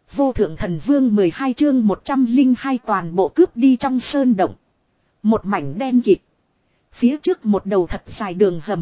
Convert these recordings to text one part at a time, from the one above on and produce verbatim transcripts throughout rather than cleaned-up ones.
Vô thượng thần vương mười hai chương một trăm linh hai toàn bộ cướp đi trong sơn động. Một mảnh đen kịt. Phía trước một đầu thật dài đường hầm.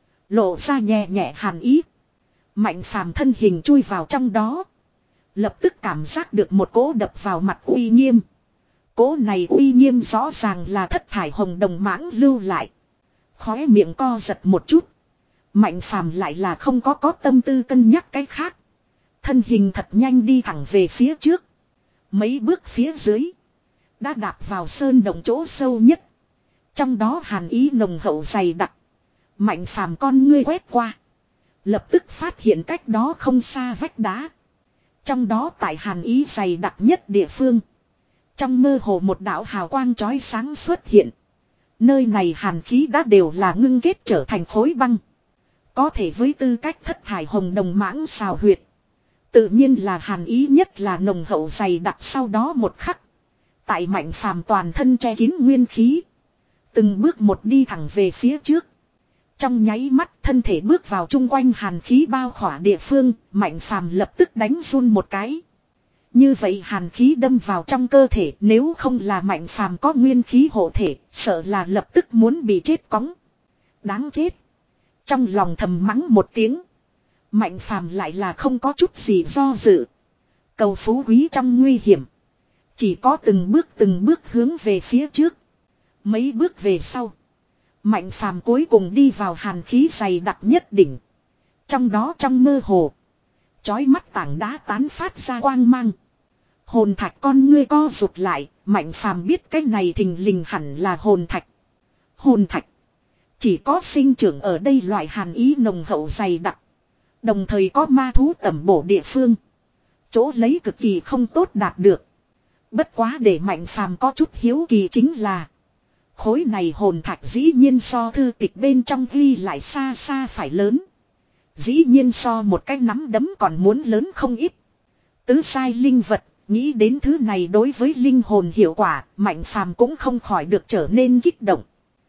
Lộ ra nhẹ nhẹ hàn ý. Mạnh phàm thân hình chui vào trong đó. Lập tức cảm giác được một cỗ đập vào mặt uy nghiêm. Cỗ này uy nghiêm rõ ràng là thất thải hồng đồng mãng lưu lại. Khóe miệng co giật một chút. Mạnh phàm lại là không có có tâm tư cân nhắc cái khác. Thân hình thật nhanh đi thẳng về phía trước. Mấy bước phía dưới. Đã đạp vào sơn động chỗ sâu nhất. Trong đó hàn ý nồng hậu dày đặc. Mạnh phàm con ngươi quét qua. Lập tức phát hiện cách đó không xa vách đá. Trong đó tại hàn ý dày đặc nhất địa phương. Trong mơ hồ một đạo hào quang chói sáng xuất hiện. Nơi này hàn khí đã đều là ngưng kết trở thành khối băng. Có thể với tư cách thất thải hồng đồng mãng xào huyệt. Tự nhiên là hàn ý nhất là nồng hậu dày đặc sau đó một khắc. Tại mạnh phàm toàn thân che kín nguyên khí. Từng bước một đi thẳng về phía trước. Trong nháy mắt thân thể bước vào chung quanh hàn khí bao khỏa địa phương. Mạnh phàm lập tức đánh run một cái. Như vậy hàn khí đâm vào trong cơ thể. Nếu không là mạnh phàm có nguyên khí hộ thể. Sợ là lập tức muốn bị chết cóng. Đáng chết. Trong lòng thầm mắng một tiếng. Mạnh phàm lại là không có chút gì do dự. Cầu phú quý trong nguy hiểm. Chỉ có từng bước từng bước hướng về phía trước. Mấy bước về sau. Mạnh phàm cuối cùng đi vào hàn khí dày đặc nhất đỉnh. Trong đó trong mơ hồ. Chói mắt tảng đá tán phát ra quang mang. Hồn thạch con ngươi co rụt lại. Mạnh phàm biết cái này thình lình hẳn là hồn thạch. Hồn thạch. Chỉ có sinh trưởng ở đây loại hàn ý nồng hậu dày đặc. Đồng thời có ma thú tẩm bổ địa phương. Chỗ lấy cực kỳ không tốt đạt được. Bất quá để mạnh phàm có chút hiếu kỳ chính là. Khối này hồn thạch dĩ nhiên so thư tịch bên trong ghi lại xa xa phải lớn. Dĩ nhiên so một cái nắm đấm còn muốn lớn không ít. Tứ sai linh vật, nghĩ đến thứ này đối với linh hồn hiệu quả, mạnh phàm cũng không khỏi được trở nên kích động.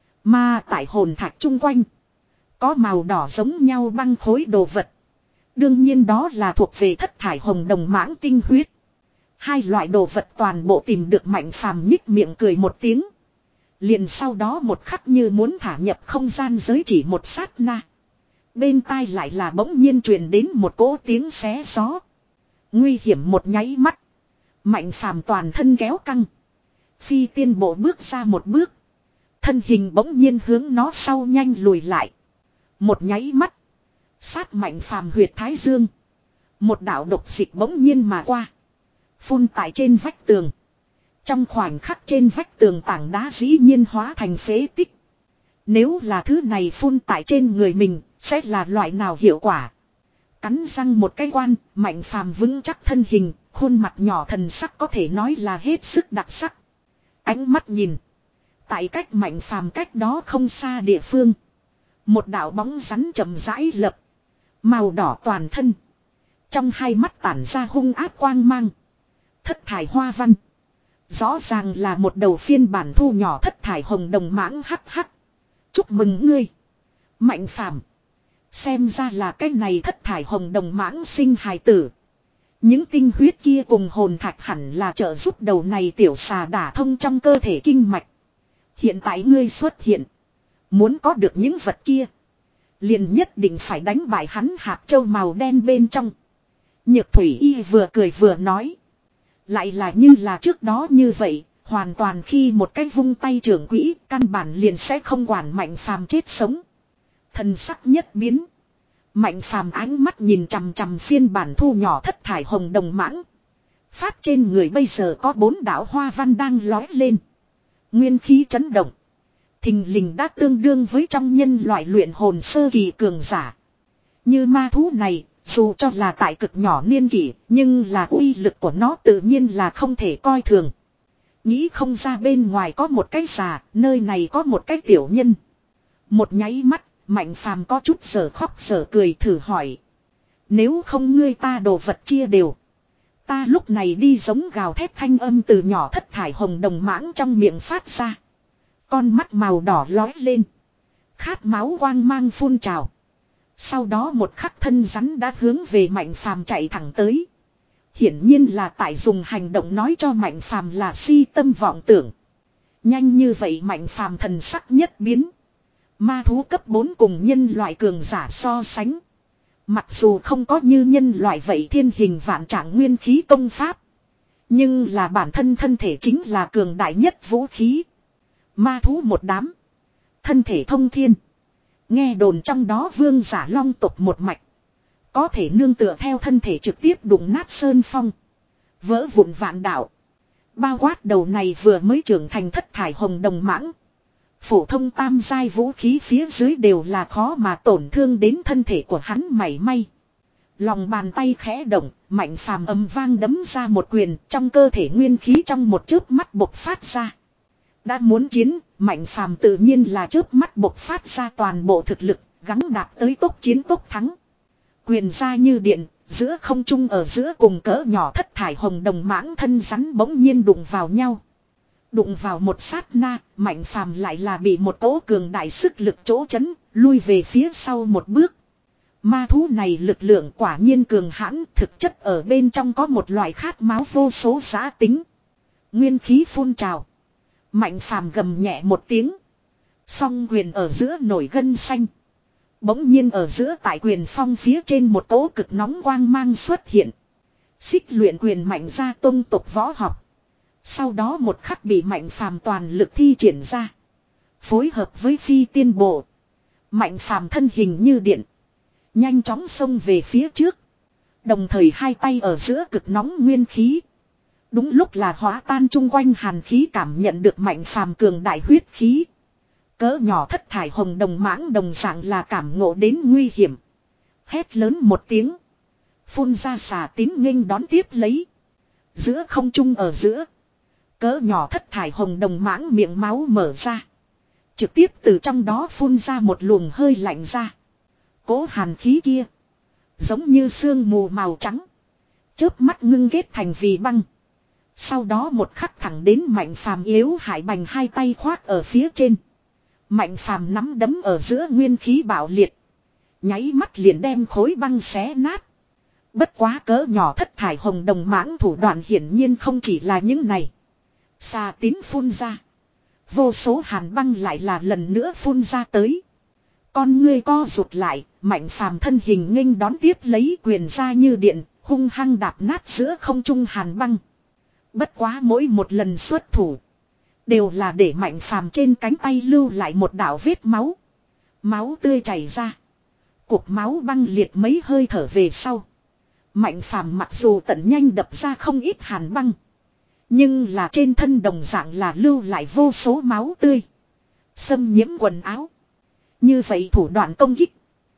Mà tại hồn thạch chung quanh, có màu đỏ giống nhau băng khối đồ vật. Đương nhiên đó là thuộc về thất thải hồng đồng mãng tinh huyết. Hai loại đồ vật toàn bộ tìm được mạnh phàm nhích miệng cười một tiếng. Liền sau đó một khắc như muốn thả nhập không gian giới chỉ một sát na. Bên tai lại là bỗng nhiên truyền đến một cỗ tiếng xé gió. Nguy hiểm một nháy mắt. Mạnh phàm toàn thân kéo căng. Phi tiên bộ bước ra một bước. Thân hình bỗng nhiên hướng nó sau nhanh lùi lại. Một nháy mắt. Sát mạnh phàm huyệt thái dương. Một đạo độc dịch bỗng nhiên mà qua. Phun tại trên vách tường. Trong khoảnh khắc trên vách tường tảng đá dĩ nhiên hóa thành phế tích. Nếu là thứ này phun tại trên người mình, sẽ là loại nào hiệu quả? Cắn răng một cái quan, mạnh phàm vững chắc thân hình, khuôn mặt nhỏ thần sắc có thể nói là hết sức đặc sắc. Ánh mắt nhìn. Tại cách mạnh phàm cách đó không xa địa phương. Một đạo bóng rắn chậm rãi lập. Màu đỏ toàn thân. Trong hai mắt tản ra hung ác quang mang. Thất thải hoa văn. Rõ ràng là một đầu phiên bản thu nhỏ thất thải hồng đồng mãng hắc hắc. Chúc mừng ngươi. Mạnh phàm. Xem ra là cái này thất thải hồng đồng mãng sinh hài tử. Những tinh huyết kia cùng hồn thạch hẳn là trợ giúp đầu này tiểu xà đả thông trong cơ thể kinh mạch. Hiện tại ngươi xuất hiện. Muốn có được những vật kia. Liền nhất định phải đánh bại hắn hạt châu màu đen bên trong. Nhược thủy y vừa cười vừa nói. Lại là như là trước đó như vậy. Hoàn toàn khi một cái vung tay trưởng quỹ. Căn bản liền sẽ không quản mạnh phàm chết sống. Thần sắc nhất biến. Mạnh phàm ánh mắt nhìn chằm chằm phiên bản thu nhỏ thất thải hồng đồng mãng. Phát trên người bây giờ có bốn đạo hoa văn đang lói lên. Nguyên khí chấn động. Thình lình đã tương đương với trong nhân loại luyện hồn sơ kỳ cường giả. Như ma thú này, dù cho là tại cực nhỏ niên kỷ, nhưng là uy lực của nó tự nhiên là không thể coi thường. Nghĩ không ra bên ngoài có một cái già, nơi này có một cái tiểu nhân. Một nháy mắt, mạnh phàm có chút sở khóc sở cười thử hỏi. Nếu không ngươi ta đồ vật chia đều. Ta lúc này đi giống gào thét thanh âm từ nhỏ thất thải hồng đồng mãng trong miệng phát ra. Con mắt màu đỏ lói lên. Khát máu quang mang phun trào. Sau đó một khắc thân rắn đã hướng về mạnh phàm chạy thẳng tới. Hiển nhiên là tại dùng hành động nói cho Mạnh Phàm là si tâm vọng tưởng. Nhanh như vậy Mạnh Phàm thần sắc nhất biến. Ma thú cấp bốn cùng nhân loại cường giả so sánh. Mặc dù không có như nhân loại vậy thiên hình vạn trạng nguyên khí công pháp. Nhưng là bản thân thân thể chính là cường đại nhất vũ khí. Ma thú một đám. Thân thể thông thiên. Nghe đồn trong đó vương giả long tộc một mạch. Có thể nương tựa theo thân thể trực tiếp đụng nát sơn phong. Vỡ vụn vạn đạo. Bao quát đầu này vừa mới trưởng thành thất thải hồng đồng mãng. Phổ thông tam giai vũ khí phía dưới đều là khó mà tổn thương đến thân thể của hắn mảy may. Lòng bàn tay khẽ động, Mạnh Phàm âm vang đấm ra một quyền, trong cơ thể nguyên khí trong một chớp mắt bộc phát ra. Đã muốn chiến, Mạnh Phàm tự nhiên là chớp mắt bộc phát ra toàn bộ thực lực, gắng đạt tới tốc chiến tốc thắng. Quyền ra như điện, giữa không trung ở giữa cùng cỡ nhỏ thất thải hồng đồng mãng thân rắn bỗng nhiên đụng vào nhau. Đụng vào một sát na, Mạnh Phàm lại là bị một cỗ cường đại sức lực chỗ chấn, lui về phía sau một bước. Ma thú này lực lượng quả nhiên cường hãn, thực chất ở bên trong có một loại khát máu vô số giá tính. Nguyên khí phun trào. Mạnh Phàm gầm nhẹ một tiếng. Song quyền ở giữa nổi gân xanh. Bỗng nhiên ở giữa tại quyền phong phía trên một cỗ cực nóng quang mang xuất hiện. Xích luyện quyền mạnh ra tông tộc võ học. Sau đó một khắc bị Mạnh Phàm toàn lực thi triển ra. Phối hợp với phi tiên bộ. Mạnh Phàm thân hình như điện. Nhanh chóng xông về phía trước. Đồng thời hai tay ở giữa cực nóng nguyên khí. Đúng lúc là hóa tan chung quanh hàn khí cảm nhận được Mạnh Phàm cường đại huyết khí. Cỡ nhỏ thất thải hồng đồng mãng đồng dạng là cảm ngộ đến nguy hiểm. Hét lớn một tiếng. Phun ra xà tín nghênh đón tiếp lấy. Giữa không trung ở giữa. Cỡ nhỏ thất thải hồng đồng mãng miệng máu mở ra. Trực tiếp từ trong đó phun ra một luồng hơi lạnh ra. Cố hàn khí kia. Giống như sương mù màu trắng. Chớp mắt ngưng kết thành vì băng. Sau đó một khắc thẳng đến Mạnh Phàm yếu hại bành hai tay khoác ở phía trên. Mạnh Phàm nắm đấm ở giữa nguyên khí bạo liệt. Nháy mắt liền đem khối băng xé nát. Bất quá cỡ nhỏ thất thải hồng đồng mãng thủ đoạn hiển nhiên không chỉ là những này. Xà tín phun ra. Vô số hàn băng lại là lần nữa phun ra tới. Con ngươi co rụt lại, Mạnh Phàm thân hình nghênh đón tiếp lấy quyền ra như điện, hung hăng đạp nát giữa không trung hàn băng. Bất quá mỗi một lần xuất thủ. Đều là để Mạnh Phàm trên cánh tay lưu lại một đạo vết máu. Máu tươi chảy ra. Cục máu băng liệt mấy hơi thở về sau. Mạnh Phàm mặc dù tận nhanh đập ra không ít hàn băng. Nhưng là trên thân đồng dạng là lưu lại vô số máu tươi. Xâm nhiễm quần áo. Như vậy thủ đoạn công kích.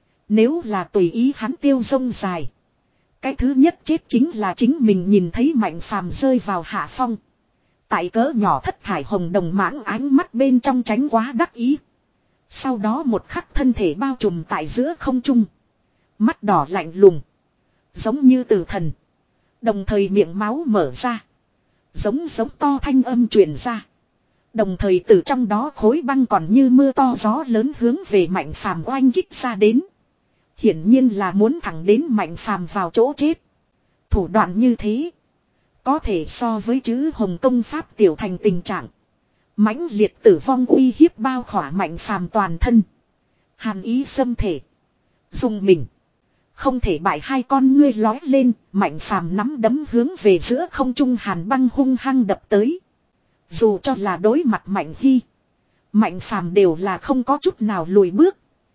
Nếu là tùy ý hắn tiêu rông dài. Cái thứ nhất chết chính là chính mình nhìn thấy Mạnh Phàm rơi vào hạ phong. Tại cỡ nhỏ thất thải hồng đồng mãng ánh mắt bên trong tránh quá đắc ý. Sau đó một khắc thân thể bao trùm tại giữa không trung. Mắt đỏ lạnh lùng. Giống như tử thần. Đồng thời miệng máu mở ra. Giống giống to thanh âm truyền ra. Đồng thời từ trong đó khối băng còn như mưa to gió lớn hướng về Mạnh Phàm oanh kích ra đến. Hiển nhiên là muốn thẳng đến Mạnh Phàm vào chỗ chết. Thủ đoạn như thế. Có thể so với chữ hồng công pháp tiểu thành tình trạng. Mãnh liệt tử vong uy hiếp bao khỏa Mạnh Phàm toàn thân. Hàn ý xâm thể. Dùng mình. Không thể bại hai con ngươi lói lên. Mạnh Phàm nắm đấm hướng về giữa không trung hàn băng hung hăng đập tới. Dù cho là đối mặt Mạnh Hy. Mạnh Phàm đều là không có chút nào lùi bước.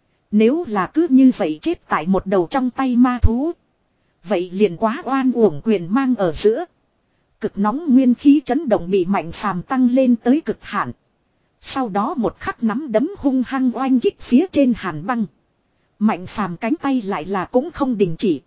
Nếu là cứ như vậy chết tại một đầu trong tay ma thú. Vậy liền quá oan uổng quyền mang ở giữa. Cực nóng nguyên khí chấn động bị Mạnh Phàm tăng lên tới cực hạn. Sau đó một khắc nắm đấm hung hăng oanh kích phía trên hàn băng. Mạnh Phàm cánh tay lại là cũng không đình chỉ.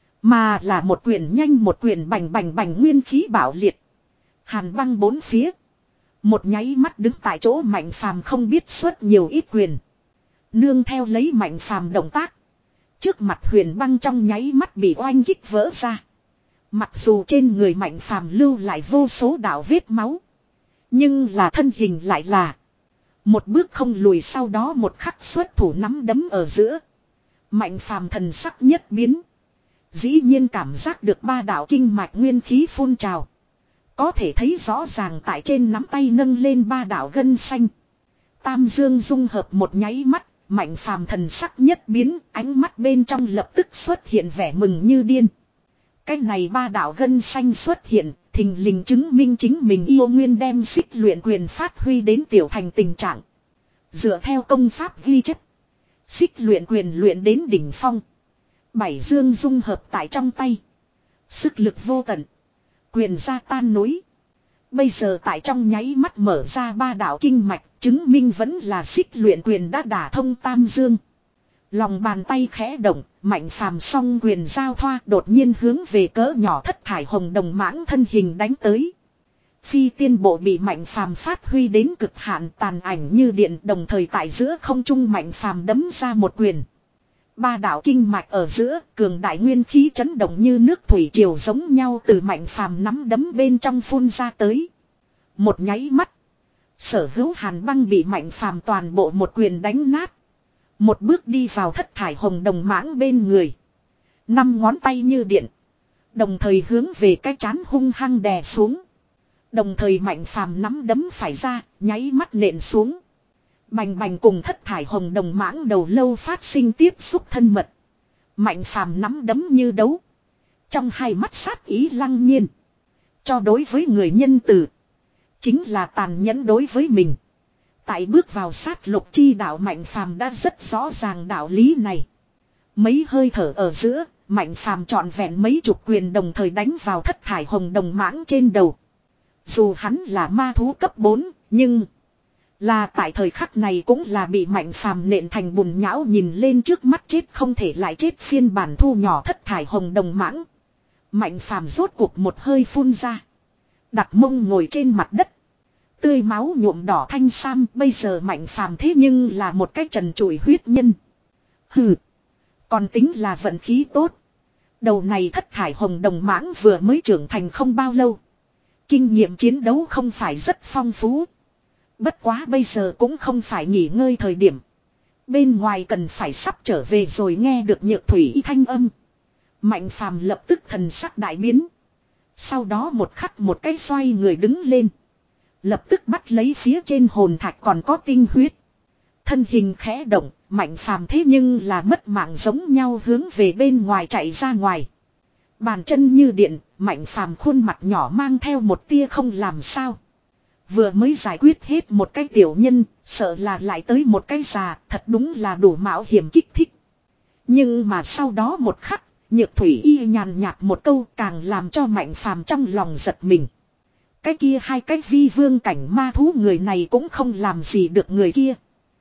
Mà là một quyền nhanh một quyền bành bành bành nguyên khí bạo liệt. Hàn băng bốn phía. Một nháy mắt đứng tại chỗ Mạnh Phàm không biết xuất nhiều ít quyền. Nương theo lấy Mạnh Phàm động tác. Trước mặt huyền băng trong nháy mắt bị oanh kích vỡ ra. Mặc dù trên người Mạnh Phàm lưu lại vô số đạo vết máu. Nhưng là thân hình lại là. Một bước không lùi sau đó một khắc xuất thủ nắm đấm ở giữa. Mạnh Phàm thần sắc nhất biến. Dĩ nhiên cảm giác được ba đạo kinh mạch nguyên khí phun trào. Có thể thấy rõ ràng tại trên nắm tay nâng lên ba đạo gân xanh. Tam dương dung hợp một nháy mắt, Mạnh Phàm thần sắc nhất biến, ánh mắt bên trong lập tức xuất hiện vẻ mừng như điên. Cái này ba đạo gân xanh xuất hiện, thình lình chứng minh chính mình yêu nguyên đem xích luyện quyền phát huy đến tiểu thành tình trạng. Dựa theo công pháp ghi chép, xích luyện quyền luyện đến đỉnh phong. Bảy dương dung hợp tại trong tay. Sức lực vô tận. Quyền ra tan núi. Bây giờ tại trong nháy mắt mở ra ba đạo kinh mạch, chứng minh vẫn là xích luyện quyền đã đả thông tam dương. Lòng bàn tay khẽ động, Mạnh Phàm song quyền giao thoa đột nhiên hướng về cỡ nhỏ thất thải hồng đồng mãng thân hình đánh tới. Phi tiên bộ bị Mạnh Phàm phát huy đến cực hạn, tàn ảnh như điện, đồng thời tại giữa không trung Mạnh Phàm đấm ra một quyền. Ba đạo kinh mạch ở giữa, cường đại nguyên khí chấn động như nước thủy triều giống nhau từ Mạnh Phàm nắm đấm bên trong phun ra tới. Một nháy mắt, Sở Hữu hàn băng bị Mạnh Phàm toàn bộ một quyền đánh nát. Một bước đi vào thất thải hồng đồng mãng bên người. Năm ngón tay như điện. Đồng thời hướng về cái chán hung hăng đè xuống. Đồng thời Mạnh Phàm nắm đấm phải ra, nháy mắt nện xuống. Bành bành cùng thất thải hồng đồng mãng đầu lâu phát sinh tiếp xúc thân mật. Mạnh Phàm nắm đấm như đấu. Trong hai mắt sát ý lăng nhiên. Cho đối với người nhân từ, chính là tàn nhẫn đối với mình. Tại bước vào sát lục chi đạo, Mạnh Phàm đã rất rõ ràng đạo lý này. Mấy hơi thở ở giữa, Mạnh Phàm trọn vẹn mấy chục quyền đồng thời đánh vào thất thải hồng đồng mãng trên đầu. Dù hắn là ma thú cấp bốn, nhưng là tại thời khắc này cũng là bị Mạnh Phàm nện thành bùn nhão, nhìn lên trước mắt chết không thể lại chết phiên bản thu nhỏ thất thải hồng đồng mãng. Mạnh Phàm rốt cuộc một hơi phun ra. Đặt mông ngồi trên mặt đất. Tươi máu nhuộm đỏ thanh sam, bây giờ Mạnh Phàm thế nhưng là một cái trần trụi huyết nhân. Hừ, còn tính là vận khí tốt. Đầu này thất thải hồng đồng mãng vừa mới trưởng thành không bao lâu. Kinh nghiệm chiến đấu không phải rất phong phú. Bất quá bây giờ cũng không phải nghỉ ngơi thời điểm. Bên ngoài cần phải sắp trở về rồi. Nghe được Nhược Thủy thanh âm, Mạnh Phàm lập tức thần sắc đại biến. Sau đó một khắc một cái xoay người đứng lên. Lập tức bắt lấy phía trên hồn thạch còn có tinh huyết. Thân hình khẽ động, Mạnh Phàm thế nhưng là mất mạng giống nhau hướng về bên ngoài chạy ra ngoài. Bàn chân như điện, Mạnh Phàm khuôn mặt nhỏ mang theo một tia không làm sao. Vừa mới giải quyết hết một cái tiểu nhân, sợ là lại tới một cái già, thật đúng là đủ mạo hiểm kích thích. Nhưng mà sau đó một khắc, Nhược Thủy y nhàn nhạt một câu càng làm cho Mạnh Phàm trong lòng giật mình. Cái kia hai cái vi vương cảnh ma thú người này cũng không làm gì được người kia.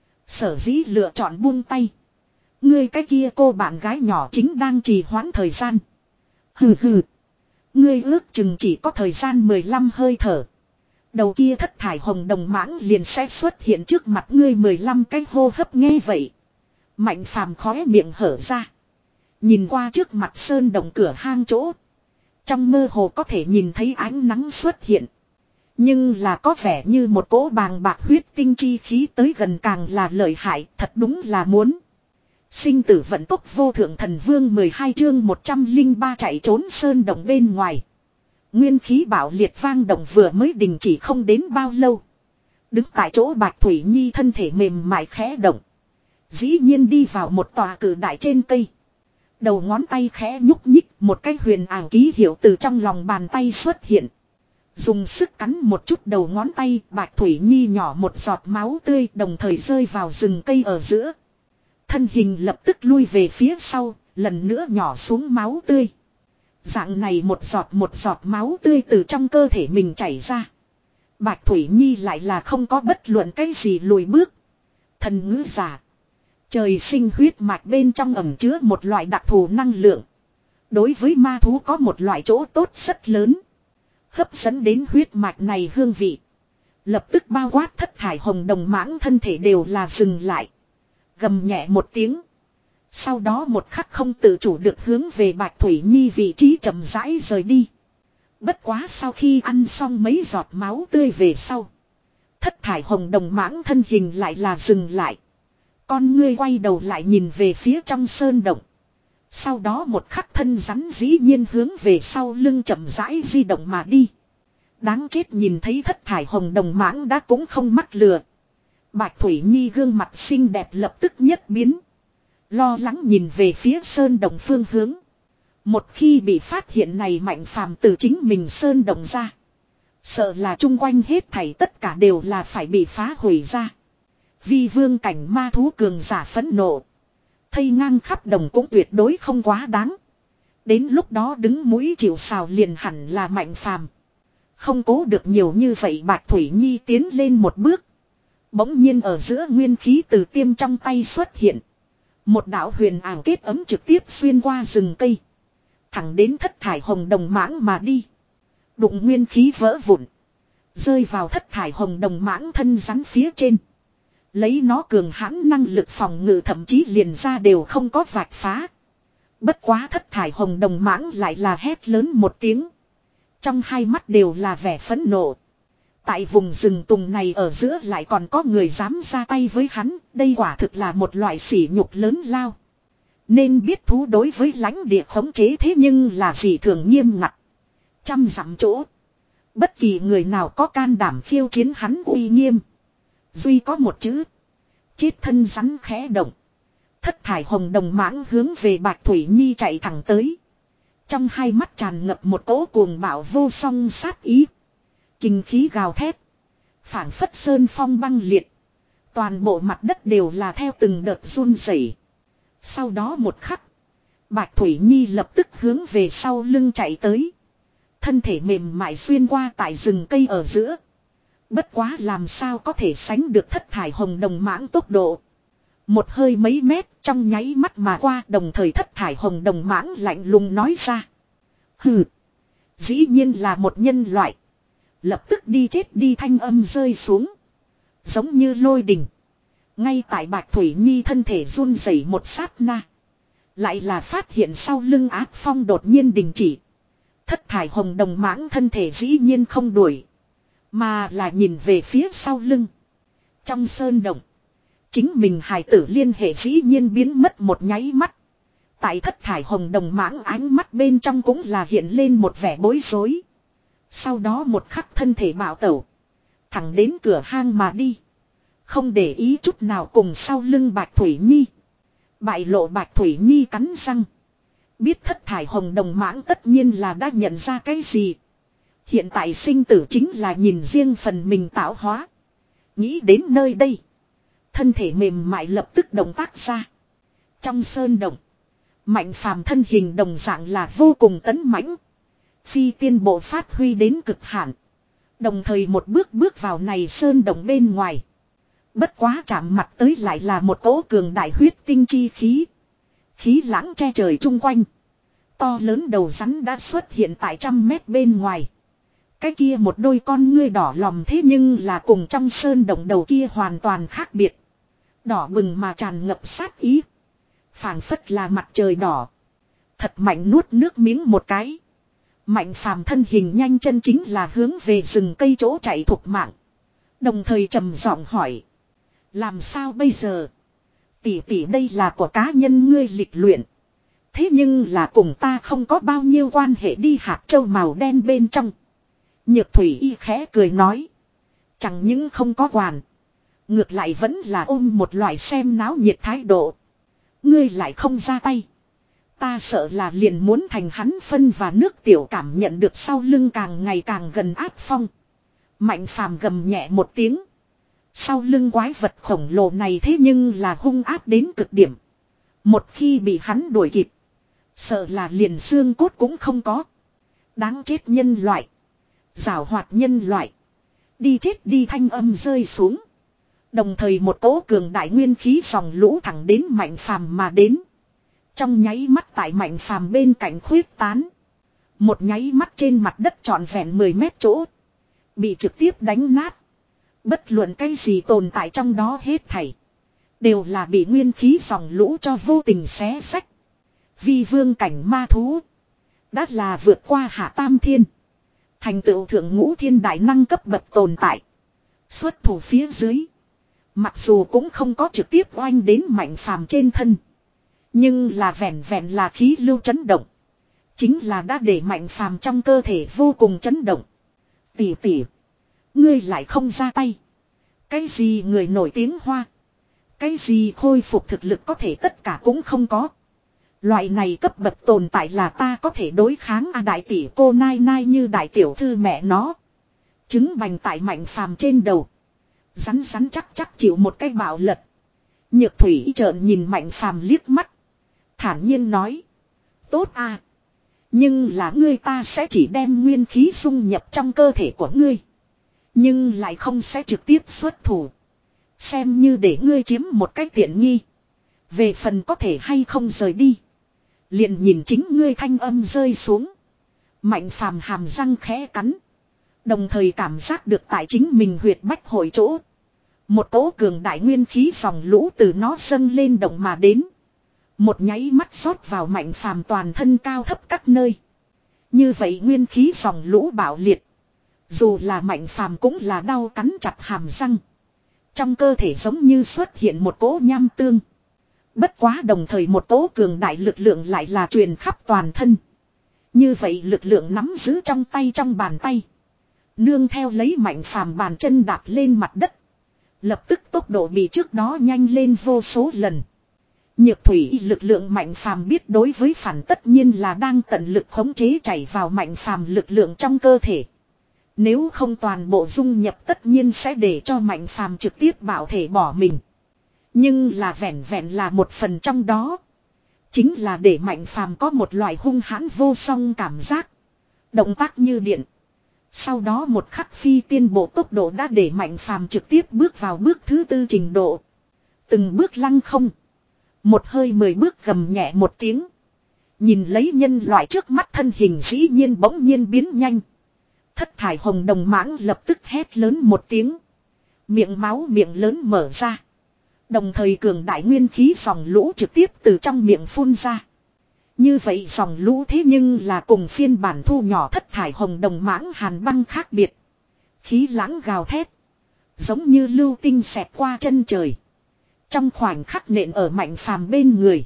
Sở dĩ lựa chọn buông tay. Ngươi cái kia cô bạn gái nhỏ chính đang trì hoãn thời gian. Hừ hừ. Ngươi ước chừng chỉ có thời gian mười lăm hơi thở. Đầu kia thất thải hồng đồng mãng liền sẽ xuất hiện trước mặt ngươi mười lăm cái hô hấp. Nghe vậy, Mạnh Phàm khóe miệng hở ra. Nhìn qua trước mặt sơn động cửa hang chỗ. Trong mơ hồ có thể nhìn thấy ánh nắng xuất hiện. Nhưng là có vẻ như một cỗ bàng bạc huyết tinh chi khí tới gần càng là lợi hại, thật đúng là muốn. Sinh tử vận tốc vô thượng thần vương mười hai chương một trăm lẻ ba chạy trốn sơn động bên ngoài. Nguyên khí bạo liệt vang động vừa mới đình chỉ không đến bao lâu. Đứng tại chỗ Bạch Thủy Nhi thân thể mềm mại khẽ động. Dĩ nhiên đi vào một tòa cử đại trên cây. Đầu ngón tay khẽ nhúc nhích, một cái huyền ảo ký hiệu từ trong lòng bàn tay xuất hiện. Dùng sức cắn một chút đầu ngón tay, Bạch Thủy Nhi nhỏ một giọt máu tươi đồng thời rơi vào rừng cây ở giữa. Thân hình lập tức lui về phía sau, lần nữa nhỏ xuống máu tươi. Dạng này một giọt một giọt máu tươi từ trong cơ thể mình chảy ra. Bạch Thủy Nhi lại là không có bất luận cái gì lùi bước. Thần ngữ giả. Trời sinh huyết mạch bên trong ẩn chứa một loại đặc thù năng lượng. Đối với ma thú có một loại chỗ tốt rất lớn. Hấp dẫn đến huyết mạch này hương vị. Lập tức bao quát thất thải hồng đồng mãng thân thể đều là dừng lại. Gầm nhẹ một tiếng. Sau đó một khắc không tự chủ được hướng về Bạch Thủy Nhi vị trí chậm rãi rời đi. Bất quá sau khi ăn xong mấy giọt máu tươi về sau. Thất thải hồng đồng mãng thân hình lại là dừng lại. Con ngươi quay đầu lại nhìn về phía trong sơn động. Sau đó một khắc thân rắn dĩ nhiên hướng về sau lưng chậm rãi di động mà đi. Đáng chết, nhìn thấy thất thải hồng đồng mãng đã cũng không mắc lừa. Bạch Thủy Nhi gương mặt xinh đẹp lập tức nhất biến. Lo lắng nhìn về phía sơn đồng phương hướng. Một khi bị phát hiện này Mạnh Phàm từ chính mình sơn đồng ra. Sợ là chung quanh hết thảy tất cả đều là phải bị phá hủy ra. Vi vương cảnh ma thú cường giả phẫn nộ. Thây ngang khắp đồng cũng tuyệt đối không quá đáng. Đến lúc đó đứng mũi chịu sào liền hẳn là Mạnh Phàm. Không cố được nhiều như vậy, Bạch Thủy Nhi tiến lên một bước. Bỗng nhiên ở giữa nguyên khí từ tiêm trong tay xuất hiện. Một đạo huyền ảo kết ấm trực tiếp xuyên qua rừng cây. Thẳng đến thất thải hồng đồng mãng mà đi. Đụng nguyên khí vỡ vụn. Rơi vào thất thải hồng đồng mãng thân rắn phía trên. Lấy nó cường hãn năng lực phòng ngự thậm chí liền ra đều không có vạch phá. Bất quá thất thải hồng đồng mãng lại là hét lớn một tiếng. Trong hai mắt đều là vẻ phẫn nộ. Tại vùng rừng tùng này ở giữa lại còn có người dám ra tay với hắn. Đây quả thực là một loại sỉ nhục lớn lao. Nên biết thú đối với lãnh địa khống chế thế nhưng là gì thường nghiêm ngặt. Trăm dặm chỗ. Bất kỳ người nào có can đảm khiêu chiến hắn uy nghiêm. Duy có một chữ. Chết, thân rắn khẽ động. Thất thải hồng đồng mãng hướng về Bạch Thủy Nhi chạy thẳng tới. Trong hai mắt tràn ngập một cỗ cuồng bạo vô song sát ý. Kinh khí gào thét. Phảng phất sơn phong băng liệt. Toàn bộ mặt đất đều là theo từng đợt run rẩy. Sau đó một khắc. Bạch Thủy Nhi lập tức hướng về sau lưng chạy tới. Thân thể mềm mại xuyên qua tại rừng cây ở giữa. Bất quá làm sao có thể sánh được thất thải hồng đồng mãng tốc độ. Một hơi mấy mét trong nháy mắt mà qua, đồng thời thất thải hồng đồng mãng lạnh lùng nói ra. Hừ. Dĩ nhiên là một nhân loại. Lập tức đi chết đi, thanh âm rơi xuống. Giống như lôi đình. Ngay tại Bạch Thủy Nhi thân thể run rẩy một sát na. Lại là phát hiện sau lưng ác phong đột nhiên đình chỉ. Thất thải hồng đồng mãng thân thể dĩ nhiên không đuổi. Mà là nhìn về phía sau lưng. Trong sơn động. Chính mình hài tử liên hệ dĩ nhiên biến mất một nháy mắt. Tại thất thải hồng đồng mãng ánh mắt bên trong cũng là hiện lên một vẻ bối rối. Sau đó một khắc thân thể bạo tẩu. Thẳng đến cửa hang mà đi. Không để ý chút nào cùng sau lưng Bạch Thủy Nhi. Bại lộ Bạch Thủy Nhi cắn răng. Biết thất thải hồng đồng mãng tất nhiên là đã nhận ra cái gì. Hiện tại sinh tử chính là nhìn riêng phần mình tạo hóa. Nghĩ đến nơi đây. Thân thể mềm mại lập tức động tác ra. Trong sơn động. Mạnh Phàm thân hình đồng dạng là vô cùng tấn mãnh. Phi tiên bộ phát huy đến cực hạn. Đồng thời một bước bước vào này sơn động bên ngoài. Bất quá chạm mặt tới lại là một cỗ cường đại huyết tinh chi khí. Khí lãng che trời chung quanh. To lớn đầu rắn đã xuất hiện tại trăm mét bên ngoài. Cái kia một đôi con ngươi đỏ lòm thế nhưng là cùng trong sơn động đầu kia hoàn toàn khác biệt. Đỏ bừng mà tràn ngập sát ý. Phảng phất là mặt trời đỏ. Thật mạnh, nuốt nước miếng một cái. Mạnh Phàm thân hình nhanh chân chính là hướng về rừng cây chỗ chạy thục mạng. Đồng thời trầm giọng hỏi. Làm sao bây giờ? Tỷ tỷ, đây là của cá nhân ngươi lịch luyện. Thế nhưng là cùng ta không có bao nhiêu quan hệ đi. Hạt châu màu đen bên trong. Nhược Thủy Y khẽ cười nói. Chẳng những không có quản. Ngược lại vẫn là ôm một loại xem náo nhiệt thái độ. Ngươi lại không ra tay. Ta sợ là liền muốn thành hắn phân và nước tiểu. Cảm nhận được sau lưng càng ngày càng gần áp phong. Mạnh Phàm gầm nhẹ một tiếng. Sau lưng quái vật khổng lồ này thế nhưng là hung ác đến cực điểm. Một khi bị hắn đuổi kịp. Sợ là liền xương cốt cũng không có. Đáng chết nhân loại. Giảo hoạt nhân loại. Đi chết đi, thanh âm rơi xuống. Đồng thời một cỗ cường đại nguyên khí dòng lũ thẳng đến Mạnh Phàm mà đến. Trong nháy mắt tại Mạnh Phàm bên cạnh khuyết tán. Một nháy mắt trên mặt đất trọn vẹn mười mét chỗ. Bị trực tiếp đánh nát. Bất luận cái gì tồn tại trong đó hết thảy. Đều là bị nguyên khí dòng lũ cho vô tình xé xách. Vi vương cảnh ma thú. Đã là vượt qua hạ tam thiên. Thành tựu thượng ngũ thiên đại năng cấp bậc tồn tại. Xuất thủ phía dưới. Mặc dù cũng không có trực tiếp oanh đến Mạnh Phàm trên thân. Nhưng là vẹn vẹn là khí lưu chấn động. Chính là đã để Mạnh Phàm trong cơ thể vô cùng chấn động. Tỷ tỷ. Ngươi lại không ra tay. Cái gì người nổi tiếng hoa. Cái gì khôi phục thực lực có thể tất cả cũng không có. Loại này cấp bậc tồn tại là ta có thể đối kháng a đại tỷ cô nai nai như đại tiểu thư mẹ nó. Trứng bành tại Mạnh Phàm trên đầu. Rắn rắn chắc chắc chịu một cái bạo lật. Nhược thủy trợn nhìn Mạnh Phàm liếc mắt. Thản nhiên nói. Tốt à. Nhưng là ngươi ta sẽ chỉ đem nguyên khí dung nhập trong cơ thể của ngươi. Nhưng lại không sẽ trực tiếp xuất thủ. Xem như để ngươi chiếm một cách tiện nghi. Về phần có thể hay không rời đi. Liền nhìn chính ngươi thanh âm rơi xuống. Mạnh Phàm hàm răng khẽ cắn. Đồng thời cảm giác được tại chính mình huyệt bách hội chỗ. Một cỗ cường đại nguyên khí dòng lũ từ nó dâng lên động mà đến. Một nháy mắt rót vào Mạnh Phàm toàn thân cao thấp các nơi. Như vậy nguyên khí dòng lũ bạo liệt. Dù là Mạnh Phàm cũng là đau cắn chặt hàm răng. Trong cơ thể giống như xuất hiện một cỗ nham tương. Bất quá đồng thời một cỗ cường đại lực lượng lại là truyền khắp toàn thân. Như vậy lực lượng nắm giữ trong tay trong bàn tay. Nương theo lấy Mạnh Phàm bàn chân đạp lên mặt đất. Lập tức tốc độ bị trước đó nhanh lên vô số lần. Nhược thủy lực lượng Mạnh Phàm biết đối với phản tất nhiên là đang tận lực khống chế chảy vào Mạnh Phàm lực lượng trong cơ thể. Nếu không toàn bộ dung nhập tất nhiên sẽ để cho Mạnh Phàm trực tiếp bảo thể bỏ mình. Nhưng là vẹn vẹn là một phần trong đó. Chính là để Mạnh Phàm có một loại hung hãn vô song cảm giác. Động tác như điện. Sau đó một khắc phi tiên bộ tốc độ đã để Mạnh Phàm trực tiếp bước vào bước thứ tư trình độ. Từng bước lăng không. Một hơi mười bước gầm nhẹ một tiếng. Nhìn lấy nhân loại trước mắt thân hình dĩ nhiên bỗng nhiên biến nhanh. Thất thải hồng đồng mãng lập tức hét lớn một tiếng. Miệng máu miệng lớn mở ra. Đồng thời cường đại nguyên khí dòng lũ trực tiếp từ trong miệng phun ra. Như vậy dòng lũ thế nhưng là cùng phiên bản thu nhỏ thất thải hồng đồng mãng hàn băng khác biệt. Khí lãng gào thét. Giống như lưu tinh xẹt qua chân trời. Trong khoảnh khắc nện ở Mạnh Phàm bên người.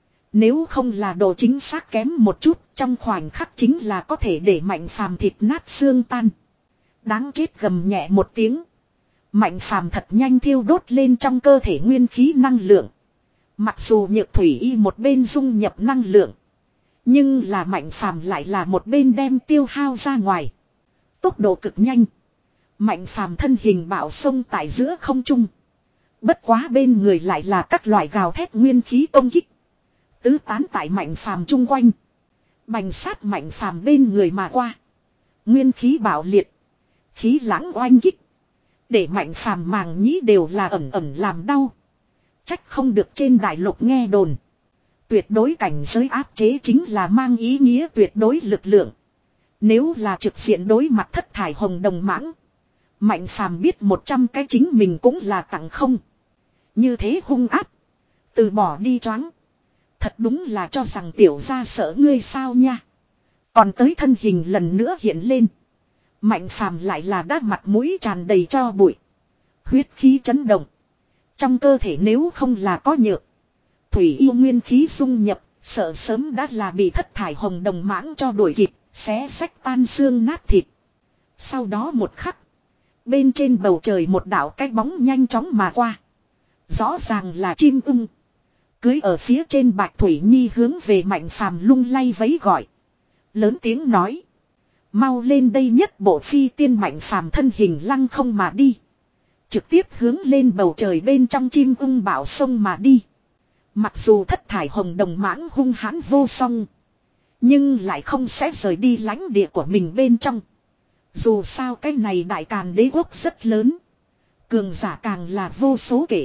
Nếu không là độ chính xác kém một chút, trong khoảnh khắc chính là có thể để Mạnh Phàm thịt nát xương tan. Đáng chết gầm nhẹ một tiếng. Mạnh Phàm thật nhanh thiêu đốt lên trong cơ thể nguyên khí năng lượng. Mặc dù Nhược thủy y một bên dung nhập năng lượng. Nhưng là Mạnh Phàm lại là một bên đem tiêu hao ra ngoài. Tốc độ cực nhanh. Mạnh Phàm thân hình bạo sông tại giữa không trung. Bất quá bên người lại là các loại gào thét nguyên khí công kích. Tứ tán tại Mạnh Phàm chung quanh. Bành sát Mạnh Phàm bên người mà qua. Nguyên khí bạo liệt. Khí lãng oanh kích. Để Mạnh Phàm màng nhĩ đều là ẩm ẩm làm đau. Trách không được trên đại lục nghe đồn. Tuyệt đối cảnh giới áp chế chính là mang ý nghĩa tuyệt đối lực lượng. Nếu là trực diện đối mặt thất thải hồng đồng mãng. Mạnh Phàm biết một trăm cái chính mình cũng là tặng không. Như thế hung áp. Từ bỏ đi choáng. Thật đúng là cho rằng tiểu gia sợ ngươi sao nha. Còn tới thân hình lần nữa hiện lên. Mạnh Phàm lại là đát mặt mũi tràn đầy cho bụi. Huyết khí chấn động. Trong cơ thể nếu không là có nhược. Thủy yêu nguyên khí dung nhập. Sợ sớm đã là bị thất thải hồng đồng mãng cho đuổi kịp. Xé xách tan xương nát thịt. Sau đó một khắc. Bên trên bầu trời một đạo cái bóng nhanh chóng mà qua. Rõ ràng là chim ưng. Cưới ở phía trên Bạch Thủy Nhi hướng về Mạnh Phàm lung lay vẫy gọi. Lớn tiếng nói. Mau lên đây nhất bộ phi tiên Mạnh Phàm thân hình lăng không mà đi. Trực tiếp hướng lên bầu trời bên trong chim ưng bảo sông mà đi. Mặc dù thất thải hồng đồng mãng hung hãn vô song. Nhưng lại không sẽ rời đi lãnh địa của mình bên trong. Dù sao cái này đại càn đế quốc rất lớn. Cường giả càng là vô số kể.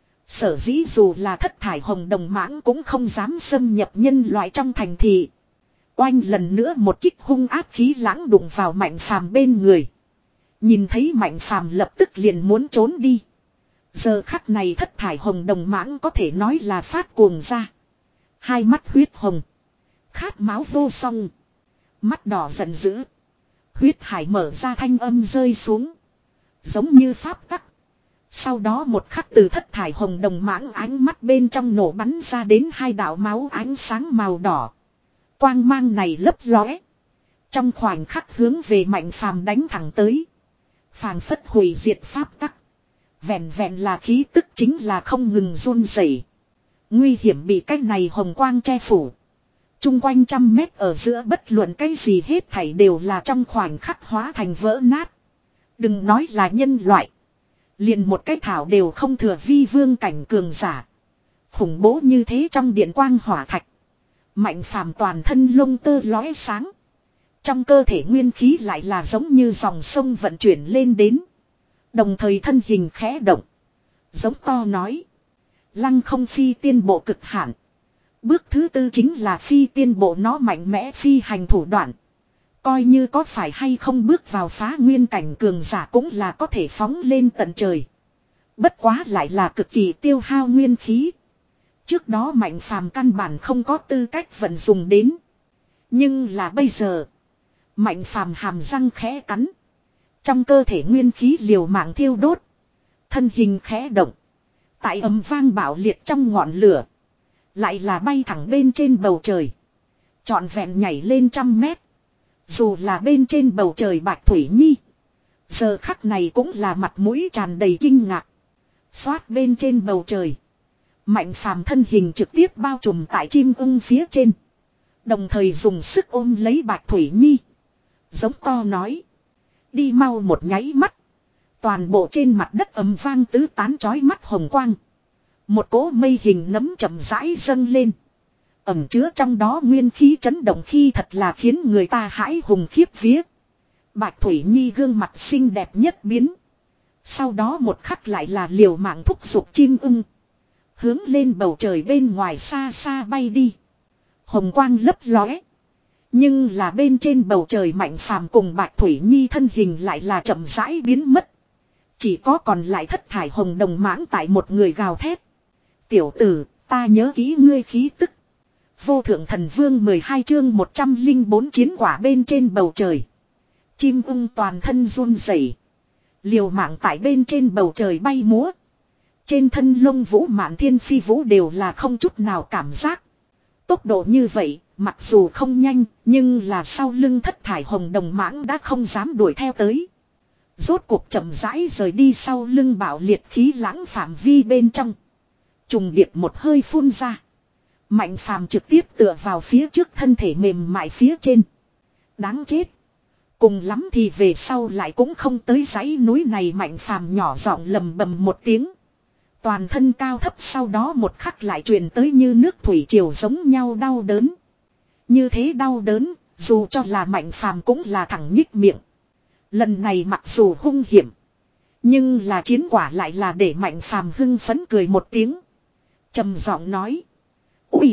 Sở dĩ dù là thất thải hồng đồng mãng cũng không dám xâm nhập nhân loại trong thành thị. Oanh lần nữa một kích hung áp khí lãng đụng vào Mạnh Phàm bên người. Nhìn thấy Mạnh Phàm lập tức liền muốn trốn đi. Giờ khắc này thất thải hồng đồng mãng có thể nói là phát cuồng ra. Hai mắt huyết hồng. Khát máu vô song. Mắt đỏ giận dữ. Huyết hải mở ra thanh âm rơi xuống. Giống như pháp tắc. Sau đó một khắc từ thất thải hồng đồng mãng ánh mắt bên trong nổ bắn ra đến hai đạo máu ánh sáng màu đỏ. Quang mang này lấp lóe. Trong khoảnh khắc hướng về Mạnh Phàm đánh thẳng tới. Phàng phất hủy diệt pháp tắc. Vẹn vẹn là khí tức chính là không ngừng run rẩy. Nguy hiểm bị cái này hồng quang che phủ. Trung quanh trăm mét ở giữa bất luận cái gì hết thảy đều là trong khoảnh khắc hóa thành vỡ nát. Đừng nói là nhân loại. Liền một cái thảo đều không thừa vi vương cảnh cường giả. Khủng bố như thế trong điện quang hỏa thạch. Mạnh Phàm toàn thân lông tơ lóe sáng. Trong cơ thể nguyên khí lại là giống như dòng sông vận chuyển lên đến. Đồng thời thân hình khẽ động. Giống to nói. Lăng không phi tiên bộ cực hạn. Bước thứ tư chính là phi tiên bộ, nó mạnh mẽ phi hành thủ đoạn. Coi như có phải hay không bước vào phá nguyên cảnh cường giả cũng là có thể phóng lên tận trời. Bất quá lại là cực kỳ tiêu hao nguyên khí. Trước đó Mạnh Phàm căn bản không có tư cách vận dùng đến. Nhưng là bây giờ. Mạnh Phàm hàm răng khẽ cắn. Trong cơ thể nguyên khí liều mạng thiêu đốt. Thân hình khẽ động. Tại ầm vang bạo liệt trong ngọn lửa. Lại là bay thẳng bên trên bầu trời. Trọn vẹn nhảy lên trăm mét. Dù là bên trên bầu trời Bạch Thủy Nhi. Giờ khắc này cũng là mặt mũi tràn đầy kinh ngạc. Xoát bên trên bầu trời. Mạnh Phàm thân hình trực tiếp bao trùm tại chim ưng phía trên. Đồng thời dùng sức ôm lấy Bạch Thủy Nhi. Giống to nói. Đi mau một nháy mắt. Toàn bộ trên mặt đất ầm vang tứ tán chói mắt hồng quang. Một cỗ mây hình nấm chậm rãi dâng lên. Ẩm chứa trong đó nguyên khí chấn động khi thật là khiến người ta hãi hùng khiếp vía. Bạch Thủy Nhi gương mặt xinh đẹp nhất biến. Sau đó một khắc lại là liều mạng thúc giục chim ưng. Hướng lên bầu trời bên ngoài xa xa bay đi. Hồng quang lấp lóe. Nhưng là bên trên bầu trời Mạnh Phàm cùng Bạch Thủy Nhi thân hình lại là chậm rãi biến mất. Chỉ có còn lại thất thải hồng đồng mãng tại một người gào thét. Tiểu tử, ta nhớ kỹ ngươi khí tức. Vô thượng thần vương mười hai chương một trăm lẻ bốn chiến quả bên trên bầu trời. Chim ưng toàn thân run rẩy, liều mạng tại bên trên bầu trời bay múa. Trên thân lông vũ mạn thiên phi vũ đều là không chút nào cảm giác. Tốc độ như vậy, mặc dù không nhanh, nhưng là sau lưng thất thải hồng đồng mãng đã không dám đuổi theo tới. Rốt cuộc chậm rãi rời đi sau lưng bạo liệt khí lãng phạm vi bên trong. Trùng điệp một hơi phun ra. Mạnh Phàm trực tiếp tựa vào phía trước thân thể mềm mại phía trên. Đáng chết. Cùng lắm thì về sau lại cũng không tới dãy núi này. Mạnh Phàm nhỏ giọng lầm bầm một tiếng. Toàn thân cao thấp sau đó một khắc lại truyền tới như nước thủy triều giống nhau đau đớn. Như thế đau đớn, dù cho là Mạnh Phàm cũng là thẳng nhích miệng. Lần này mặc dù hung hiểm, nhưng là chiến quả lại là để Mạnh Phàm hưng phấn cười một tiếng. Trầm giọng nói. Ui!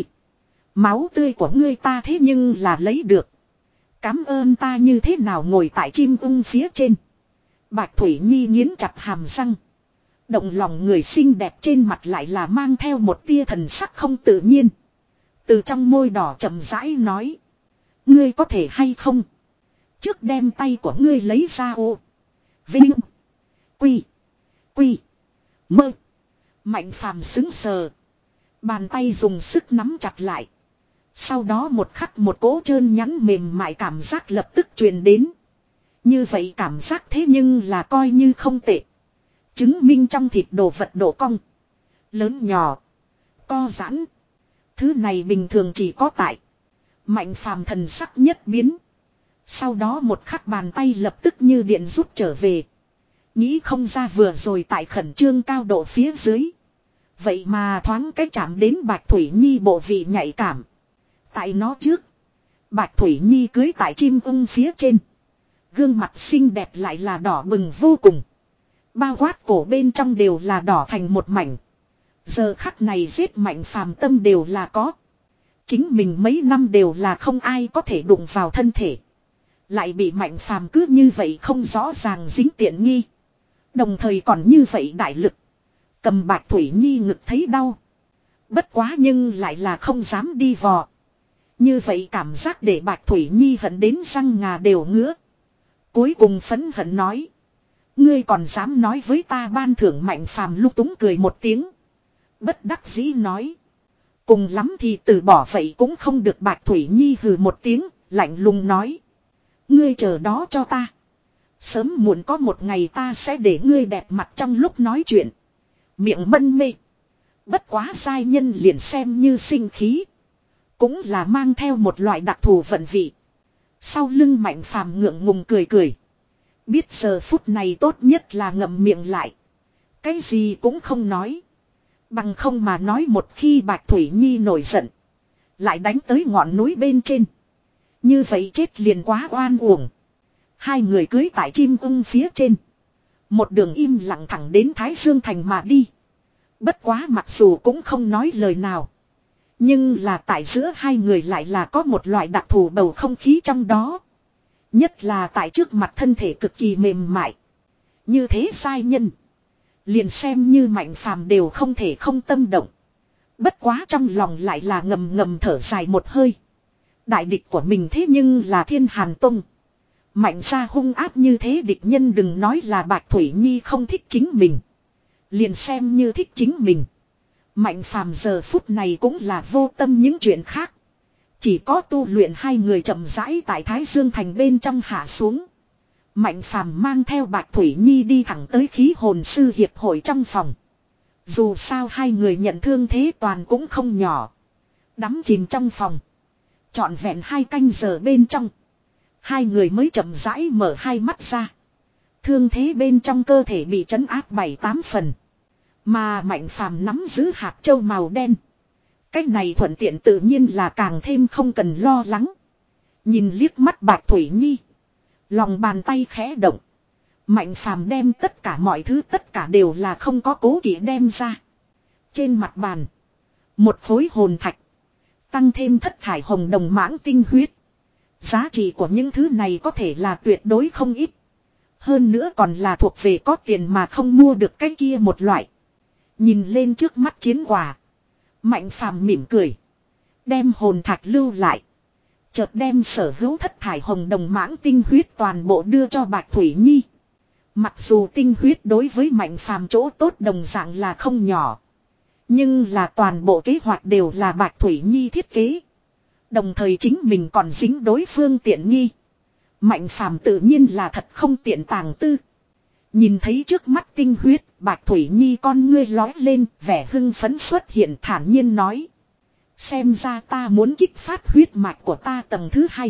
Máu tươi của ngươi ta thế nhưng là lấy được. Cám ơn ta như thế nào ngồi tại chim ưng phía trên. Bạch Thủy Nhi nghiến chặt hàm răng. Động lòng người xinh đẹp trên mặt lại là mang theo một tia thần sắc không tự nhiên. Từ trong môi đỏ chậm rãi nói. Ngươi có thể hay không? Trước đem tay của ngươi lấy ra ô. Vinh. Quy. Quy. Mơ. Mạnh Phàm xứng sờ. Bàn tay dùng sức nắm chặt lại. Sau đó một khắc một cỗ trơn nhắn mềm mại cảm giác lập tức truyền đến. Như vậy cảm giác thế nhưng là coi như không tệ. Chứng minh trong thịt đồ vật độ cong. Lớn nhỏ. Co giãn. Thứ này bình thường chỉ có tại. Mạnh Phàm thần sắc nhất biến. Sau đó một khắc bàn tay lập tức như điện rút trở về. Nghĩ không ra vừa rồi tại khẩn trương cao độ phía dưới. Vậy mà thoáng cách chạm đến Bạch Thủy Nhi bộ vị nhạy cảm. Tại nó trước. Bạch Thủy Nhi cưới tại chim ưng phía trên. Gương mặt xinh đẹp lại là đỏ bừng vô cùng. Bao quát cổ bên trong đều là đỏ thành một mảnh. Giờ khắc này giết Mạnh Phàm tâm đều là có. Chính mình mấy năm đều là không ai có thể đụng vào thân thể. Lại bị Mạnh Phàm cứ như vậy không rõ ràng dính tiện nghi. Đồng thời còn như vậy đại lực. Cầm Bạch Thủy Nhi ngực thấy đau. Bất quá nhưng lại là không dám đi vò. Như vậy cảm giác để Bạch Thủy Nhi hận đến răng ngà đều ngứa. Cuối cùng phẫn hận nói. Ngươi còn dám nói với ta ban thưởng Mạnh Phàm lúc túng cười một tiếng. Bất đắc dĩ nói. Cùng lắm thì từ bỏ vậy cũng không được. Bạch Thủy Nhi hừ một tiếng, lạnh lùng nói. Ngươi chờ đó cho ta. Sớm muộn có một ngày ta sẽ để ngươi đẹp mặt trong lúc nói chuyện. Miệng mân mê. Bất quá sai nhân liền xem như sinh khí. Cũng là mang theo một loại đặc thù vận vị. Sau lưng Mạnh Phàm ngượng ngùng cười cười. Biết giờ phút này tốt nhất là ngậm miệng lại. Cái gì cũng không nói. Bằng không mà nói một khi Bạch Thủy Nhi nổi giận. Lại đánh tới ngọn núi bên trên. Như vậy chết liền quá oan uổng. Hai người cưới tại chim ưng phía trên. Một đường im lặng thẳng đến Thái Dương Thành mà đi. Bất quá mặc dù cũng không nói lời nào. Nhưng là tại giữa hai người lại là có một loại đặc thù bầu không khí trong đó. Nhất là tại trước mặt thân thể cực kỳ mềm mại. Như thế sai nhân. Liền xem như Mạnh Phàm đều không thể không tâm động. Bất quá trong lòng lại là ngầm ngầm thở dài một hơi. Đại địch của mình thế nhưng là Thiên Hàn Tông. Mạnh ra hung áp như thế địch nhân đừng nói là Bạch Thủy Nhi không thích chính mình. Liền xem như thích chính mình. Mạnh Phàm giờ phút này cũng là vô tâm những chuyện khác. Chỉ có tu luyện hai người chậm rãi tại Thái Dương Thành bên trong hạ xuống. Mạnh Phàm mang theo Bạch Thủy Nhi đi thẳng tới khí hồn sư hiệp hội trong phòng. Dù sao hai người nhận thương thế toàn cũng không nhỏ. Đắm chìm trong phòng. Trọn vẹn hai canh giờ bên trong. Hai người mới chậm rãi mở hai mắt ra. Thương thế bên trong cơ thể bị trấn áp bảy tám phần. Mà Mạnh Phàm nắm giữ hạt châu màu đen. Cách này thuận tiện tự nhiên là càng thêm không cần lo lắng. Nhìn liếc mắt Bạch Thủy Nhi. Lòng bàn tay khẽ động. Mạnh Phàm đem tất cả mọi thứ tất cả đều là không có cố kỵ đem ra. Trên mặt bàn. Một khối hồn thạch. Tăng thêm thất thải hồng đồng mãng tinh huyết. Giá trị của những thứ này có thể là tuyệt đối không ít. Hơn nữa còn là thuộc về có tiền mà không mua được cái kia một loại. Nhìn lên trước mắt chiến quả. Mạnh Phàm mỉm cười. Đem hồn thạch lưu lại. Chợt đem sở hữu thất thải hồng đồng mãng tinh huyết toàn bộ đưa cho Bạch Thủy Nhi. Mặc dù tinh huyết đối với Mạnh Phàm chỗ tốt đồng dạng là không nhỏ. Nhưng là toàn bộ kế hoạch đều là Bạch Thủy Nhi thiết kế. Đồng thời chính mình còn dính đối phương tiện nghi. Mạnh Phàm tự nhiên là thật không tiện tàng tư. Nhìn thấy trước mắt tinh huyết, Bạch Thủy Nhi con ngươi lói lên, vẻ hưng phấn xuất hiện thản nhiên nói. Xem ra ta muốn kích phát huyết mạch của ta tầng thứ hai.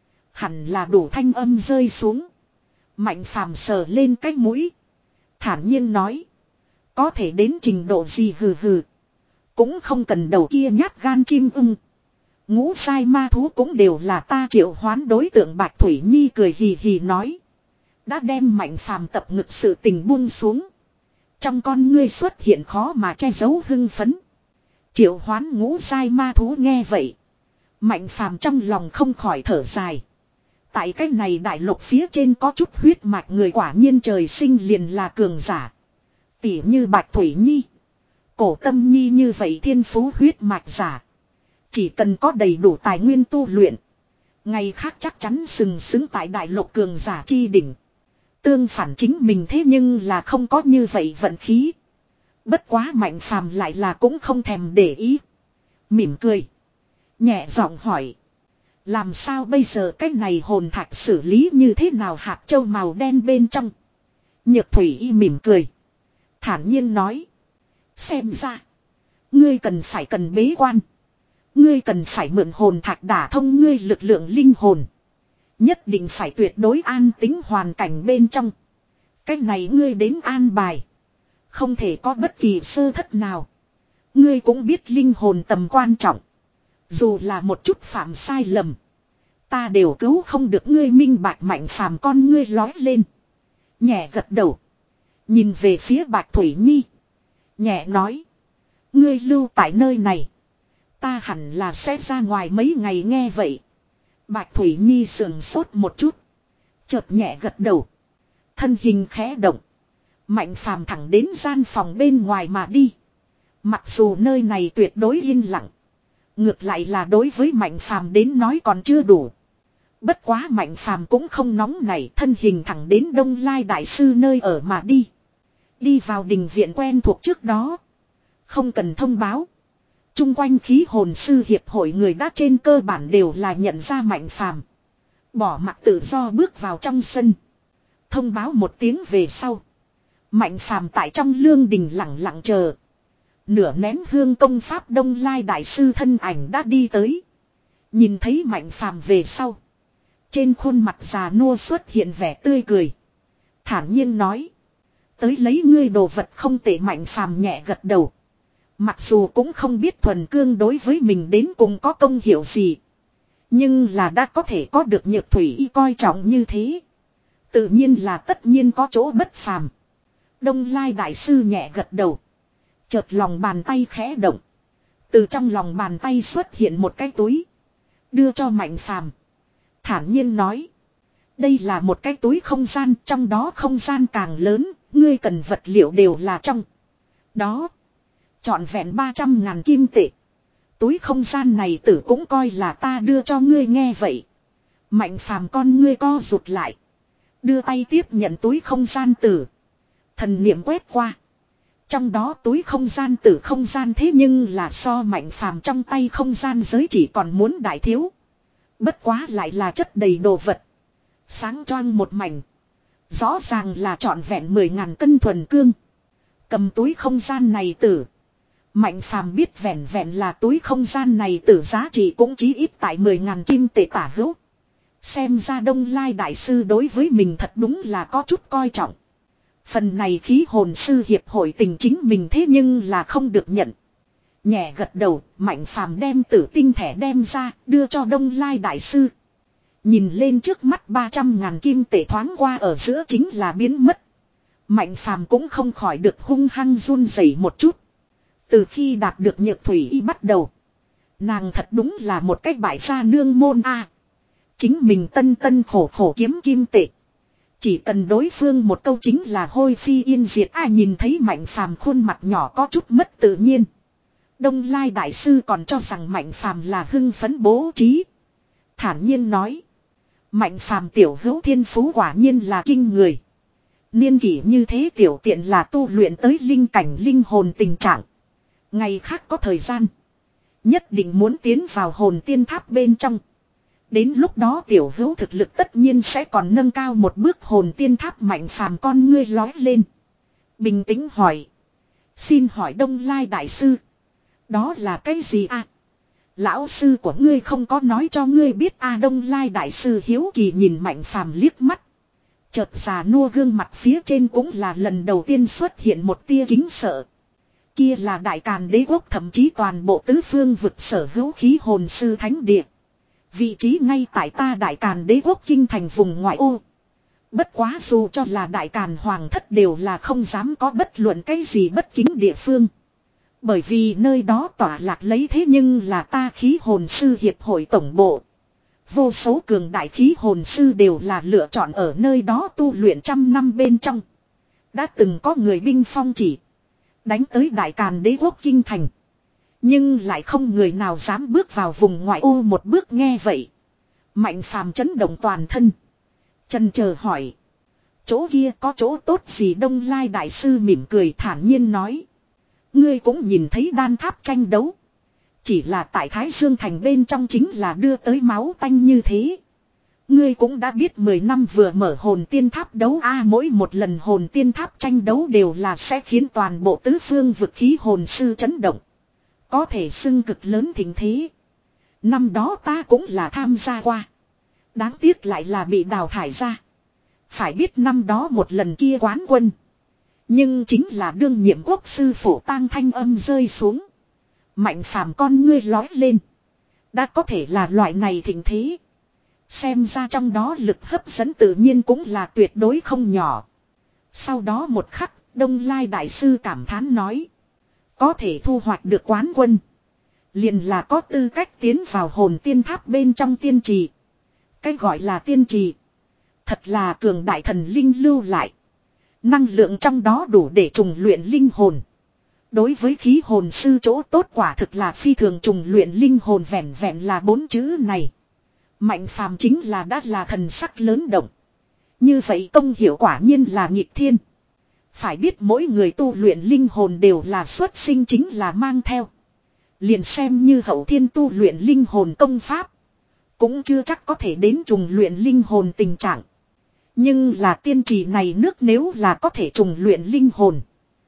Hẳn là đủ thanh âm rơi xuống. Mạnh Phàm sờ lên cái mũi. Thản nhiên nói. Có thể đến trình độ gì hừ hừ. Cũng không cần đầu kia nhát gan chim ưng. Ngũ sai ma thú cũng đều là ta triệu hoán đối tượng. Bạch Thủy Nhi cười hì hì nói. Đã đem Mạnh Phàm tập ngực sự tình buông xuống. Trong con ngươi xuất hiện khó mà che giấu hưng phấn. Triệu hoán ngũ sai ma thú nghe vậy. Mạnh Phàm trong lòng không khỏi thở dài. Tại cái này đại lục phía trên có chút huyết mạch người quả nhiên trời sinh liền là cường giả. Tỉ như Bạch Thủy Nhi. Cổ Tâm Nhi như vậy thiên phú huyết mạch giả. Chỉ cần có đầy đủ tài nguyên tu luyện. Ngày khác chắc chắn sừng sững tại đại lục cường giả chi đỉnh. Tương phản chính mình thế nhưng là không có như vậy vận khí. Bất quá Mạnh Phàm lại là cũng không thèm để ý. Mỉm cười. Nhẹ giọng hỏi. Làm sao bây giờ cái này hồn thạch xử lý như thế nào hạt châu màu đen bên trong. Nhược Thủy Y mỉm cười. Thản nhiên nói. Xem ra. Ngươi cần phải cần bế quan. Ngươi cần phải mượn hồn thạch đả thông ngươi lực lượng linh hồn. Nhất định phải tuyệt đối an tính hoàn cảnh bên trong. Cái này ngươi đến an bài. Không thể có bất kỳ sơ thất nào. Ngươi cũng biết linh hồn tầm quan trọng. Dù là một chút phạm sai lầm. Ta đều cứu không được ngươi. Minh bạch. Mạnh Phàm con ngươi lói lên. Nhẹ gật đầu. Nhìn về phía Bạch Thủy Nhi. Nhẹ nói. Ngươi lưu tại nơi này. Ta hẳn là sẽ ra ngoài mấy ngày nghe vậy. Bạch Thủy Nhi sườn sốt một chút. Chợt nhẹ gật đầu. Thân hình khẽ động. Mạnh Phàm thẳng đến gian phòng bên ngoài mà đi. Mặc dù nơi này tuyệt đối yên lặng. Ngược lại là đối với Mạnh Phàm đến nói còn chưa đủ. Bất quá Mạnh Phàm cũng không nóng nảy, thân hình thẳng đến Đông Lai Đại Sư nơi ở mà đi. Đi vào đình viện quen thuộc trước đó. Không cần thông báo. Trung quanh khí hồn sư hiệp hội người đã trên cơ bản đều là nhận ra Mạnh Phàm. Bỏ mặc tự do bước vào trong sân. Thông báo một tiếng về sau. Mạnh Phàm tại trong lương đình lặng lặng chờ. Nửa nén hương công pháp Đông Lai Đại Sư thân ảnh đã đi tới. Nhìn thấy Mạnh Phàm về sau. Trên khuôn mặt già nua xuất hiện vẻ tươi cười. Thản nhiên nói. Tới lấy ngươi đồ vật không tệ. Mạnh Phàm nhẹ gật đầu. Mặc dù cũng không biết thuần cương đối với mình đến cùng có công hiệu gì. Nhưng là đã có thể có được nhược thủy y coi trọng như thế. Tự nhiên là tất nhiên có chỗ bất phàm. Đông Lai Đại Sư nhẹ gật đầu. Chợt lòng bàn tay khẽ động. Từ trong lòng bàn tay xuất hiện một cái túi. Đưa cho Mạnh Phàm. Thản nhiên nói. Đây là một cái túi không gian. Trong đó không gian càng lớn. Ngươi cần vật liệu đều là trong đó. Chọn vẹn ba trăm ngàn kim tệ. Túi không gian này tử cũng coi là ta đưa cho ngươi nghe vậy. Mạnh Phàm con ngươi co rụt lại. Đưa tay tiếp nhận túi không gian tử. Thần niệm quét qua. Trong đó túi không gian tử không gian thế nhưng là so Mạnh Phàm trong tay không gian giới chỉ còn muốn đại thiếu. Bất quá lại là chất đầy đồ vật. Sáng choang một mảnh. Rõ ràng là trọn vẹn mười ngàn cân thuần cương. Cầm túi không gian này tử. Mạnh Phàm biết vẹn vẹn là túi không gian này tử giá trị cũng chí ít tại mười ngàn kim tệ tả hữu. Xem ra Đông Lai Đại Sư đối với mình thật đúng là có chút coi trọng. Phần này khí hồn sư hiệp hội tình chính mình thế nhưng là không được nhận. Nhẹ gật đầu, Mạnh Phàm đem tử tinh thẻ đem ra, đưa cho Đông Lai Đại Sư. Nhìn lên trước mắt ba trăm ngàn kim tệ thoáng qua ở giữa chính là biến mất. Mạnh Phàm cũng không khỏi được hung hăng run rẩy một chút. Từ khi đạt được nhược thủy y bắt đầu. Nàng thật đúng là một cách bại gia nương môn a. Chính mình tân tân khổ khổ kiếm kim tệ. Chỉ cần đối phương một câu chính là hôi phi yên diệt. Ai nhìn thấy Mạnh Phàm khuôn mặt nhỏ có chút mất tự nhiên. Đông Lai Đại Sư còn cho rằng Mạnh Phàm là hưng phấn bố trí. Thản nhiên nói. Mạnh Phàm tiểu hữu thiên phú quả nhiên là kinh người. Niên kỷ như thế tiểu tiện là tu luyện tới linh cảnh linh hồn tình trạng. Ngày khác có thời gian. Nhất định muốn tiến vào hồn tiên tháp bên trong. Đến lúc đó tiểu hữu thực lực tất nhiên sẽ còn nâng cao một bước. Hồn tiên tháp Mạnh Phàm con ngươi lói lên. Bình tĩnh hỏi. Xin hỏi Đông Lai Đại Sư. Đó là cái gì à? Lão sư của ngươi không có nói cho ngươi biết à? Đông Lai Đại Sư hiếu kỳ nhìn Mạnh Phàm liếc mắt. Chợt già nua gương mặt phía trên cũng là lần đầu tiên xuất hiện một tia kính sợ. Kia là Đại Càn Đế quốc, thậm chí toàn bộ tứ phương vực sở hữu khí hồn sư thánh địa. Vị trí ngay tại ta Đại Càn Đế quốc kinh thành vùng ngoại ô. Bất quá dù cho là Đại Càn Hoàng thất đều là không dám có bất luận cái gì bất kính địa phương. Bởi vì nơi đó tỏa lạc lấy thế nhưng là ta khí hồn sư hiệp hội tổng bộ. Vô số cường đại khí hồn sư đều là lựa chọn ở nơi đó tu luyện trăm năm bên trong. Đã từng có người binh phong chỉ. Đánh tới Đại Càn Đế quốc kinh thành. Nhưng lại không người nào dám bước vào vùng ngoại ô một bước. Nghe vậy. Mạnh Phàm chấn động toàn thân. Chần chờ hỏi. Chỗ kia có chỗ tốt gì? Đông Lai Đại Sư mỉm cười thản nhiên nói. Ngươi cũng nhìn thấy đan tháp tranh đấu. Chỉ là tại Thái Dương Thành bên trong chính là đưa tới máu tanh như thế. Ngươi cũng đã biết mười năm vừa mở hồn tiên tháp đấu a, mỗi một lần hồn tiên tháp tranh đấu đều là sẽ khiến toàn bộ tứ phương vực khí hồn sư chấn động. Có thể xưng cực lớn thịnh thế. Năm đó ta cũng là tham gia qua. Đáng tiếc lại là bị đào thải ra. Phải biết năm đó một lần kia quán quân. Nhưng chính là đương nhiệm quốc sư phổ tang thanh âm rơi xuống. Mạnh Phàm con ngươi lói lên. Đã có thể là loại này thịnh thế. Xem ra trong đó lực hấp dẫn tự nhiên cũng là tuyệt đối không nhỏ. Sau đó một khắc, Đông Lai Đại Sư cảm thán nói. Có thể thu hoạch được quán quân. Liền là có tư cách tiến vào hồn tiên tháp bên trong tiên trì. Cái gọi là tiên trì. Thật là cường đại thần linh lưu lại. Năng lượng trong đó đủ để trùng luyện linh hồn. Đối với khí hồn sư chỗ tốt quả thực là phi thường trùng luyện linh hồn, vẹn vẹn là bốn chữ này. Mạnh phàm chính là đã là thần sắc lớn động. Như vậy công hiệu quả nhiên là nghịch thiên. Phải biết mỗi người tu luyện linh hồn đều là xuất sinh chính là mang theo. Liền xem như hậu thiên tu luyện linh hồn công pháp. Cũng chưa chắc có thể đến trùng luyện linh hồn tình trạng. Nhưng là tiên trì này nước nếu là có thể trùng luyện linh hồn.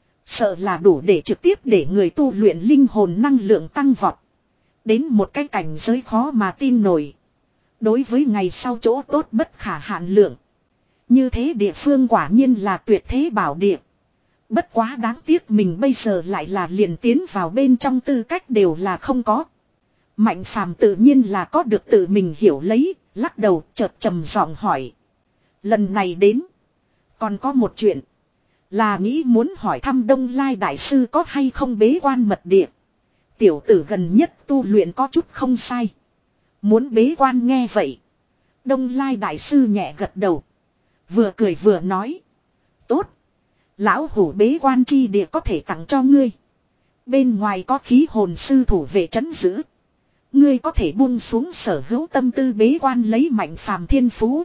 Sợ là đủ để trực tiếp để người tu luyện linh hồn năng lượng tăng vọt. Đến một cái cảnh giới khó mà tin nổi. Đối với ngày sau chỗ tốt bất khả hạn lượng. Như thế địa phương quả nhiên là tuyệt thế bảo địa. Bất quá đáng tiếc mình bây giờ lại là liền tiến vào bên trong tư cách đều là không có. Mạnh phàm tự nhiên là có được tự mình hiểu lấy, lắc đầu chợt trầm giọng hỏi. Lần này đến, còn có một chuyện. Là nghĩ muốn hỏi thăm Đông Lai Đại Sư có hay không bế quan mật địa. Tiểu tử gần nhất tu luyện có chút không sai. Muốn bế quan nghe vậy. Đông Lai Đại Sư nhẹ gật đầu. Vừa cười vừa nói. Tốt. Lão hủ bế quan chi địa có thể tặng cho ngươi. Bên ngoài có khí hồn sư thủ vệ trấn giữ. Ngươi có thể buông xuống sở hữu tâm tư bế quan lấy mạnh phàm thiên phú.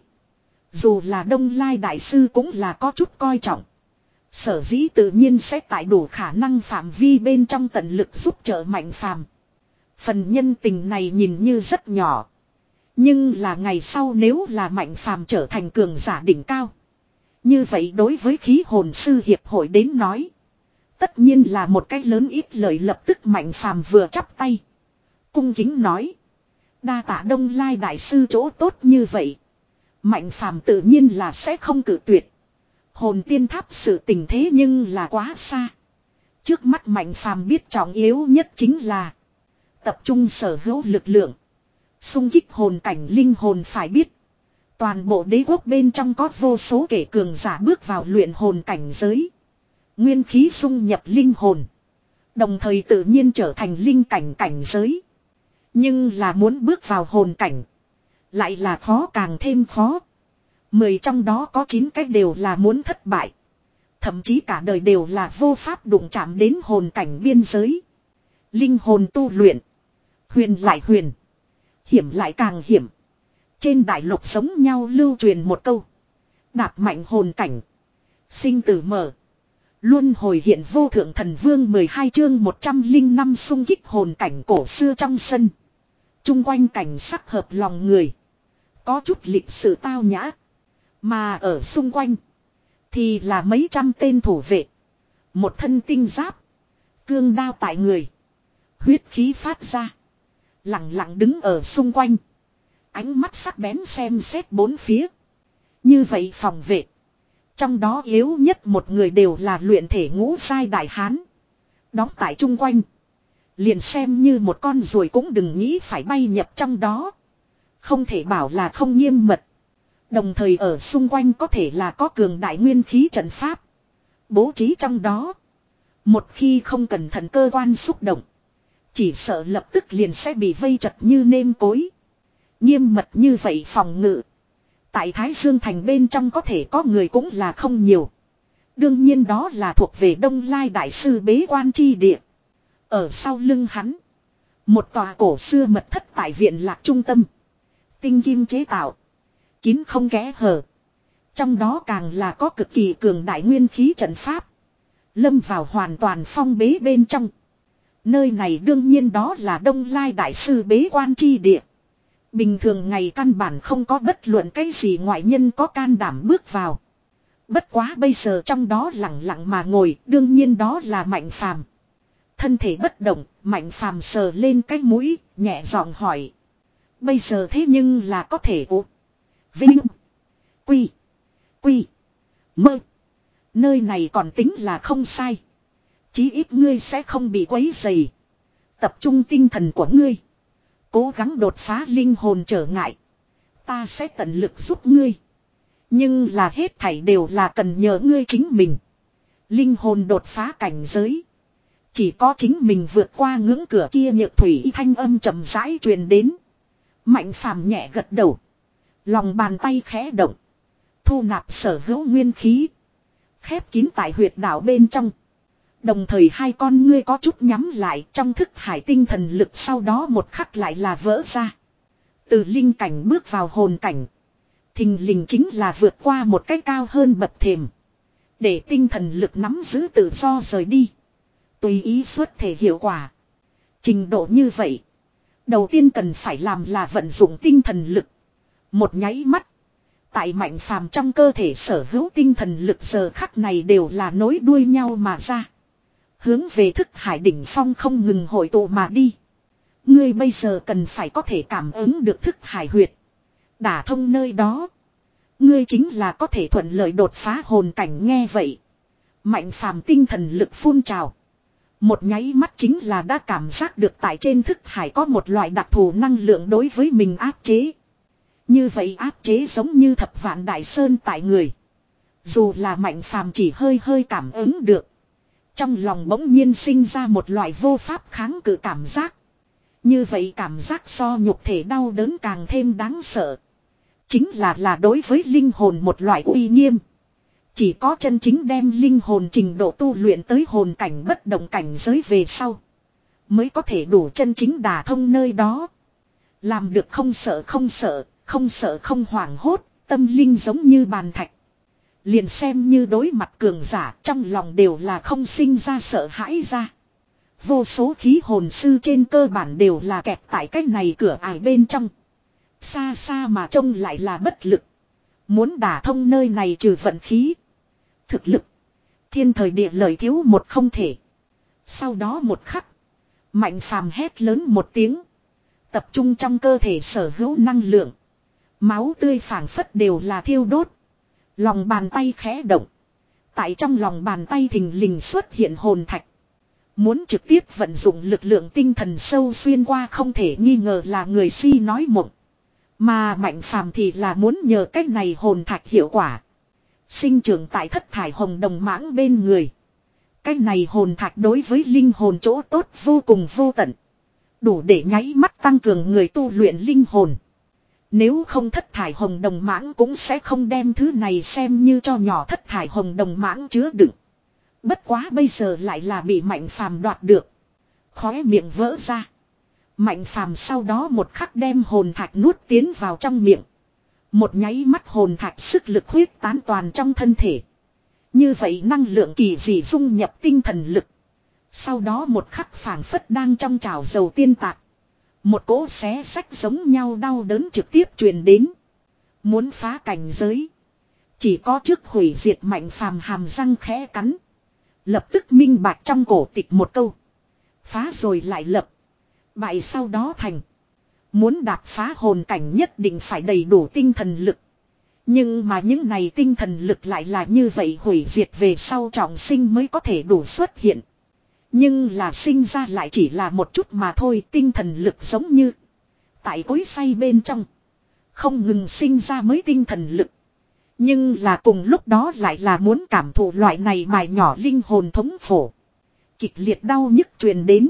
Dù là Đông Lai Đại Sư cũng là có chút coi trọng. Sở dĩ tự nhiên sẽ tại đủ khả năng phạm vi bên trong tận lực giúp trợ mạnh phàm. Phần nhân tình này nhìn như rất nhỏ. Nhưng là ngày sau nếu là mạnh phàm trở thành cường giả đỉnh cao. Như vậy đối với khí hồn sư hiệp hội đến nói. Tất nhiên là một cái lớn ít lời lập tức mạnh phàm vừa chắp tay. Cung kính nói. Đa tạ Đông Lai Đại Sư chỗ tốt như vậy. Mạnh phàm tự nhiên là sẽ không cự tuyệt. Hồn tiên tháp sự tình thế nhưng là quá xa. Trước mắt mạnh phàm biết trọng yếu nhất chính là. Tập trung sở hữu lực lượng. Xung kích hồn cảnh linh hồn phải biết. Toàn bộ đế quốc bên trong có vô số kẻ cường giả bước vào luyện hồn cảnh giới. Nguyên khí xung nhập linh hồn. Đồng thời tự nhiên trở thành linh cảnh cảnh giới. Nhưng là muốn bước vào hồn cảnh. Lại là khó càng thêm khó. Mười trong đó có chín cách đều là muốn thất bại. Thậm chí cả đời đều là vô pháp đụng chạm đến hồn cảnh biên giới. Linh hồn tu luyện. Huyền lại huyền. Hiểm lại càng hiểm. Trên đại lục giống nhau lưu truyền một câu. Đạp mạnh hồn cảnh. Sinh tử mở. Luân hồi hiện vô thượng thần vương mười hai chương một trăm linh năm xung kích hồn cảnh cổ xưa trong sân. Trung quanh cảnh sắc hợp lòng người. Có chút lịch sự tao nhã. Mà ở xung quanh. Thì là mấy trăm tên thủ vệ. Một thân tinh giáp. Cương đao tại người. Huyết khí phát ra. Lặng lặng đứng ở xung quanh. Ánh mắt sắc bén xem xét bốn phía. Như vậy phòng vệ. Trong đó yếu nhất một người đều là luyện thể ngũ giai đại hán. Đóng tại chung quanh. Liền xem như một con ruồi cũng đừng nghĩ phải bay nhập trong đó. Không thể bảo là không nghiêm mật. Đồng thời ở xung quanh có thể là có cường đại nguyên khí trận pháp. Bố trí trong đó. Một khi không cẩn thận cơ quan xúc động. Chỉ sợ lập tức liền sẽ bị vây chật như nêm cối. Nghiêm mật như vậy phòng ngự. Tại Thái Dương Thành bên trong có thể có người cũng là không nhiều. Đương nhiên đó là thuộc về Đông Lai Đại Sư bế quan chi địa. Ở sau lưng hắn. Một tòa cổ xưa mật thất tại viện lạc trung tâm. Tinh kim chế tạo. Kín không kẽ hở. Trong đó càng là có cực kỳ cường đại nguyên khí trận pháp. Lâm vào hoàn toàn phong bế bên trong. Nơi này đương nhiên đó là Đông Lai Đại Sư bế quan chi địa. Bình thường ngày căn bản không có bất luận cái gì ngoại nhân có can đảm bước vào. Bất quá bây giờ trong đó lặng lặng mà ngồi, đương nhiên đó là Mạnh Phàm. Thân thể bất động, Mạnh Phàm sờ lên cái mũi, nhẹ giọng hỏi. Bây giờ thế nhưng là có thể ụ. Vinh. Quy. Quy. Mơ. Nơi này còn tính là không sai. Chí ít ngươi sẽ không bị quấy rầy. Tập trung tinh thần của ngươi. Cố gắng đột phá linh hồn trở ngại. Ta sẽ tận lực giúp ngươi. Nhưng là hết thảy đều là cần nhờ ngươi chính mình. Linh hồn đột phá cảnh giới. Chỉ có chính mình vượt qua ngưỡng cửa kia nhược thủy thanh âm chậm rãi truyền đến. Mạnh Phàm nhẹ gật đầu. Lòng bàn tay khẽ động. Thu nạp sở hữu nguyên khí. Khép kín tại huyệt đạo bên trong. Đồng thời hai con ngươi có chút nhắm lại trong thức hải tinh thần lực sau đó một khắc lại là vỡ ra. Từ linh cảnh bước vào hồn cảnh. Thình lình chính là vượt qua một cái cao hơn bậc thềm. Để tinh thần lực nắm giữ tự do rời đi. Tùy ý xuất thể hiệu quả. Trình độ như vậy. Đầu tiên cần phải làm là vận dụng tinh thần lực. Một nháy mắt. Tại Mạnh Phàm trong cơ thể sở hữu tinh thần lực giờ khắc này đều là nối đuôi nhau mà ra. Hướng về thức hải đỉnh phong không ngừng hội tụ mà đi. Ngươi bây giờ cần phải có thể cảm ứng được thức hải huyệt. Đả thông nơi đó. Ngươi chính là có thể thuận lợi đột phá hồn cảnh nghe vậy. Mạnh Phàm tinh thần lực phun trào. Một nháy mắt chính là đã cảm giác được tại trên thức hải có một loại đặc thù năng lượng đối với mình áp chế. Như vậy áp chế giống như thập vạn đại sơn tại người. Dù là Mạnh Phàm chỉ hơi hơi cảm ứng được. Trong lòng bỗng nhiên sinh ra một loại vô pháp kháng cự cảm giác. Như vậy cảm giác so nhục thể đau đớn càng thêm đáng sợ. Chính là là đối với linh hồn một loại uy nghiêm. Chỉ có chân chính đem linh hồn trình độ tu luyện tới hồn cảnh bất động cảnh giới về sau. Mới có thể đủ chân chính đả thông nơi đó. Làm được không sợ không sợ, không sợ không hoảng hốt, tâm linh giống như bàn thạch. Liền xem như đối mặt cường giả trong lòng đều là không sinh ra sợ hãi ra. Vô số khí hồn sư trên cơ bản đều là kẹt tại cách này cửa ải bên trong. Xa xa mà trông lại là bất lực. Muốn đả thông nơi này trừ vận khí. Thực lực. Thiên thời địa lợi thiếu một không thể. Sau đó một khắc. Mạnh Phàm hét lớn một tiếng. Tập trung trong cơ thể sở hữu năng lượng. Máu tươi phảng phất đều là thiêu đốt. Lòng bàn tay khẽ động. Tại trong lòng bàn tay thình lình xuất hiện hồn thạch. Muốn trực tiếp vận dụng lực lượng tinh thần sâu xuyên qua không thể nghi ngờ là người si nói mộng. Mà Mạnh Phàm thì là muốn nhờ cách này hồn thạch hiệu quả. Sinh trưởng tại thất thải hồng đồng mãng bên người. Cách này hồn thạch đối với linh hồn chỗ tốt vô cùng vô tận. Đủ để nháy mắt tăng cường người tu luyện linh hồn. Nếu không thất thải hồng đồng mãng cũng sẽ không đem thứ này xem như cho nhỏ thất thải hồng đồng mãng chứa đựng. Bất quá bây giờ lại là bị Mạnh Phàm đoạt được. Khóe miệng vỡ ra. Mạnh Phàm sau đó một khắc đem hồn thạch nuốt tiến vào trong miệng. Một nháy mắt hồn thạch sức lực huyết tán toàn trong thân thể. Như vậy năng lượng kỳ dị dung nhập tinh thần lực. Sau đó một khắc phảng phất đang trong chảo dầu tiên tạc. Một cỗ xé sách giống nhau đau đớn trực tiếp truyền đến. Muốn phá cảnh giới. Chỉ có trước hủy diệt Mạnh Phàm hàm răng khẽ cắn. Lập tức minh bạch trong cổ tịch một câu. Phá rồi lại lập. Bại sau đó thành. Muốn đạp phá hồn cảnh nhất định phải đầy đủ tinh thần lực. Nhưng mà những này tinh thần lực lại là như vậy hủy diệt về sau trọng sinh mới có thể đủ xuất hiện. Nhưng là sinh ra lại chỉ là một chút mà thôi, tinh thần lực giống như tại cối xay bên trong. Không ngừng sinh ra mới tinh thần lực. Nhưng là cùng lúc đó lại là muốn cảm thụ loại này mài nhỏ linh hồn thống khổ. Kịch liệt đau nhức truyền đến.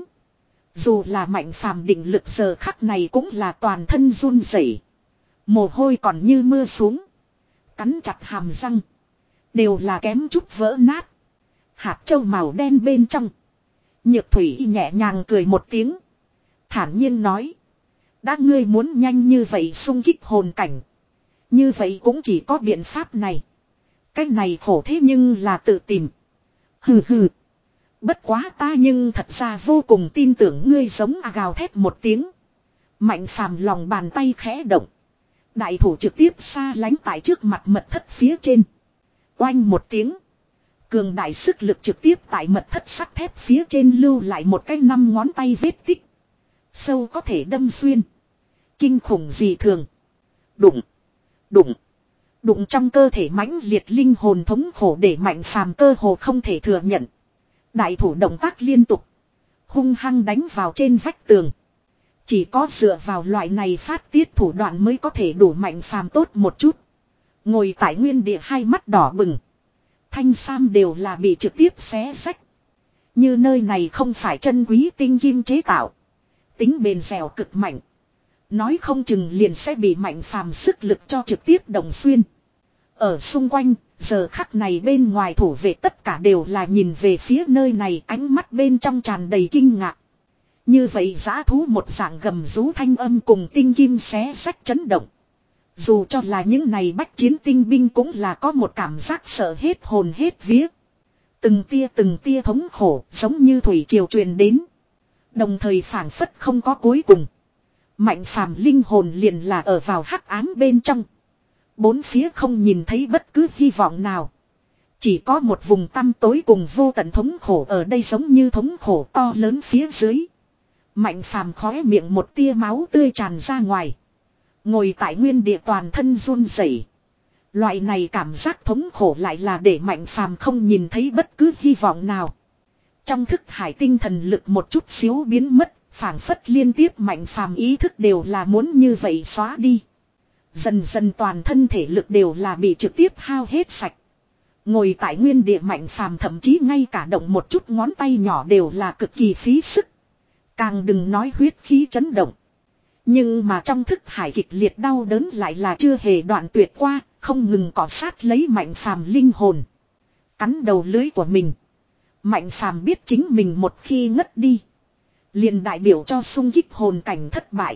Dù là Mạnh Phàm định lực giờ khắc này cũng là toàn thân run rẩy. Mồ hôi còn như mưa xuống. Cắn chặt hàm răng. Đều là kém chút vỡ nát. Hạt châu màu đen bên trong. Nhược Thủy nhẹ nhàng cười một tiếng. Thản nhiên nói. Đã ngươi muốn nhanh như vậy xung kích hồn cảnh. Như vậy cũng chỉ có biện pháp này. Cái này khổ thế nhưng là tự tìm. Hừ hừ. Bất quá ta nhưng thật ra vô cùng tin tưởng ngươi giống à gào thét một tiếng. Mạnh Phàm lòng bàn tay khẽ động. Đại thủ trực tiếp xa lánh tại trước mặt mật thất phía trên. Oanh một tiếng. Cường đại sức lực trực tiếp tại mật thất sắt thép phía trên lưu lại một cái năm ngón tay vết tích. Sâu có thể đâm xuyên. Kinh khủng dị thường. Đụng. Đụng. Đụng trong cơ thể mãnh liệt linh hồn thống khổ để Mạnh Phàm cơ hồ không thể thừa nhận. Đại thủ động tác liên tục. Hung hăng đánh vào trên vách tường. Chỉ có dựa vào loại này phát tiết thủ đoạn mới có thể đủ Mạnh Phàm tốt một chút. Ngồi tại nguyên địa hai mắt đỏ bừng. Thanh sam đều là bị trực tiếp xé rách. Như nơi này không phải chân quý tinh kim chế tạo. Tính bền dẻo cực mạnh. Nói không chừng liền sẽ bị Mạnh Phàm sức lực cho trực tiếp đồng xuyên. Ở xung quanh, giờ khắc này bên ngoài thủ vệ tất cả đều là nhìn về phía nơi này, ánh mắt bên trong tràn đầy kinh ngạc. Như vậy giã thú một dạng gầm rú thanh âm cùng tinh kim xé xách chấn động. Dù cho là những này bách chiến tinh binh cũng là có một cảm giác sợ hết hồn hết vía. Từng tia từng tia thống khổ giống như thủy triều truyền đến. Đồng thời phảng phất không có cuối cùng. Mạnh phàm linh hồn liền là ở vào hắc ám bên trong. Bốn phía không nhìn thấy bất cứ hy vọng nào. Chỉ có một vùng tăm tối cùng vô tận thống khổ ở đây giống như thống khổ to lớn phía dưới. Mạnh phàm khóe miệng một tia máu tươi tràn ra ngoài. Ngồi tại nguyên địa toàn thân run rẩy. Loại này cảm giác thống khổ lại là để mạnh phàm không nhìn thấy bất cứ hy vọng nào. Trong thức hải tinh thần lực một chút xíu biến mất, phảng phất liên tiếp mạnh phàm ý thức đều là muốn như vậy xóa đi. Dần dần toàn thân thể lực đều là bị trực tiếp hao hết sạch. Ngồi tại nguyên địa mạnh phàm thậm chí ngay cả động một chút ngón tay nhỏ đều là cực kỳ phí sức. Càng đừng nói huyết khí chấn động. Nhưng mà trong thức hải kịch liệt đau đớn lại là chưa hề đoạn tuyệt qua, không ngừng cọ sát lấy mạnh phàm linh hồn. Cắn đầu lưới của mình. Mạnh phàm biết chính mình một khi ngất đi. Liền đại biểu cho xung kích hồn cảnh thất bại.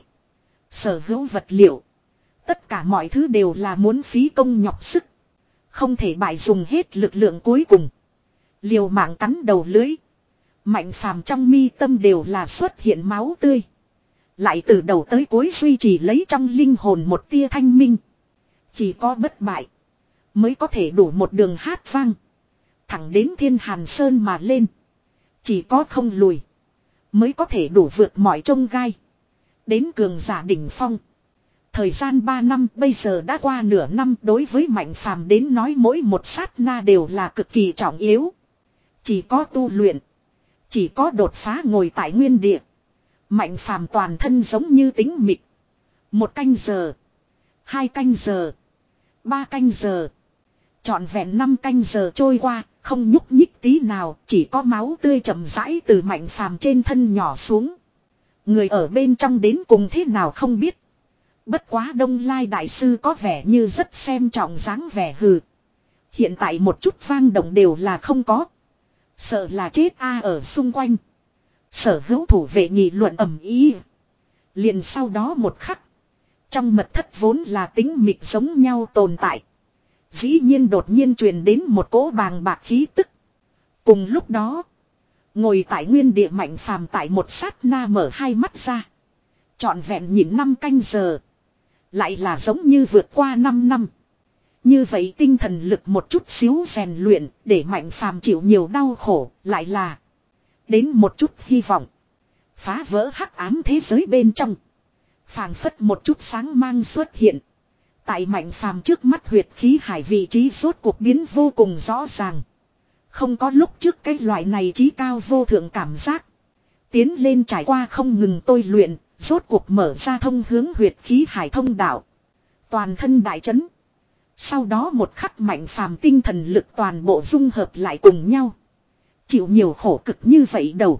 Sở hữu vật liệu. Tất cả mọi thứ đều là muốn phí công nhọc sức. Không thể bại dùng hết lực lượng cuối cùng. Liều mạng cắn đầu lưới. Mạnh phàm trong mi tâm đều là xuất hiện máu tươi. Lại từ đầu tới cuối duy trì lấy trong linh hồn một tia thanh minh. Chỉ có bất bại. Mới có thể đủ một đường hát vang. Thẳng đến thiên hàn sơn mà lên. Chỉ có không lùi. Mới có thể đủ vượt mọi trông gai. Đến cường giả đỉnh phong. Thời gian ba năm bây giờ đã qua nửa năm đối với mạnh phàm đến nói mỗi một sát na đều là cực kỳ trọng yếu. Chỉ có tu luyện. Chỉ có đột phá ngồi tại nguyên địa. Mạnh phàm toàn thân giống như tính mịt. Một canh giờ. Hai canh giờ. Ba canh giờ. Trọn vẹn năm canh giờ trôi qua. Không nhúc nhích tí nào. Chỉ có máu tươi chậm rãi từ mạnh phàm trên thân nhỏ xuống. Người ở bên trong đến cùng thế nào không biết. Bất quá Đông Lai đại sư có vẻ như rất xem trọng dáng vẻ hừ. Hiện tại một chút vang động đều là không có. Sợ là chết a ở xung quanh. Sở hữu thủ vệ nghị luận ầm ý. Liền sau đó một khắc. Trong mật thất vốn là tính mịt giống nhau tồn tại. Dĩ nhiên đột nhiên truyền đến một cỗ bàng bạc khí tức. Cùng lúc đó. Ngồi tại nguyên địa mạnh phàm tại một sát na mở hai mắt ra. Trọn vẹn nhìn năm canh giờ. Lại là giống như vượt qua năm năm. Như vậy tinh thần lực một chút xíu rèn luyện để mạnh phàm chịu nhiều đau khổ lại là đến một chút hy vọng. Phá vỡ hắc ám thế giới bên trong. Phảng phất một chút sáng mang xuất hiện. Tại mạnh phàm trước mắt huyệt khí hải vị trí rốt cuộc biến vô cùng rõ ràng. Không có lúc trước cái loại này trí cao vô thượng cảm giác. Tiến lên trải qua không ngừng tôi luyện. Rốt cuộc mở ra thông hướng huyệt khí hải thông đạo. Toàn thân đại chấn. Sau đó một khắc mạnh phàm tinh thần lực toàn bộ dung hợp lại cùng nhau. Chịu nhiều khổ cực như vậy đâu.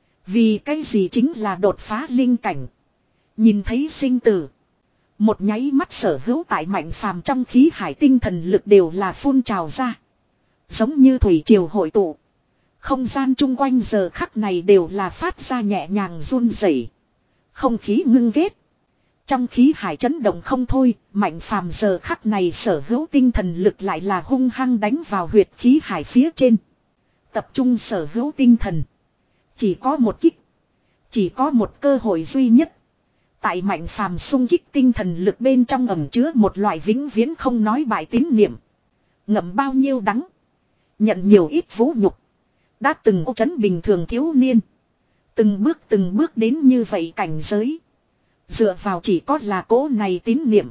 Vì cái gì chính là đột phá linh cảnh. Nhìn thấy sinh tử. Một nháy mắt sở hữu tại mạnh phàm trong khí hải tinh thần lực đều là phun trào ra. Giống như thủy triều hội tụ. Không gian chung quanh giờ khắc này đều là phát ra nhẹ nhàng run rẩy. Không khí ngưng ghét. Trong khí hải chấn động không thôi, mạnh phàm giờ khắc này sở hữu tinh thần lực lại là hung hăng đánh vào huyệt khí hải phía trên. Tập trung sở hữu tinh thần. Chỉ có một kích. Chỉ có một cơ hội duy nhất. Tại mạnh phàm xung kích tinh thần lực bên trong ẩn chứa một loại vĩnh viễn không nói bại tín niệm. Ngậm bao nhiêu đắng. Nhận nhiều ít vũ nhục. Đã từng ô chấn bình thường thiếu niên. Từng bước từng bước đến như vậy cảnh giới. Dựa vào chỉ có là cố này tín niệm.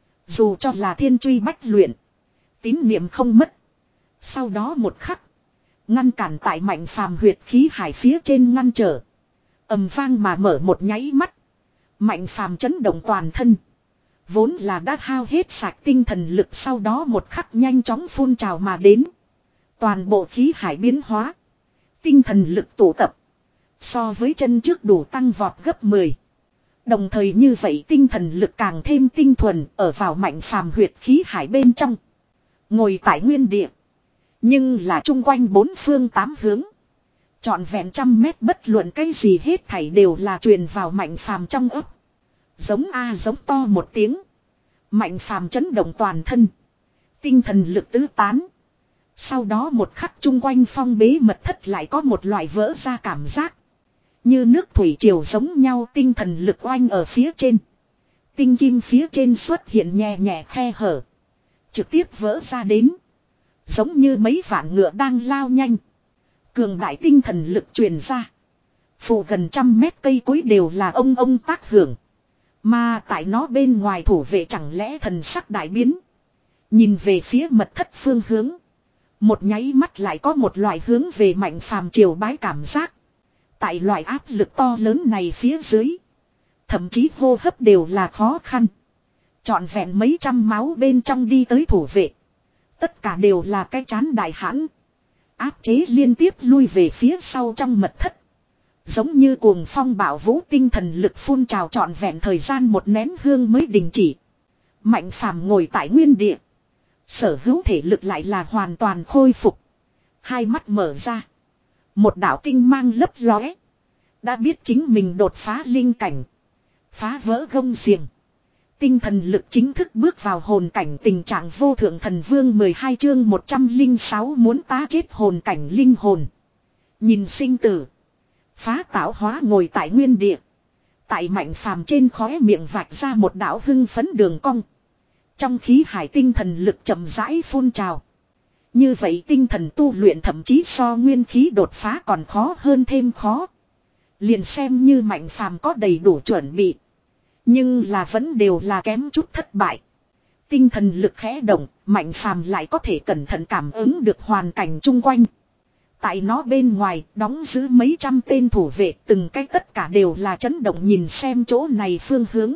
Dù cho là thiên truy bách luyện. Tín niệm không mất. Sau đó một khắc. Ngăn cản tại mạnh phàm huyệt khí hải phía trên ngăn trở. Ầm vang mà mở một nháy mắt. Mạnh phàm chấn động toàn thân. Vốn là đã hao hết sạch tinh thần lực sau đó một khắc nhanh chóng phun trào mà đến. Toàn bộ khí hải biến hóa. Tinh thần lực tụ tập. So với chân trước đủ tăng vọt gấp mười. Đồng thời như vậy tinh thần lực càng thêm tinh thuần ở vào mạnh phàm huyệt khí hải bên trong. Ngồi tại nguyên địa. Nhưng là chung quanh bốn phương tám hướng. Trọn vẹn trăm mét bất luận cái gì hết thảy đều là truyền vào Mạnh Phàm trong ấp. Giống a giống to một tiếng. Mạnh Phàm chấn động toàn thân. Tinh thần lực tứ tán. Sau đó một khắc chung quanh phong bế mật thất lại có một loại vỡ ra cảm giác. Như nước thủy triều giống nhau tinh thần lực oanh ở phía trên. Tinh kim phía trên xuất hiện nhẹ nhẹ khe hở. Trực tiếp vỡ ra đến. Giống như mấy vạn ngựa đang lao nhanh. Cường đại tinh thần lực truyền ra. Phụ gần trăm mét cây cối đều là ông ông tác hưởng. Mà tại nó bên ngoài thủ vệ chẳng lẽ thần sắc đại biến. Nhìn về phía mật thất phương hướng. Một nháy mắt lại có một loại hướng về Mạnh Phàm triều bái cảm giác. Tại loại áp lực to lớn này phía dưới. Thậm chí hô hấp đều là khó khăn. Trọn vẹn mấy trăm máu bên trong đi tới thủ vệ. Tất cả đều là cái chán đại hãn. Áp chế liên tiếp lui về phía sau trong mật thất. Giống như cuồng phong bạo vũ tinh thần lực phun trào trọn vẹn thời gian một nén hương mới đình chỉ. Mạnh Phàm ngồi tại nguyên địa. Sở hữu thể lực lại là hoàn toàn khôi phục. Hai mắt mở ra. Một đạo tinh mang lấp lóe. Đã biết chính mình đột phá linh cảnh. Phá vỡ gông xiềng. Tinh thần lực chính thức bước vào hồn cảnh tình trạng vô thượng thần vương mười hai chương một trăm lẻ sáu muốn tá chết hồn cảnh linh hồn. Nhìn sinh tử. Phá tạo hóa ngồi tại nguyên địa. Tại Mạnh Phàm trên khóe miệng vạch ra một đạo hưng phấn đường cong. Trong khí hải tinh thần lực chậm rãi phun trào. Như vậy tinh thần tu luyện thậm chí so nguyên khí đột phá còn khó hơn thêm khó. Liền xem như Mạnh Phàm có đầy đủ chuẩn bị. Nhưng là vẫn đều là kém chút thất bại. Tinh thần lực khẽ động, Mạnh Phàm lại có thể cẩn thận cảm ứng được hoàn cảnh chung quanh. Tại nó bên ngoài, đóng giữ mấy trăm tên thủ vệ, từng cái tất cả đều là chấn động nhìn xem chỗ này phương hướng.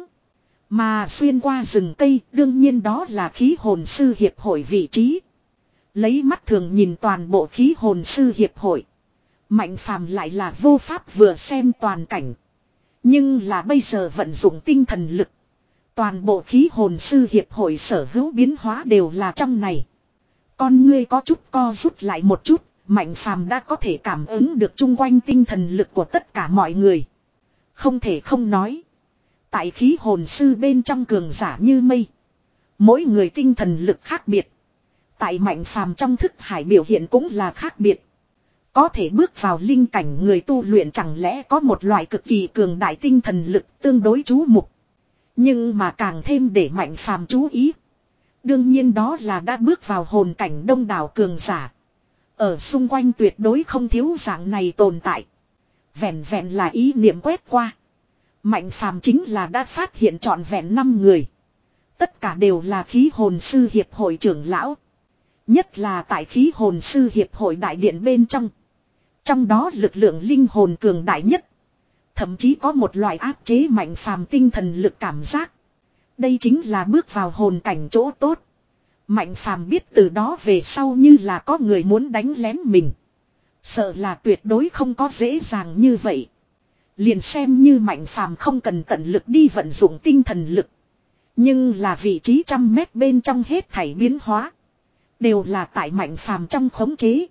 Mà xuyên qua rừng cây, đương nhiên đó là khí hồn sư hiệp hội vị trí. Lấy mắt thường nhìn toàn bộ khí hồn sư hiệp hội. Mạnh Phàm lại là vô pháp vừa xem toàn cảnh. Nhưng là bây giờ vận dụng tinh thần lực. Toàn bộ khí hồn sư hiệp hội sở hữu biến hóa đều là trong này. Con ngươi có chút co rút lại một chút. Mạnh Phàm đã có thể cảm ứng được chung quanh tinh thần lực của tất cả mọi người. Không thể không nói. Tại khí hồn sư bên trong cường giả như mây. Mỗi người tinh thần lực khác biệt. Tại Mạnh Phàm trong thức hải biểu hiện cũng là khác biệt. Có thể bước vào linh cảnh người tu luyện chẳng lẽ có một loại cực kỳ cường đại tinh thần lực tương đối chú mục. Nhưng mà càng thêm để Mạnh Phàm chú ý. Đương nhiên đó là đã bước vào hồn cảnh đông đảo cường giả. Ở xung quanh tuyệt đối không thiếu dạng này tồn tại. Vẹn vẹn là ý niệm quét qua. Mạnh Phàm chính là đã phát hiện trọn vẹn năm người. Tất cả đều là khí hồn sư hiệp hội trưởng lão. Nhất là tại khí hồn sư hiệp hội đại điện bên trong. Trong đó lực lượng linh hồn cường đại nhất. Thậm chí có một loại áp chế Mạnh Phàm tinh thần lực cảm giác. Đây chính là bước vào hồn cảnh chỗ tốt. Mạnh Phàm biết từ đó về sau như là có người muốn đánh lén mình. Sợ là tuyệt đối không có dễ dàng như vậy. Liền xem như Mạnh Phàm không cần tận lực đi vận dụng tinh thần lực. Nhưng là vị trí trăm mét bên trong hết thảy biến hóa. Đều là tại Mạnh Phàm trong khống chế.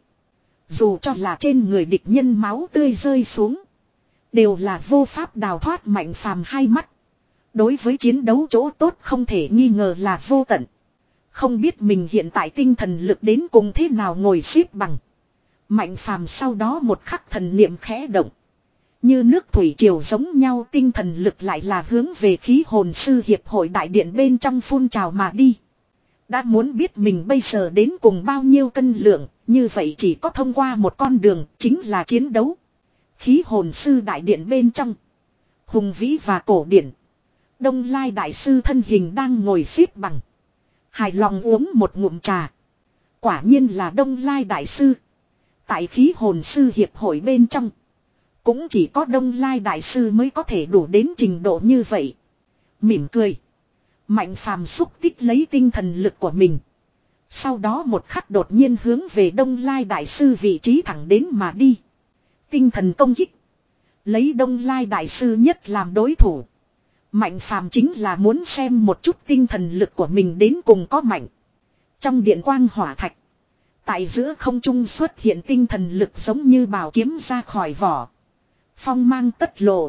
Dù cho là trên người địch nhân máu tươi rơi xuống. Đều là vô pháp đào thoát Mạnh Phàm hai mắt. Đối với chiến đấu chỗ tốt không thể nghi ngờ là vô tận. Không biết mình hiện tại tinh thần lực đến cùng thế nào ngồi xếp bằng. Mạnh Phàm sau đó một khắc thần niệm khẽ động. Như nước thủy triều giống nhau tinh thần lực lại là hướng về khí hồn sư hiệp hội đại điện bên trong phun trào mà đi. Đã muốn biết mình bây giờ đến cùng bao nhiêu cân lượng, như vậy chỉ có thông qua một con đường, chính là chiến đấu. Khí hồn sư đại điện bên trong. Hùng vĩ và cổ điển. Đông Lai đại sư thân hình đang ngồi xếp bằng. Hài lòng uống một ngụm trà. Quả nhiên là Đông Lai đại sư. Tại khí hồn sư hiệp hội bên trong. Cũng chỉ có Đông Lai đại sư mới có thể đủ đến trình độ như vậy. Mỉm cười. Mạnh Phàm xúc tích lấy tinh thần lực của mình. Sau đó một khắc đột nhiên hướng về Đông Lai đại sư vị trí thẳng đến mà đi. Tinh thần công kích. Lấy Đông Lai đại sư nhất làm đối thủ. Mạnh Phàm chính là muốn xem một chút tinh thần lực của mình đến cùng có mạnh. Trong điện quang hỏa thạch. Tại giữa không trung xuất hiện tinh thần lực giống như bảo kiếm ra khỏi vỏ. Phong mang tất lộ.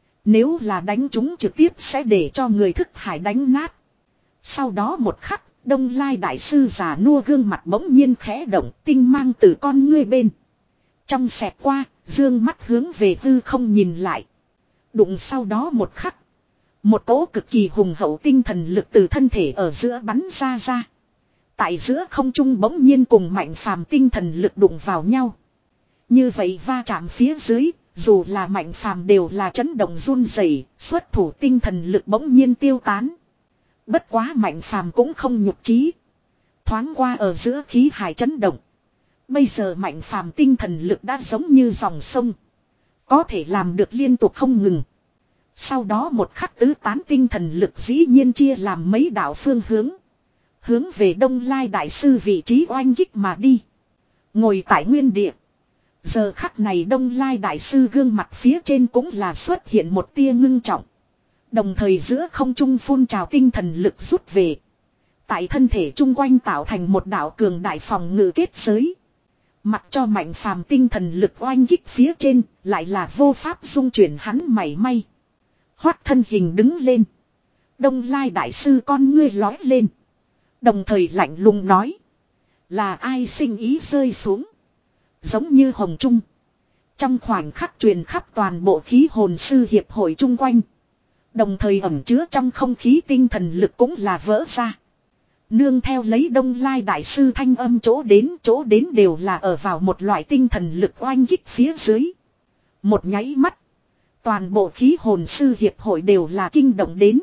Nếu là đánh chúng trực tiếp sẽ để cho người thức hải đánh nát. Sau đó một khắc, Đông Lai đại sư già nua gương mặt bỗng nhiên khẽ động, tinh mang từ con ngươi bên. Trong xẹt qua, dương mắt hướng về hư không nhìn lại. Đụng sau đó một khắc. Một cỗ cực kỳ hùng hậu tinh thần lực từ thân thể ở giữa bắn ra ra. Tại giữa không trung bỗng nhiên cùng Mạnh Phàm tinh thần lực đụng vào nhau. Như vậy va chạm phía dưới, dù là Mạnh Phàm đều là chấn động run rẩy, xuất thủ tinh thần lực bỗng nhiên tiêu tán. Bất quá Mạnh Phàm cũng không nhục chí. Thoáng qua ở giữa khí hải chấn động. Bây giờ Mạnh Phàm tinh thần lực đã giống như dòng sông. Có thể làm được liên tục không ngừng. Sau đó một khắc tứ tán tinh thần lực dĩ nhiên chia làm mấy đạo phương hướng. Hướng về Đông Lai đại sư vị trí oanh kích mà đi. Ngồi tại nguyên địa. Giờ khắc này Đông Lai đại sư gương mặt phía trên cũng là xuất hiện một tia ngưng trọng. Đồng thời giữa không trung phun trào tinh thần lực rút về. Tại thân thể chung quanh tạo thành một đạo cường đại phòng ngự kết giới. Mặc cho Mạnh Phàm tinh thần lực oanh kích phía trên, lại là vô pháp dung chuyển hắn mảy may. Hoát thân hình đứng lên. Đông Lai đại sư con ngươi lói lên. Đồng thời lạnh lùng nói. Là ai sinh ý rơi xuống. Giống như hồng trung. Trong khoảnh khắc truyền khắp toàn bộ khí hồn sư hiệp hội chung quanh. Đồng thời ẩm chứa trong không khí tinh thần lực cũng là vỡ ra. Nương theo lấy Đông Lai đại sư thanh âm chỗ đến chỗ đến đều là ở vào một loại tinh thần lực oanh kích phía dưới. Một nháy mắt. Toàn bộ khí hồn sư hiệp hội đều là kinh động đến.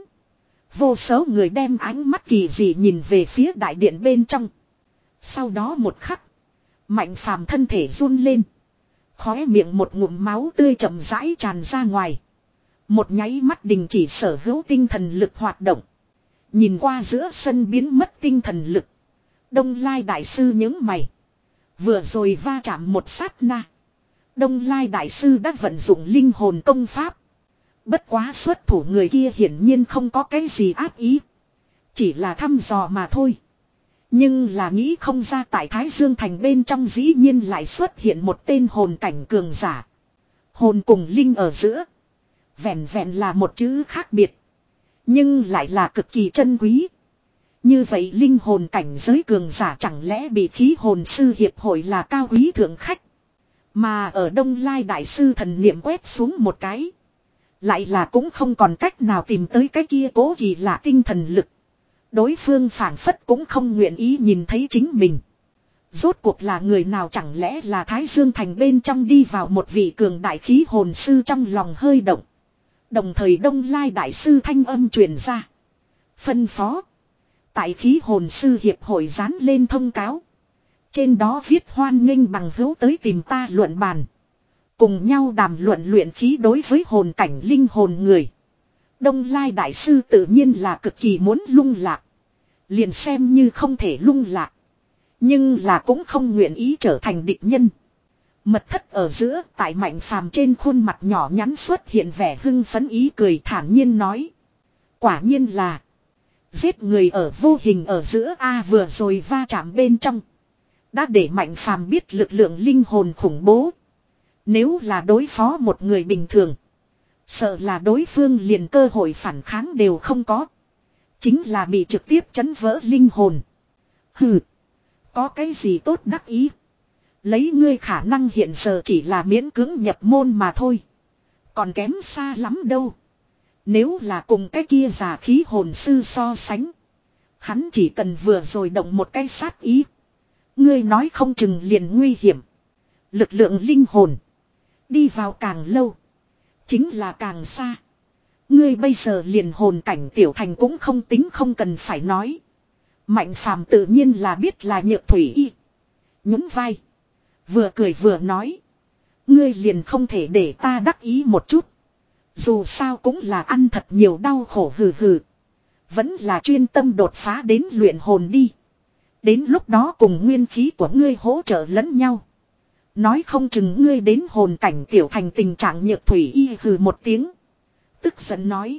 Vô số người đem ánh mắt kỳ dị nhìn về phía đại điện bên trong. Sau đó một khắc. Mạnh Phàm thân thể run lên. Khóe miệng một ngụm máu tươi chậm rãi tràn ra ngoài. Một nháy mắt đình chỉ sở hữu tinh thần lực hoạt động. Nhìn qua giữa sân biến mất tinh thần lực. Đông Lai đại sư nhướng mày. Vừa rồi va chạm một sát na. Đông Lai đại sư đã vận dụng linh hồn công pháp. Bất quá xuất thủ người kia hiển nhiên không có cái gì ác ý. Chỉ là thăm dò mà thôi. Nhưng là nghĩ không ra tại Thái Dương Thành bên trong dĩ nhiên lại xuất hiện một tên hồn cảnh cường giả. Hồn cùng linh ở giữa. Vẹn vẹn là một chữ khác biệt. Nhưng lại là cực kỳ chân quý. Như vậy linh hồn cảnh giới cường giả chẳng lẽ bị khí hồn sư hiệp hội là cao quý thượng khách. Mà ở Đông Lai đại sư thần niệm quét xuống một cái. Lại là cũng không còn cách nào tìm tới cái kia cố kỳ lạ tinh thần lực. Đối phương phản phất cũng không nguyện ý nhìn thấy chính mình. Rốt cuộc là người nào chẳng lẽ là Thái Dương Thành bên trong đi vào một vị cường đại khí hồn sư trong lòng hơi động. Đồng thời Đông Lai đại sư thanh âm truyền ra. Phân phó. Tại khí hồn sư hiệp hội dán lên thông cáo. Trên đó viết hoan nghênh bằng hữu tới tìm ta luận bàn. Cùng nhau đàm luận luyện khí đối với hồn cảnh linh hồn người. Đông Lai đại sư tự nhiên là cực kỳ muốn lung lạc. Liền xem như không thể lung lạc. Nhưng là cũng không nguyện ý trở thành địch nhân. Mật thất ở giữa tại Mạnh Phàm trên khuôn mặt nhỏ nhắn xuất hiện vẻ hưng phấn ý cười thản nhiên nói. Quả nhiên là. Giết người ở vô hình ở giữa A vừa rồi va chạm bên trong. Đã để Mạnh Phàm biết lực lượng linh hồn khủng bố. Nếu là đối phó một người bình thường. Sợ là đối phương liền cơ hội phản kháng đều không có. Chính là bị trực tiếp chấn vỡ linh hồn. Hừ. Có cái gì tốt đắc ý. Lấy ngươi khả năng hiện giờ chỉ là miễn cưỡng nhập môn mà thôi. Còn kém xa lắm đâu. Nếu là cùng cái kia giả khí hồn sư so sánh. Hắn chỉ cần vừa rồi động một cái sát ý. Ngươi nói không chừng liền nguy hiểm. Lực lượng linh hồn. Đi vào càng lâu. Chính là càng xa. Ngươi bây giờ liền hồn cảnh tiểu thành cũng không tính không cần phải nói. Mạnh Phàm tự nhiên là biết là Nhược Thủy Y. Nhún vai. Vừa cười vừa nói. Ngươi liền không thể để ta đắc ý một chút. Dù sao cũng là ăn thật nhiều đau khổ hừ hừ. Vẫn là chuyên tâm đột phá đến luyện hồn đi. Đến lúc đó cùng nguyên khí của ngươi hỗ trợ lẫn nhau. Nói không chừng ngươi đến hồn cảnh tiểu thành tình trạng Nhược Thủy Y hừ một tiếng. Tức giận nói.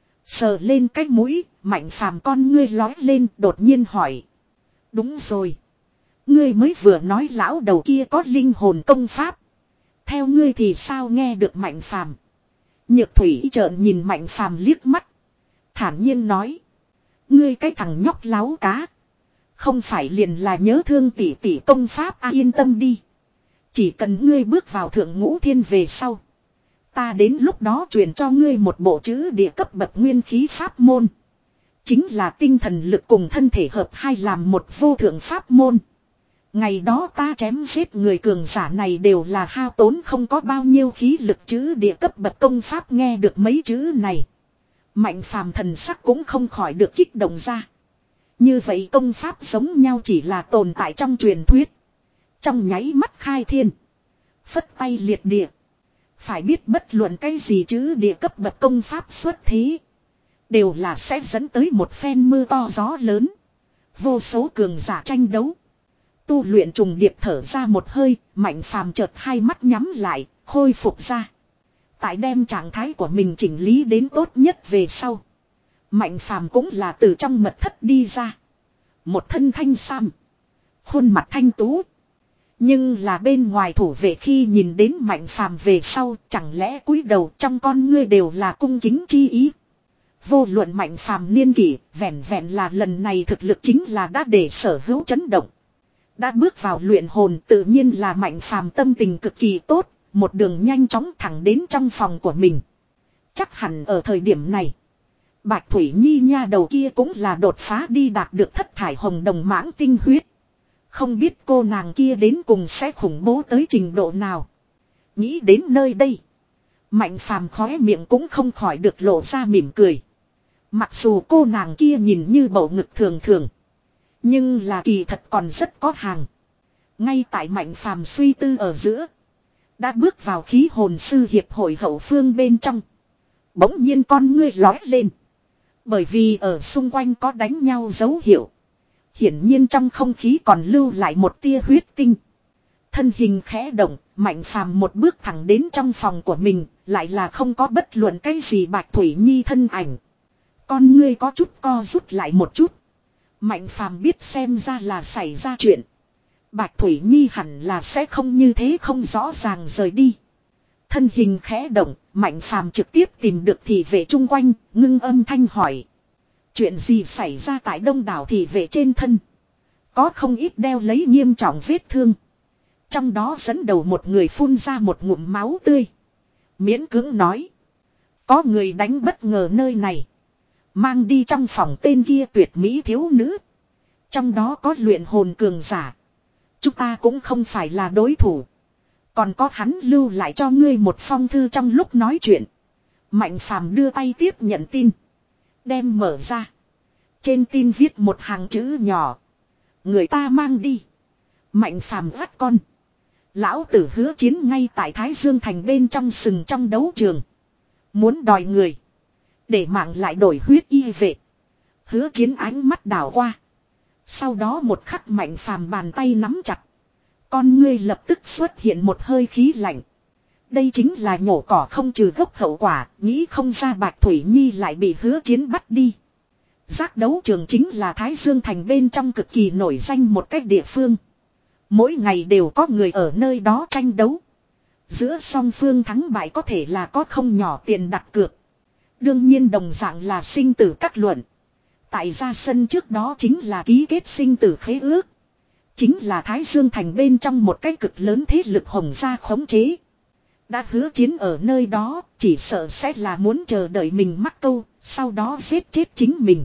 Sờ lên cái mũi, Mạnh Phàm con ngươi lói lên đột nhiên hỏi. Đúng rồi. Ngươi mới vừa nói lão đầu kia có linh hồn công pháp. Theo ngươi thì sao nghe được Mạnh Phàm? Nhược thủy trợn nhìn Mạnh Phàm liếc mắt. Thản nhiên nói. Ngươi cái thằng nhóc láo cá. Không phải liền là nhớ thương tỷ tỷ công pháp à, yên tâm đi. Chỉ cần ngươi bước vào thượng ngũ thiên về sau. Ta đến lúc đó truyền cho ngươi một bộ chữ địa cấp bậc nguyên khí pháp môn. Chính là tinh thần lực cùng thân thể hợp hai làm một vô thượng pháp môn. Ngày đó ta chém giết người cường giả này đều là hao tốn không có bao nhiêu khí lực chữ địa cấp bậc công pháp nghe được mấy chữ này. Mạnh Phàm thần sắc cũng không khỏi được kích động ra. Như vậy công pháp giống nhau chỉ là tồn tại trong truyền thuyết. Trong nháy mắt khai thiên. Phất tay liệt địa. Phải biết bất luận cái gì chứ địa cấp bậc công pháp xuất thế. Đều là sẽ dẫn tới một phen mưa to gió lớn. Vô số cường giả tranh đấu. Tu luyện trùng điệp thở ra một hơi. Mạnh Phàm chợt hai mắt nhắm lại. Khôi phục ra. Tại đem trạng thái của mình chỉnh lý đến tốt nhất về sau. Mạnh Phàm cũng là từ trong mật thất đi ra. Một thân thanh sam. Khuôn mặt thanh tú. Nhưng là bên ngoài thủ vệ khi nhìn đến Mạnh Phàm về sau chẳng lẽ cúi đầu trong con ngươi đều là cung kính chi ý. Vô luận Mạnh Phàm niên kỷ vẹn vẹn là lần này thực lực chính là đã để sở hữu chấn động. Đã bước vào luyện hồn tự nhiên là Mạnh Phàm tâm tình cực kỳ tốt. Một đường nhanh chóng thẳng đến trong phòng của mình. Chắc hẳn ở thời điểm này. Bạch Thủy Nhi nha đầu kia cũng là đột phá đi đạt được thất thải hồng đồng mãng tinh huyết. Không biết cô nàng kia đến cùng sẽ khủng bố tới trình độ nào. Nghĩ đến nơi đây. Mạnh Phàm khóe miệng cũng không khỏi được lộ ra mỉm cười. Mặc dù cô nàng kia nhìn như bầu ngực thường thường. Nhưng là kỳ thật còn rất có hàng. Ngay tại Mạnh Phàm suy tư ở giữa. Đã bước vào khí hồn sư hiệp hội hậu phương bên trong. Bỗng nhiên con ngươi lói lên. Bởi vì ở xung quanh có đánh nhau dấu hiệu. Hiển nhiên trong không khí còn lưu lại một tia huyết tinh. Thân hình khẽ động, Mạnh Phàm một bước thẳng đến trong phòng của mình, lại là không có bất luận cái gì Bạch Thủy Nhi thân ảnh. Con ngươi có chút co rút lại một chút. Mạnh Phàm biết xem ra là xảy ra chuyện. Bạch Thủy Nhi hẳn là sẽ không như thế không rõ ràng rời đi. Thân hình khẽ động, Mạnh Phàm trực tiếp tìm được thị vệ chung quanh, ngưng âm thanh hỏi. Chuyện gì xảy ra tại đông đảo thị vệ trên thân? Có không ít đeo lấy nghiêm trọng vết thương. Trong đó dẫn đầu một người phun ra một ngụm máu tươi. Miễn cưỡng nói. Có người đánh bất ngờ nơi này. Mang đi trong phòng tên kia tuyệt mỹ thiếu nữ. Trong đó có luyện hồn cường giả. Chúng ta cũng không phải là đối thủ. Còn có hắn lưu lại cho ngươi một phong thư trong lúc nói chuyện. Mạnh Phàm đưa tay tiếp nhận tin. Đem mở ra. Trên tin viết một hàng chữ nhỏ. Người ta mang đi. Mạnh Phàm gắt con. Lão tử hứa chiến ngay tại Thái Dương Thành bên trong sừng trong đấu trường. Muốn đòi người. Để mạng lại đổi huyết y vệ. Hứa chiến ánh mắt đảo qua. Sau đó một khắc Mạnh Phàm bàn tay nắm chặt. Con ngươi lập tức xuất hiện một hơi khí lạnh. Đây chính là nhổ cỏ không trừ gốc hậu quả. Nghĩ không ra Bạch Thủy Nhi lại bị hứa chiến bắt đi. Giác đấu trường chính là Thái Dương Thành bên trong cực kỳ nổi danh một cách địa phương. Mỗi ngày đều có người ở nơi đó tranh đấu. Giữa song phương thắng bại có thể là có không nhỏ tiền đặt cược. Đương nhiên đồng dạng là sinh tử các luận. Tại ra sân trước đó chính là ký kết sinh tử khế ước. Chính là Thái Dương Thành bên trong một cái cực lớn thế lực hồng gia khống chế. Đã hứa chiến ở nơi đó, chỉ sợ sẽ là muốn chờ đợi mình mắc câu, sau đó giết chết chính mình.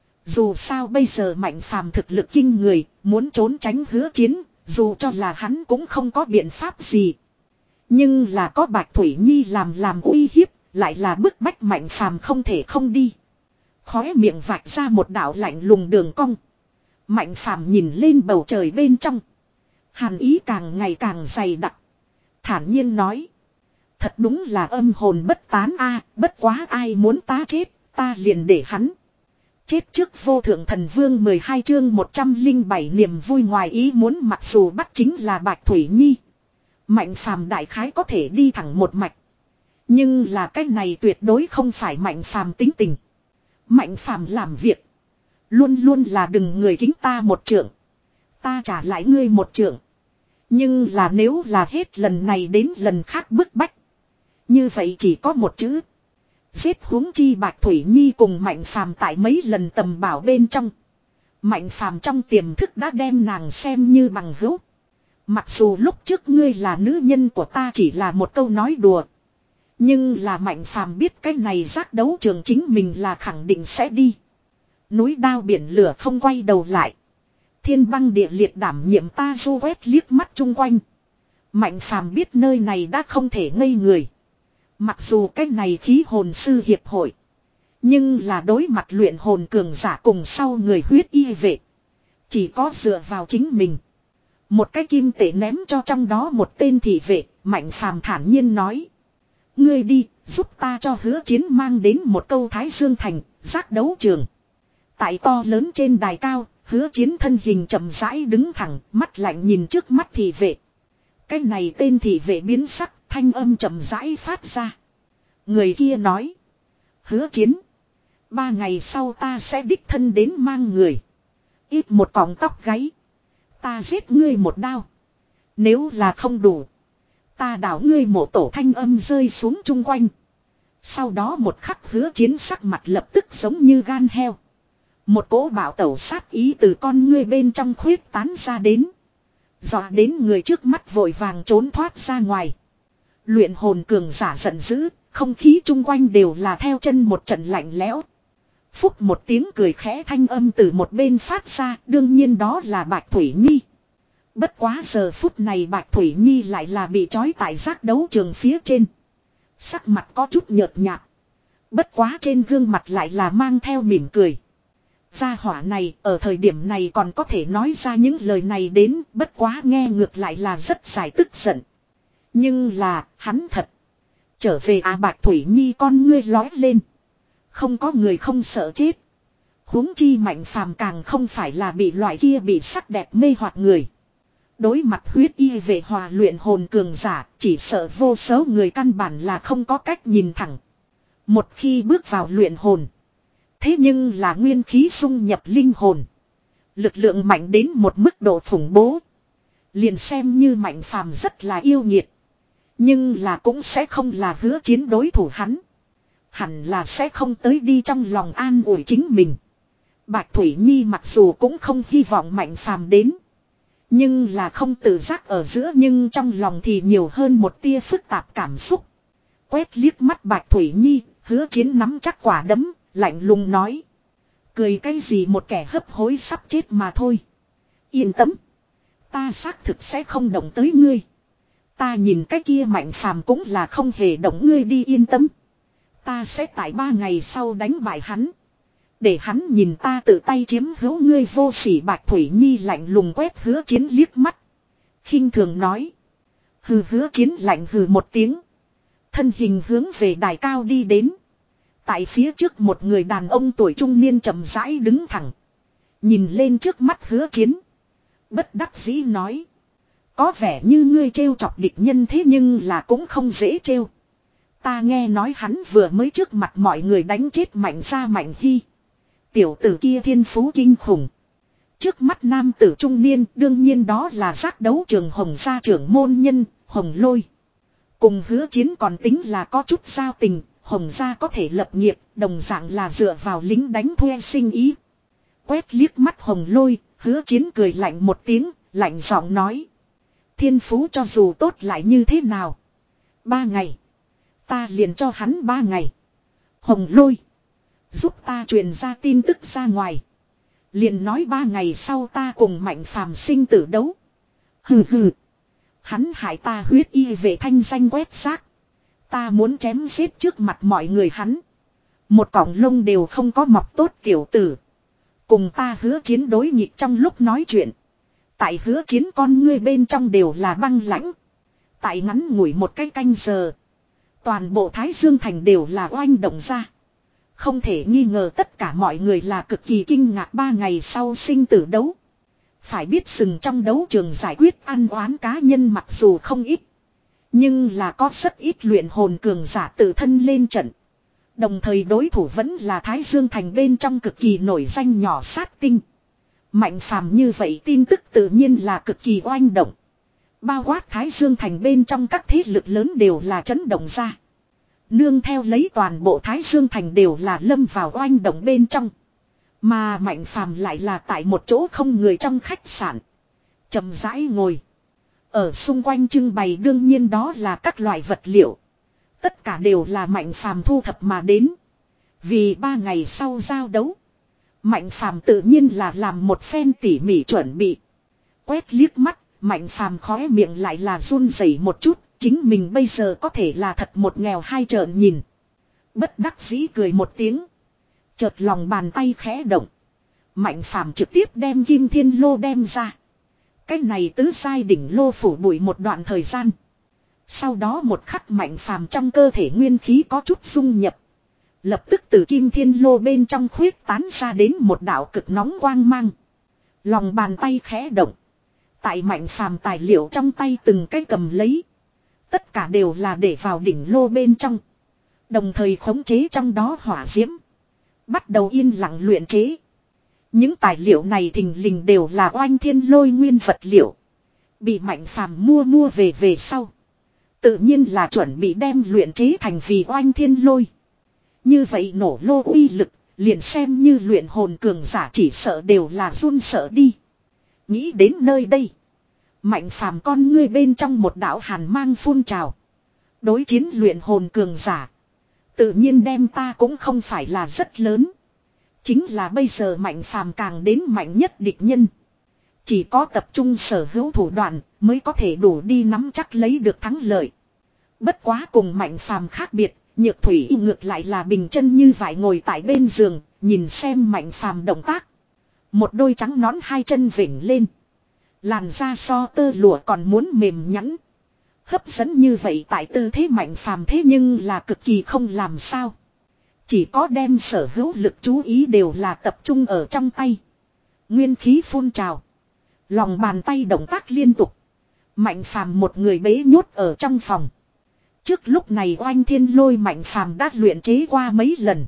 Dù sao bây giờ Mạnh Phàm thực lực kinh người, muốn trốn tránh hứa chiến, dù cho là hắn cũng không có biện pháp gì. Nhưng là có Bạch Thủy Nhi làm làm uy hiếp, lại là bức bách Mạnh Phàm không thể không đi. Khóe miệng vạch ra một đạo lạnh lùng đường cong. Mạnh Phàm nhìn lên bầu trời bên trong. Hàn ý càng ngày càng dày đặc. Thản nhiên nói. Thật đúng là âm hồn bất tán a, bất quá ai muốn ta chết, ta liền để hắn. Chết trước vô thượng thần vương mười hai chương một trăm lẻ bảy niềm vui ngoài ý muốn mặc dù bắt chính là Bạch Thủy Nhi. Mạnh Phàm đại khái có thể đi thẳng một mạch. Nhưng là cái này tuyệt đối không phải Mạnh Phàm tính tình. Mạnh Phàm làm việc. Luôn luôn là đừng người kính ta một trượng. ta trả lại ngươi một trượng. Nhưng là nếu là hết lần này đến lần khác bức bách. Như vậy chỉ có một chữ. Giết, huống chi Bạch Thủy Nhi cùng Mạnh Phàm tại mấy lần tầm bảo bên trong. Mạnh Phàm trong tiềm thức đã đem nàng xem như bằng hữu. Mặc dù lúc trước ngươi là nữ nhân của ta chỉ là một câu nói đùa. Nhưng là Mạnh Phàm biết cái này giác đấu trường chính mình là khẳng định sẽ đi. Núi đao biển lửa không quay đầu lại. Thiên băng địa liệt đảm nhiệm ta du quét liếc mắt chung quanh. Mạnh Phàm biết nơi này đã không thể ngây người. Mặc dù cái này khí hồn sư hiệp hội. Nhưng là đối mặt luyện hồn cường giả cùng sau người huyết y vệ. Chỉ có dựa vào chính mình. Một cái kim tệ ném cho trong đó một tên thị vệ. Mạnh Phàm thản nhiên nói. Ngươi đi, giúp ta cho Hứa Chiến mang đến một câu Thái Dương Thành, giác đấu trường. Tại to lớn trên đài cao, Hứa Chiến thân hình chậm rãi đứng thẳng, mắt lạnh nhìn trước mắt thị vệ. Cái này tên thị vệ biến sắc, thanh âm chậm rãi phát ra. Người kia nói. Hứa Chiến. Ba ngày sau ta sẽ đích thân đến mang người. Ít một cọng tóc gáy. Ta giết ngươi một đao. Nếu là không đủ. Ta đảo ngươi mộ tổ, thanh âm rơi xuống chung quanh. Sau đó một khắc Hứa Chiến sắc mặt lập tức giống như gan heo. Một cỗ bạo tẩu sát ý từ con ngươi bên trong khuyết tán ra đến. Dọa đến người trước mắt vội vàng trốn thoát ra ngoài. Luyện hồn cường giả giận dữ, không khí chung quanh đều là theo chân một trận lạnh lẽo. Phúc một tiếng cười khẽ thanh âm từ một bên phát ra, đương nhiên đó là Bạch Thủy Nhi. Bất quá giờ phút này Bạch Thủy Nhi lại là bị trói tại giác đấu trường phía trên. Sắc mặt có chút nhợt nhạt. Bất quá trên gương mặt lại là mang theo mỉm cười. Gia hỏa này ở thời điểm này còn có thể nói ra những lời này đến, bất quá nghe ngược lại là rất giải tức giận. Nhưng là, hắn thật. Trở về à, Bạch Thủy Nhi con ngươi lói lên. Không có người không sợ chết. Huống chi Mạnh Phàm càng không phải là bị loại kia bị sắc đẹp mê hoặc người. Đối mặt huyết y về hòa luyện hồn cường giả, chỉ sợ vô số người căn bản là không có cách nhìn thẳng. Một khi bước vào luyện hồn. Thế nhưng là nguyên khí xung nhập linh hồn. Lực lượng mạnh đến một mức độ khủng bố. Liền xem như Mạnh Phàm rất là yêu nghiệt. Nhưng là cũng sẽ không là Hứa Chiến đối thủ hắn. Hẳn là sẽ không tới đi trong lòng an ủi chính mình. Bạch Thủy Nhi mặc dù cũng không hy vọng Mạnh Phàm đến. Nhưng là không tự giác ở giữa, nhưng trong lòng thì nhiều hơn một tia phức tạp cảm xúc. Quét liếc mắt Bạch Thủy Nhi, Hứa Chiến nắm chắc quả đấm, lạnh lùng nói. Cười cái gì, một kẻ hấp hối sắp chết mà thôi. Yên tâm. Ta xác thực sẽ không động tới ngươi. Ta nhìn cái kia Mạnh Phàm cũng là không hề động ngươi, đi yên tâm. Ta sẽ tại ba ngày sau đánh bại hắn. Để hắn nhìn ta tự tay chiếm hữu ngươi vô sỉ. Bạch Thủy Nhi lạnh lùng quét Hứa Chiến liếc mắt. Khinh thường nói. Hừ. Hứa Chiến lạnh hừ một tiếng. Thân hình hướng về đài cao đi đến. Tại phía trước một người đàn ông tuổi trung niên chậm rãi đứng thẳng. Nhìn lên trước mắt Hứa Chiến. Bất đắc dĩ nói. Có vẻ như ngươi trêu chọc địch nhân, thế nhưng là cũng không dễ trêu. Ta nghe nói hắn vừa mới trước mặt mọi người đánh chết Mạnh Gia Mạnh Hy. Tiểu tử kia thiên phú kinh khủng. Trước mắt nam tử trung niên đương nhiên đó là giác đấu trường Hồng Gia trưởng môn nhân, Hồng Lôi. Cùng Hứa Chiến còn tính là có chút giao tình, Hồng Gia có thể lập nghiệp, đồng dạng là dựa vào lính đánh thuê sinh ý. Quét liếc mắt Hồng Lôi, Hứa Chiến cười lạnh một tiếng, lạnh giọng nói. Thiên phú cho dù tốt lại như thế nào? Ba ngày. Ta liền cho hắn ba ngày. Hồng Lôi. Giúp ta truyền ra tin tức ra ngoài. Liền nói ba ngày sau ta cùng Mạnh Phàm sinh tử đấu. Hừ hừ. Hắn hại ta huyết y về thanh danh quét xác. Ta muốn chém giết trước mặt mọi người hắn. Một cọng lông đều không có mọc tốt tiểu tử. Cùng ta Hứa Chiến đối nghịch trong lúc nói chuyện. Tại Hứa Chiến con ngươi bên trong đều là băng lãnh. Tại ngắn ngủi một cái canh giờ. Toàn bộ Thái Dương Thành đều là oanh động ra. Không thể nghi ngờ tất cả mọi người là cực kỳ kinh ngạc. Ba ngày sau sinh tử đấu. Phải biết sừng trong đấu trường giải quyết ăn oán cá nhân mặc dù không ít. Nhưng là có rất ít luyện hồn cường giả tự thân lên trận. Đồng thời đối thủ vẫn là Thái Dương Thành bên trong cực kỳ nổi danh nhỏ sát tinh. Mạnh phàm như vậy tin tức tự nhiên là cực kỳ oanh động. Bao quát Thái Dương Thành bên trong các thế lực lớn đều là chấn động ra. Nương theo lấy toàn bộ Thái Dương Thành đều là lâm vào oanh động bên trong. Mà Mạnh phàm lại là tại một chỗ không người trong khách sạn. Chậm rãi ngồi. Ở xung quanh trưng bày đương nhiên đó là các loại vật liệu. Tất cả đều là Mạnh phàm thu thập mà đến. Vì ba ngày sau giao đấu. Mạnh phàm tự nhiên là làm một phen tỉ mỉ chuẩn bị. Quét liếc mắt, Mạnh phàm khóe miệng lại là run rẩy một chút. Chính mình bây giờ có thể là thật một nghèo hai trợn nhìn. Bất đắc dĩ cười một tiếng. Chợt lòng bàn tay khẽ động. Mạnh phàm trực tiếp đem kim thiên lô đem ra. Cái này tứ sai đỉnh lô phủ bụi một đoạn thời gian. Sau đó một khắc Mạnh phàm trong cơ thể nguyên khí có chút dung nhập. Lập tức từ kim thiên lô bên trong khuyết tán ra đến một đạo cực nóng quang mang. Lòng bàn tay khẽ động. Tại Mạnh phàm tài liệu trong tay từng cái cầm lấy. Tất cả đều là để vào đỉnh lô bên trong. Đồng thời khống chế trong đó hỏa diễm. Bắt đầu yên lặng luyện chế. Những tài liệu này thình lình đều là oanh thiên lôi nguyên vật liệu. Bị Mạnh phàm mua mua về về sau. Tự nhiên là chuẩn bị đem luyện chế thành vì oanh thiên lôi. Như vậy nổ lô uy lực, liền xem như luyện hồn cường giả chỉ sợ đều là run sợ đi. Nghĩ đến nơi đây. Mạnh phàm con ngươi bên trong một đạo hàn mang phun trào. Đối chiến luyện hồn cường giả. Tự nhiên đem ta cũng không phải là rất lớn. Chính là bây giờ Mạnh phàm càng đến mạnh nhất địch nhân. Chỉ có tập trung sở hữu thủ đoạn mới có thể đủ đi nắm chắc lấy được thắng lợi. Bất quá cùng Mạnh phàm khác biệt, Nhược Thủy ngược lại là bình chân như vải ngồi tại bên giường, nhìn xem Mạnh phàm động tác. Một đôi trắng nón hai chân vểnh lên. Làn da so tơ lụa còn muốn mềm nhẵn. Hấp dẫn như vậy tại tư thế Mạnh phàm thế nhưng là cực kỳ không làm sao. Chỉ có đem sở hữu lực chú ý đều là tập trung ở trong tay. Nguyên khí phun trào. Lòng bàn tay động tác liên tục. Mạnh phàm một người bế nhốt ở trong phòng. Trước lúc này oanh thiên lôi Mạnh phàm đã luyện chế qua mấy lần.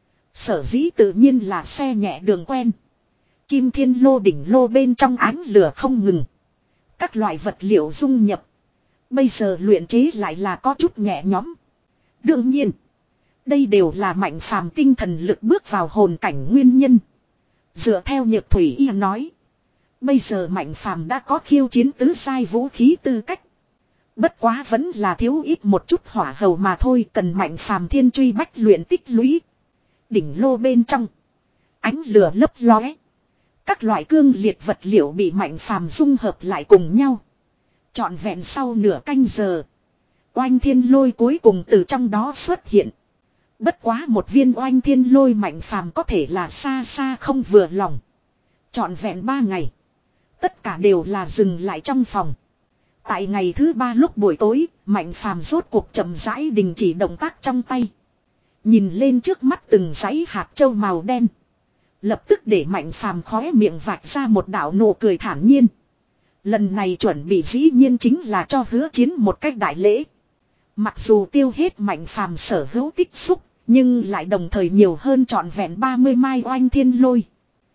Sở dĩ tự nhiên là xe nhẹ đường quen. Kim thiên lô đỉnh lô bên trong ánh lửa không ngừng. Các loại vật liệu dung nhập. Bây giờ luyện chế lại là có chút nhẹ nhõm. Đương nhiên. Đây đều là Mạnh phàm tinh thần lực bước vào hồn cảnh nguyên nhân. Dựa theo Nhược Thủy y nói. Bây giờ Mạnh phàm đã có khiêu chiến tứ sai vũ khí tư cách. Bất quá vẫn là thiếu ít một chút hỏa hầu mà thôi, cần Mạnh phàm thiên truy bách luyện tích lũy. Đỉnh lô bên trong. Ánh lửa lấp lóe. Các loại cương liệt vật liệu bị Mạnh phàm dung hợp lại cùng nhau. Trọn vẹn sau nửa canh giờ. Oanh thiên lôi cuối cùng từ trong đó xuất hiện. Bất quá một viên oanh thiên lôi Mạnh phàm có thể là xa xa không vừa lòng. Trọn vẹn ba ngày. Tất cả đều là dừng lại trong phòng. Tại ngày thứ ba lúc buổi tối, Mạnh phàm rốt cuộc chậm rãi đình chỉ động tác trong tay. Nhìn lên trước mắt từng dãy hạt châu màu đen. Lập tức để Mạnh phàm khóe miệng vạch ra một đạo nụ cười thản nhiên. Lần này chuẩn bị dĩ nhiên chính là cho hứa chiến một cách đại lễ. Mặc dù tiêu hết Mạnh phàm sở hữu tích xúc, nhưng lại đồng thời nhiều hơn trọn vẹn ba mươi mai oanh thiên lôi.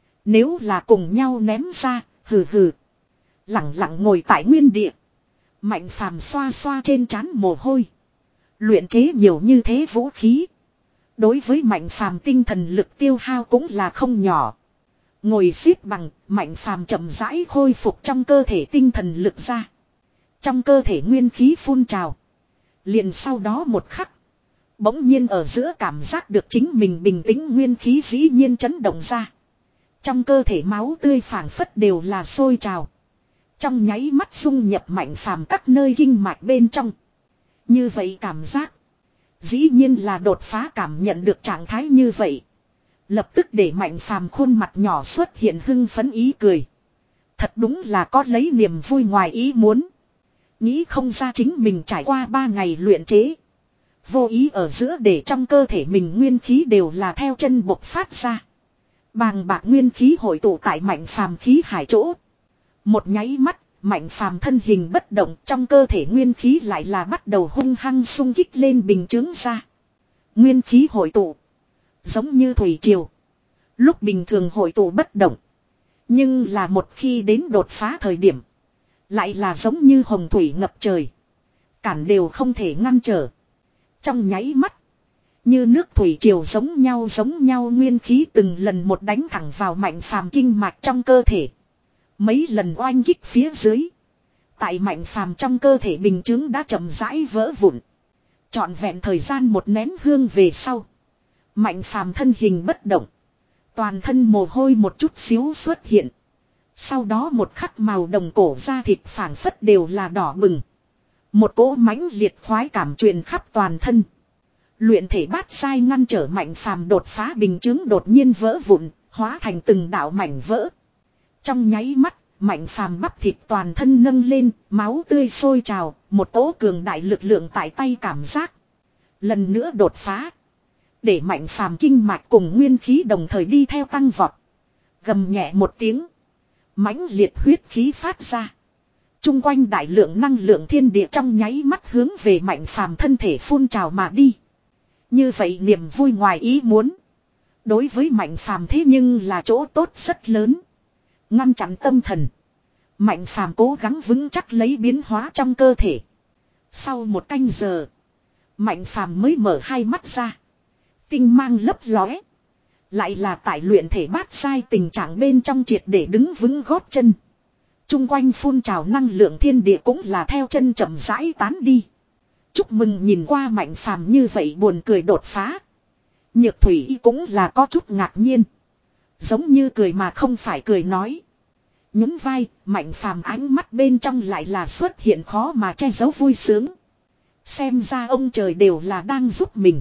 Nếu là cùng nhau ném ra, hừ hừ. Lặng lặng ngồi tại nguyên địa. Mạnh phàm xoa xoa trên trán mồ hôi. Luyện chế nhiều như thế vũ khí. Đối với Mạnh phàm tinh thần lực tiêu hao cũng là không nhỏ. Ngồi xếp bằng, Mạnh phàm chậm rãi khôi phục trong cơ thể tinh thần lực ra. Trong cơ thể nguyên khí phun trào. Liền sau đó một khắc. Bỗng nhiên ở giữa cảm giác được chính mình bình tĩnh nguyên khí dĩ nhiên chấn động ra. Trong cơ thể máu tươi phảng phất đều là sôi trào. Trong nháy mắt dung nhập Mạnh phàm các nơi kinh mạch bên trong. Như vậy cảm giác. Dĩ nhiên là đột phá cảm nhận được trạng thái như vậy. Lập tức để Mạnh phàm khuôn mặt nhỏ xuất hiện hưng phấn ý cười. Thật đúng là có lấy niềm vui ngoài ý muốn. Nghĩ không ra chính mình trải qua ba ngày luyện chế. Vô ý ở giữa để trong cơ thể mình nguyên khí đều là theo chân bộc phát ra. Bàng bạc nguyên khí hội tụ tại Mạnh phàm khí hải chỗ. Một nháy mắt, Mạnh phàm thân hình bất động, trong cơ thể nguyên khí lại là bắt đầu hung hăng xung kích lên bình chướng ra. Nguyên khí hội tụ. Giống như thủy triều. Lúc bình thường hội tụ bất động. Nhưng là một khi đến đột phá thời điểm. Lại là giống như hồng thủy ngập trời. Cản đều không thể ngăn trở. Trong nháy mắt. Như nước thủy triều giống nhau giống nhau nguyên khí từng lần một đánh thẳng vào Mạnh Phàm kinh mạch trong cơ thể. Mấy lần oanh kích phía dưới. Tại Mạnh Phàm trong cơ thể bình chứng đã chậm rãi vỡ vụn. Trọn vẹn thời gian một nén hương về sau. Mạnh Phàm thân hình bất động. Toàn thân mồ hôi một chút xíu xuất hiện. Sau đó một khắc màu đồng cổ da thịt phảng phất đều là đỏ bừng. Một cỗ mãnh liệt khoái cảm truyền khắp toàn thân. Luyện thể bát sai ngăn trở Mạnh Phàm đột phá bình chứng đột nhiên vỡ vụn, hóa thành từng đạo mảnh vỡ. Trong nháy mắt, Mạnh Phàm bắp thịt toàn thân nâng lên, máu tươi sôi trào, một cỗ cường đại lực lượng tại tay cảm giác. Lần nữa đột phá. Để Mạnh Phàm kinh mạch cùng nguyên khí đồng thời đi theo tăng vọt. Gầm nhẹ một tiếng. Mãnh liệt huyết khí phát ra. Trung quanh đại lượng năng lượng thiên địa trong nháy mắt hướng về Mạnh Phàm thân thể phun trào mà đi. Như vậy niềm vui ngoài ý muốn. Đối với Mạnh Phàm thế nhưng là chỗ tốt rất lớn. Ngăn chặn tâm thần. Mạnh Phàm cố gắng vững chắc lấy biến hóa trong cơ thể. Sau một canh giờ. Mạnh Phàm mới mở hai mắt ra. Tinh mang lấp lóe. Lại là tại luyện thể bát sai tình trạng bên trong triệt để đứng vững gót chân. Trung quanh phun trào năng lượng thiên địa cũng là theo chân chậm rãi tán đi. Chúc mừng nhìn qua Mạnh Phàm như vậy buồn cười đột phá. Nhược Thủy cũng là có chút ngạc nhiên. Giống như cười mà không phải cười nói. Nhún vai, Mạnh Phàm ánh mắt bên trong lại là xuất hiện khó mà che giấu vui sướng. Xem ra ông trời đều là đang giúp mình.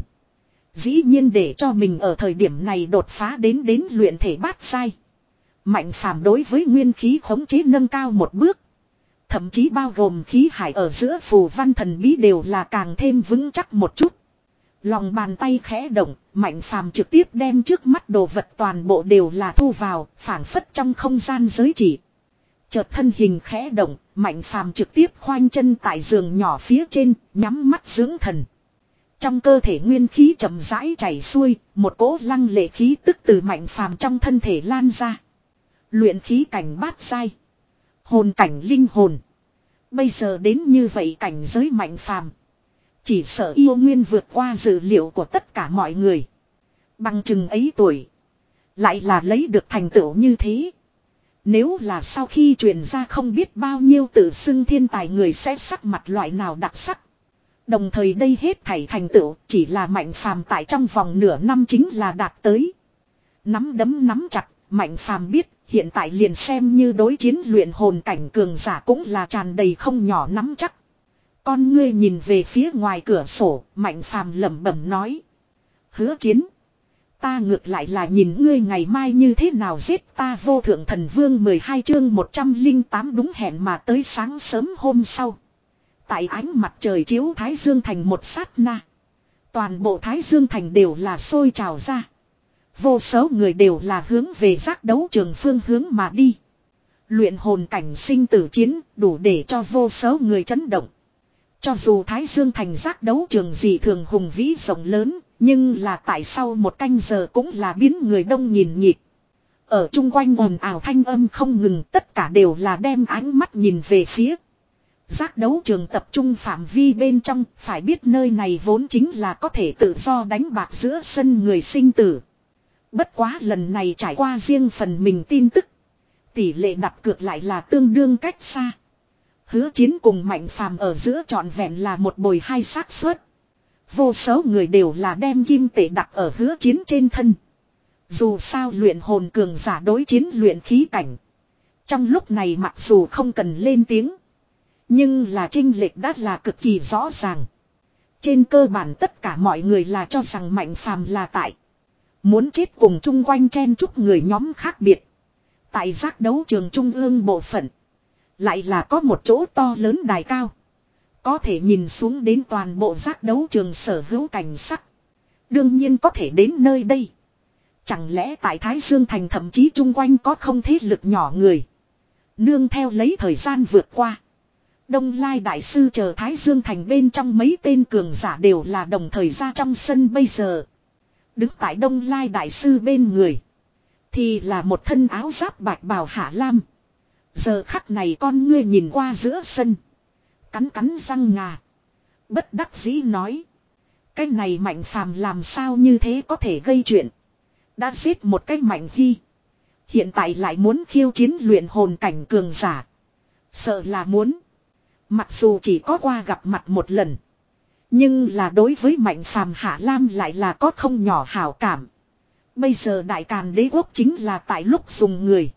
Dĩ nhiên để cho mình ở thời điểm này đột phá đến đến luyện thể bát sai. Mạnh Phàm đối với nguyên khí khống chế nâng cao một bước. Thậm chí bao gồm khí hải ở giữa phù văn thần bí đều là càng thêm vững chắc một chút. Lòng bàn tay khẽ động, Mạnh Phàm trực tiếp đem trước mắt đồ vật toàn bộ đều là thu vào, phảng phất trong không gian giới chỉ. Chợt thân hình khẽ động, Mạnh Phàm trực tiếp khoanh chân tại giường nhỏ phía trên, nhắm mắt dưỡng thần. Trong cơ thể nguyên khí chậm rãi chảy xuôi, một cỗ lăng lệ khí tức từ Mạnh Phàm trong thân thể lan ra. Luyện khí cảnh bát sai, hồn cảnh linh hồn. Bây giờ đến như vậy cảnh giới Mạnh Phàm, chỉ sợ yêu nguyên vượt qua dự liệu của tất cả mọi người. Bằng chừng ấy tuổi, lại là lấy được thành tựu như thế. Nếu là sau khi truyền ra không biết bao nhiêu tự xưng thiên tài người sẽ sắc mặt loại nào đặc sắc. Đồng thời đây hết thảy thành tựu chỉ là Mạnh Phàm tại trong vòng nửa năm chính là đạt tới. Nắm đấm nắm chặt, Mạnh Phàm biết hiện tại liền xem như đối chiến luyện hồn cảnh cường giả cũng là tràn đầy không nhỏ nắm chắc. Con ngươi nhìn về phía ngoài cửa sổ, Mạnh Phàm lẩm bẩm nói. Hứa Chiến, ta ngược lại là nhìn ngươi ngày mai như thế nào giết ta Vô Thượng Thần Vương. Mười hai chương một trăm lẻ tám đúng hẹn mà tới sáng sớm hôm sau. Tại ánh mặt trời chiếu Thái Dương Thành một sát na. Toàn bộ Thái Dương Thành đều là sôi trào ra. Vô số người đều là hướng về giác đấu trường phương hướng mà đi. Luyện hồn cảnh sinh tử chiến đủ để cho vô số người chấn động. Cho dù Thái Dương Thành giác đấu trường gì thường hùng vĩ rộng lớn, nhưng là tại sau một canh giờ cũng là biến người đông nhìn nhịp. Ở chung quanh ồn ào thanh âm không ngừng, tất cả đều là đem ánh mắt nhìn về phía giác đấu trường tập trung phạm vi bên trong. Phải biết nơi này vốn chính là có thể tự do đánh bạc giữa sân người sinh tử. Bất quá lần này trải qua riêng phần mình tin tức, tỷ lệ đặt cược lại là tương đương cách xa. Hứa Chiến cùng Mạnh Phàm ở giữa trọn vẹn là một bồi hai xác suất. Vô số người đều là đem kim tệ đặt ở Hứa Chiến trên thân. Dù sao luyện hồn cường giả đối chiến luyện khí cảnh, trong lúc này mặc dù không cần lên tiếng, nhưng là chênh lệch đã là cực kỳ rõ ràng. Trên cơ bản tất cả mọi người là cho rằng Mạnh Phàm là tại muốn chết cùng chung quanh chen chúc người nhóm khác biệt. Tại giác đấu trường trung ương bộ phận, lại là có một chỗ to lớn đài cao, có thể nhìn xuống đến toàn bộ giác đấu trường sở hữu cảnh sắc. Đương nhiên có thể đến nơi đây, chẳng lẽ tại Thái Dương Thành thậm chí chung quanh có không thế lực nhỏ người. Nương theo lấy thời gian vượt qua, Đông Lai Đại Sư chờ Thái Dương Thành bên trong mấy tên cường giả đều là đồng thời ra trong sân. Bây giờ đứng tại Đông Lai Đại Sư bên người Thì là một thân áo giáp bạch bào Hạ Lam. Giờ khắc này con ngươi nhìn qua giữa sân. Cắn cắn răng ngà. Bất đắc dĩ nói. Cái này Mạnh Phàm làm sao như thế có thể gây chuyện. Đã giết một cái Mạnh Hy. Hiện tại lại muốn khiêu chiến luyện hồn cảnh cường giả. Sợ là muốn. Mặc dù chỉ có qua gặp mặt một lần. Nhưng là đối với Mạnh Phàm Hạ Lam lại là có không nhỏ hảo cảm. Bây giờ Đại Càn Đế Quốc chính là tại lúc dùng người.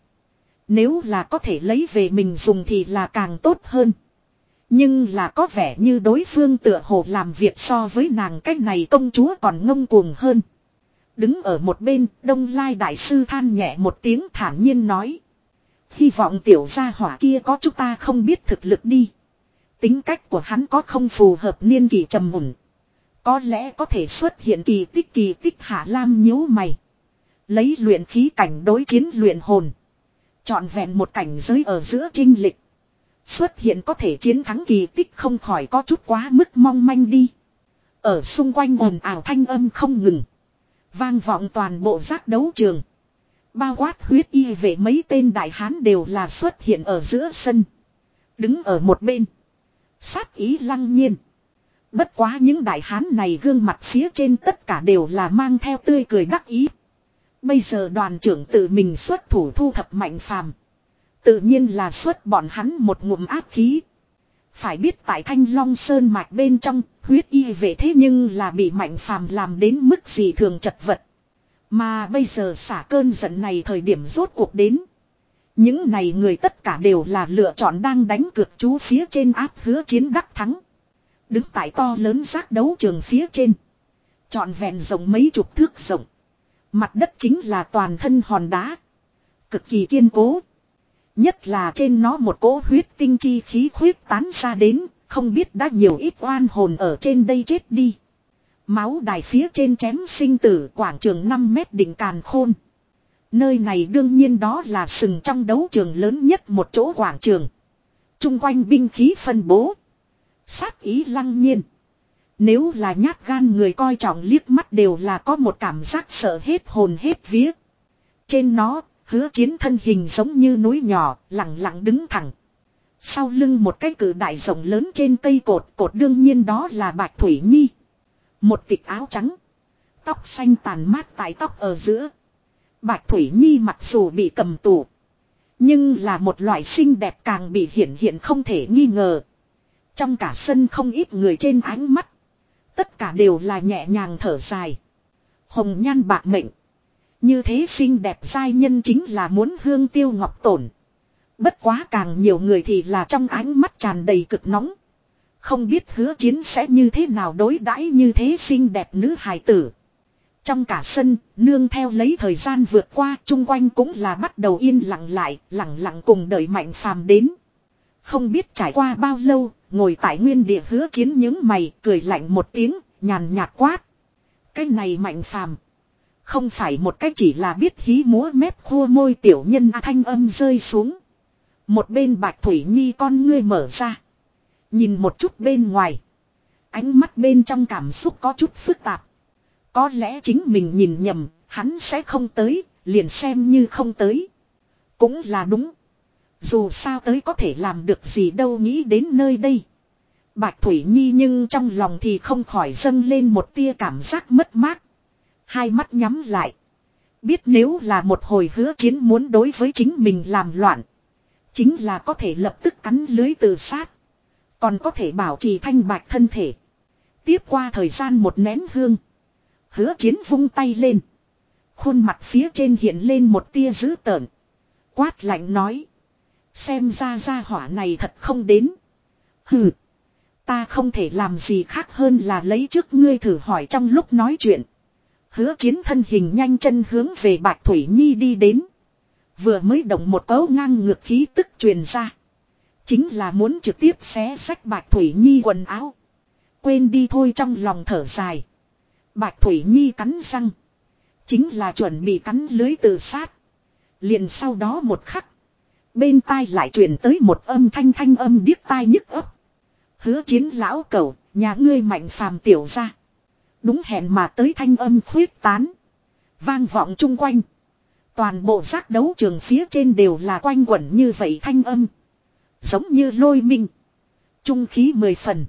Nếu là có thể lấy về mình dùng thì là càng tốt hơn. Nhưng là có vẻ như đối phương tựa hồ làm việc so với nàng cách này công chúa còn ngông cuồng hơn. Đứng ở một bên, Đông Lai Đại Sư than nhẹ một tiếng thản nhiên nói. Hy vọng tiểu gia hỏa kia có chúng ta không biết thực lực đi. Tính cách của hắn có không phù hợp niên kỳ trầm mùn. Có lẽ có thể xuất hiện kỳ tích kỳ tích. Hạ Lam nhíu mày. Lấy luyện khí cảnh đối chiến luyện hồn. Chọn vẹn một cảnh giới ở giữa trinh lịch. Xuất hiện có thể chiến thắng kỳ tích không khỏi có chút quá mức mong manh đi. Ở xung quanh ồn ào thanh âm không ngừng. Vang vọng toàn bộ giác đấu trường. Bao quát huyết y về mấy tên đại hán đều là xuất hiện ở giữa sân. Đứng ở một bên. Sát ý lăng nhiên. Bất quá những đại hán này gương mặt phía trên tất cả đều là mang theo tươi cười đắc ý. Bây giờ đoàn trưởng tự mình xuất thủ thu thập Mạnh Phàm. Tự nhiên là xuất bọn hắn một ngụm áp khí. Phải biết tại Thanh Long Sơn mạch bên trong, huyết y vệ thế nhưng là bị Mạnh Phàm làm đến mức gì thường chật vật. Mà bây giờ xả cơn giận này thời điểm rốt cuộc đến. Những này người tất cả đều là lựa chọn đang đánh cược chú phía trên áp hứa chiến đắc thắng. Đứng tại to lớn giác đấu trường phía trên. Trọn vẹn rộng mấy chục thước rộng. Mặt đất chính là toàn thân hòn đá. Cực kỳ kiên cố. Nhất là trên nó một cỗ huyết tinh chi khí khuyết tán ra đến. Không biết đã nhiều ít oan hồn ở trên đây chết đi. Máu đài phía trên chém sinh tử quảng trường năm mét đỉnh càn khôn. Nơi này đương nhiên đó là sừng trong đấu trường lớn nhất một chỗ quảng trường. Trung quanh binh khí phân bố. Sát ý lăng nhiên. Nếu là nhát gan người coi trọng liếc mắt đều là có một cảm giác sợ hết hồn hết vía. Trên nó, hứa chiến thân hình giống như núi nhỏ, lặng lặng đứng thẳng. Sau lưng một cái cử đại rộng lớn trên cây cột, cột đương nhiên đó là Bạch Thủy Nhi. Một tịch áo trắng. Tóc xanh tàn mát tại tóc ở giữa. Bạch Thủy Nhi mặc dù bị cầm tù. Nhưng là một loại xinh đẹp càng bị hiển hiện không thể nghi ngờ. Trong cả sân không ít người trên ánh mắt. Tất cả đều là nhẹ nhàng thở dài. Hồng nhan bạc mệnh. Như thế xinh đẹp giai nhân chính là muốn hương tiêu ngọc tổn. Bất quá càng nhiều người thì là trong ánh mắt tràn đầy cực nóng. Không biết hứa chiến sẽ như thế nào đối đãi như thế xinh đẹp nữ hài tử. Trong cả sân, nương theo lấy thời gian vượt qua, chung quanh cũng là bắt đầu yên lặng lại, lặng lặng cùng đợi Mạnh Phàm đến. Không biết trải qua bao lâu, ngồi tại nguyên địa hứa chiến những mày, cười lạnh một tiếng, nhàn nhạt quát. Cái này Mạnh Phàm không phải một cách chỉ là biết hí múa mép khua môi tiểu nhân. A thanh âm rơi xuống. Một bên Bạch Thủy Nhi con ngươi mở ra. Nhìn một chút bên ngoài. Ánh mắt bên trong cảm xúc có chút phức tạp. Có lẽ chính mình nhìn nhầm, hắn sẽ không tới, liền xem như không tới. Cũng là đúng. Dù sao tới có thể làm được gì đâu, nghĩ đến nơi đây. Bạch Thủy Nhi nhưng trong lòng thì không khỏi dâng lên một tia cảm giác mất mát. Hai mắt nhắm lại. Biết nếu là một hồi hứa chiến muốn đối với chính mình làm loạn. Chính là có thể lập tức cắn lưới tự sát. Còn có thể bảo trì thanh bạch thân thể. Tiếp qua thời gian một nén hương. Hứa chiến vung tay lên. Khuôn mặt phía trên hiện lên một tia dữ tợn. Quát lạnh nói. Xem ra gia hỏa này thật không đến. Hừ. Ta không thể làm gì khác hơn là lấy trước ngươi thử hỏi. Trong lúc nói chuyện. Hứa chiến thân hình nhanh chân hướng về Bạch Thủy Nhi đi đến. Vừa mới động một cấu ngang ngược khí tức truyền ra. Chính là muốn trực tiếp xé xách Bạch Thủy Nhi quần áo. Quên đi thôi, trong lòng thở dài. Bạch Thủy Nhi cắn răng. Chính là chuẩn bị cắn lưới tự sát. Liền sau đó một khắc. Bên tai lại truyền tới một âm thanh thanh âm điếc tai nhức ấp. Hứa chiến lão cẩu, nhà ngươi Mạnh Phàm tiểu ra. Đúng hẹn mà tới thanh âm khuyết tán. Vang vọng chung quanh. Toàn bộ giác đấu trường phía trên đều là quanh quẩn như vậy thanh âm. Giống như lôi minh. Trung khí mười phần.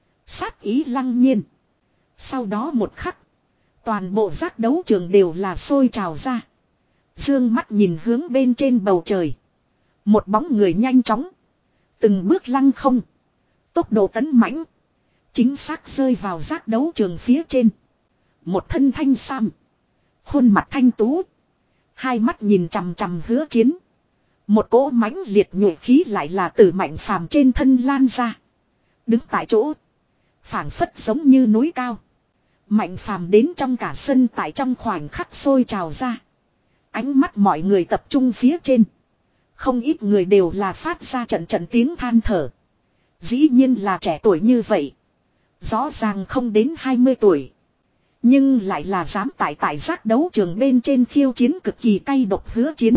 Sát ý lăng nhiên. Sau đó một khắc. Toàn bộ giác đấu trường đều là sôi trào ra. Dương mắt nhìn hướng bên trên bầu trời. Một bóng người nhanh chóng. Từng bước lăng không. Tốc độ tấn mãnh. Chính xác rơi vào giác đấu trường phía trên. Một thân thanh sam. Khuôn mặt thanh tú. Hai mắt nhìn chằm chằm Hứa Chiến. Một cỗ mãnh liệt nhuệ khí lại là từ Mạnh Phàm trên thân lan ra. Đứng tại chỗ. Phảng phất giống như núi cao. Mạnh Phàm đến trong cả sân tại trong khoảnh khắc sôi trào ra. Ánh mắt mọi người tập trung phía trên. Không ít người đều là phát ra trận trận tiếng than thở. Dĩ nhiên là trẻ tuổi như vậy. Rõ ràng không đến hai mươi tuổi. Nhưng lại là dám tại tại giác đấu trường bên trên khiêu chiến cực kỳ cay độc Hứa Chiến.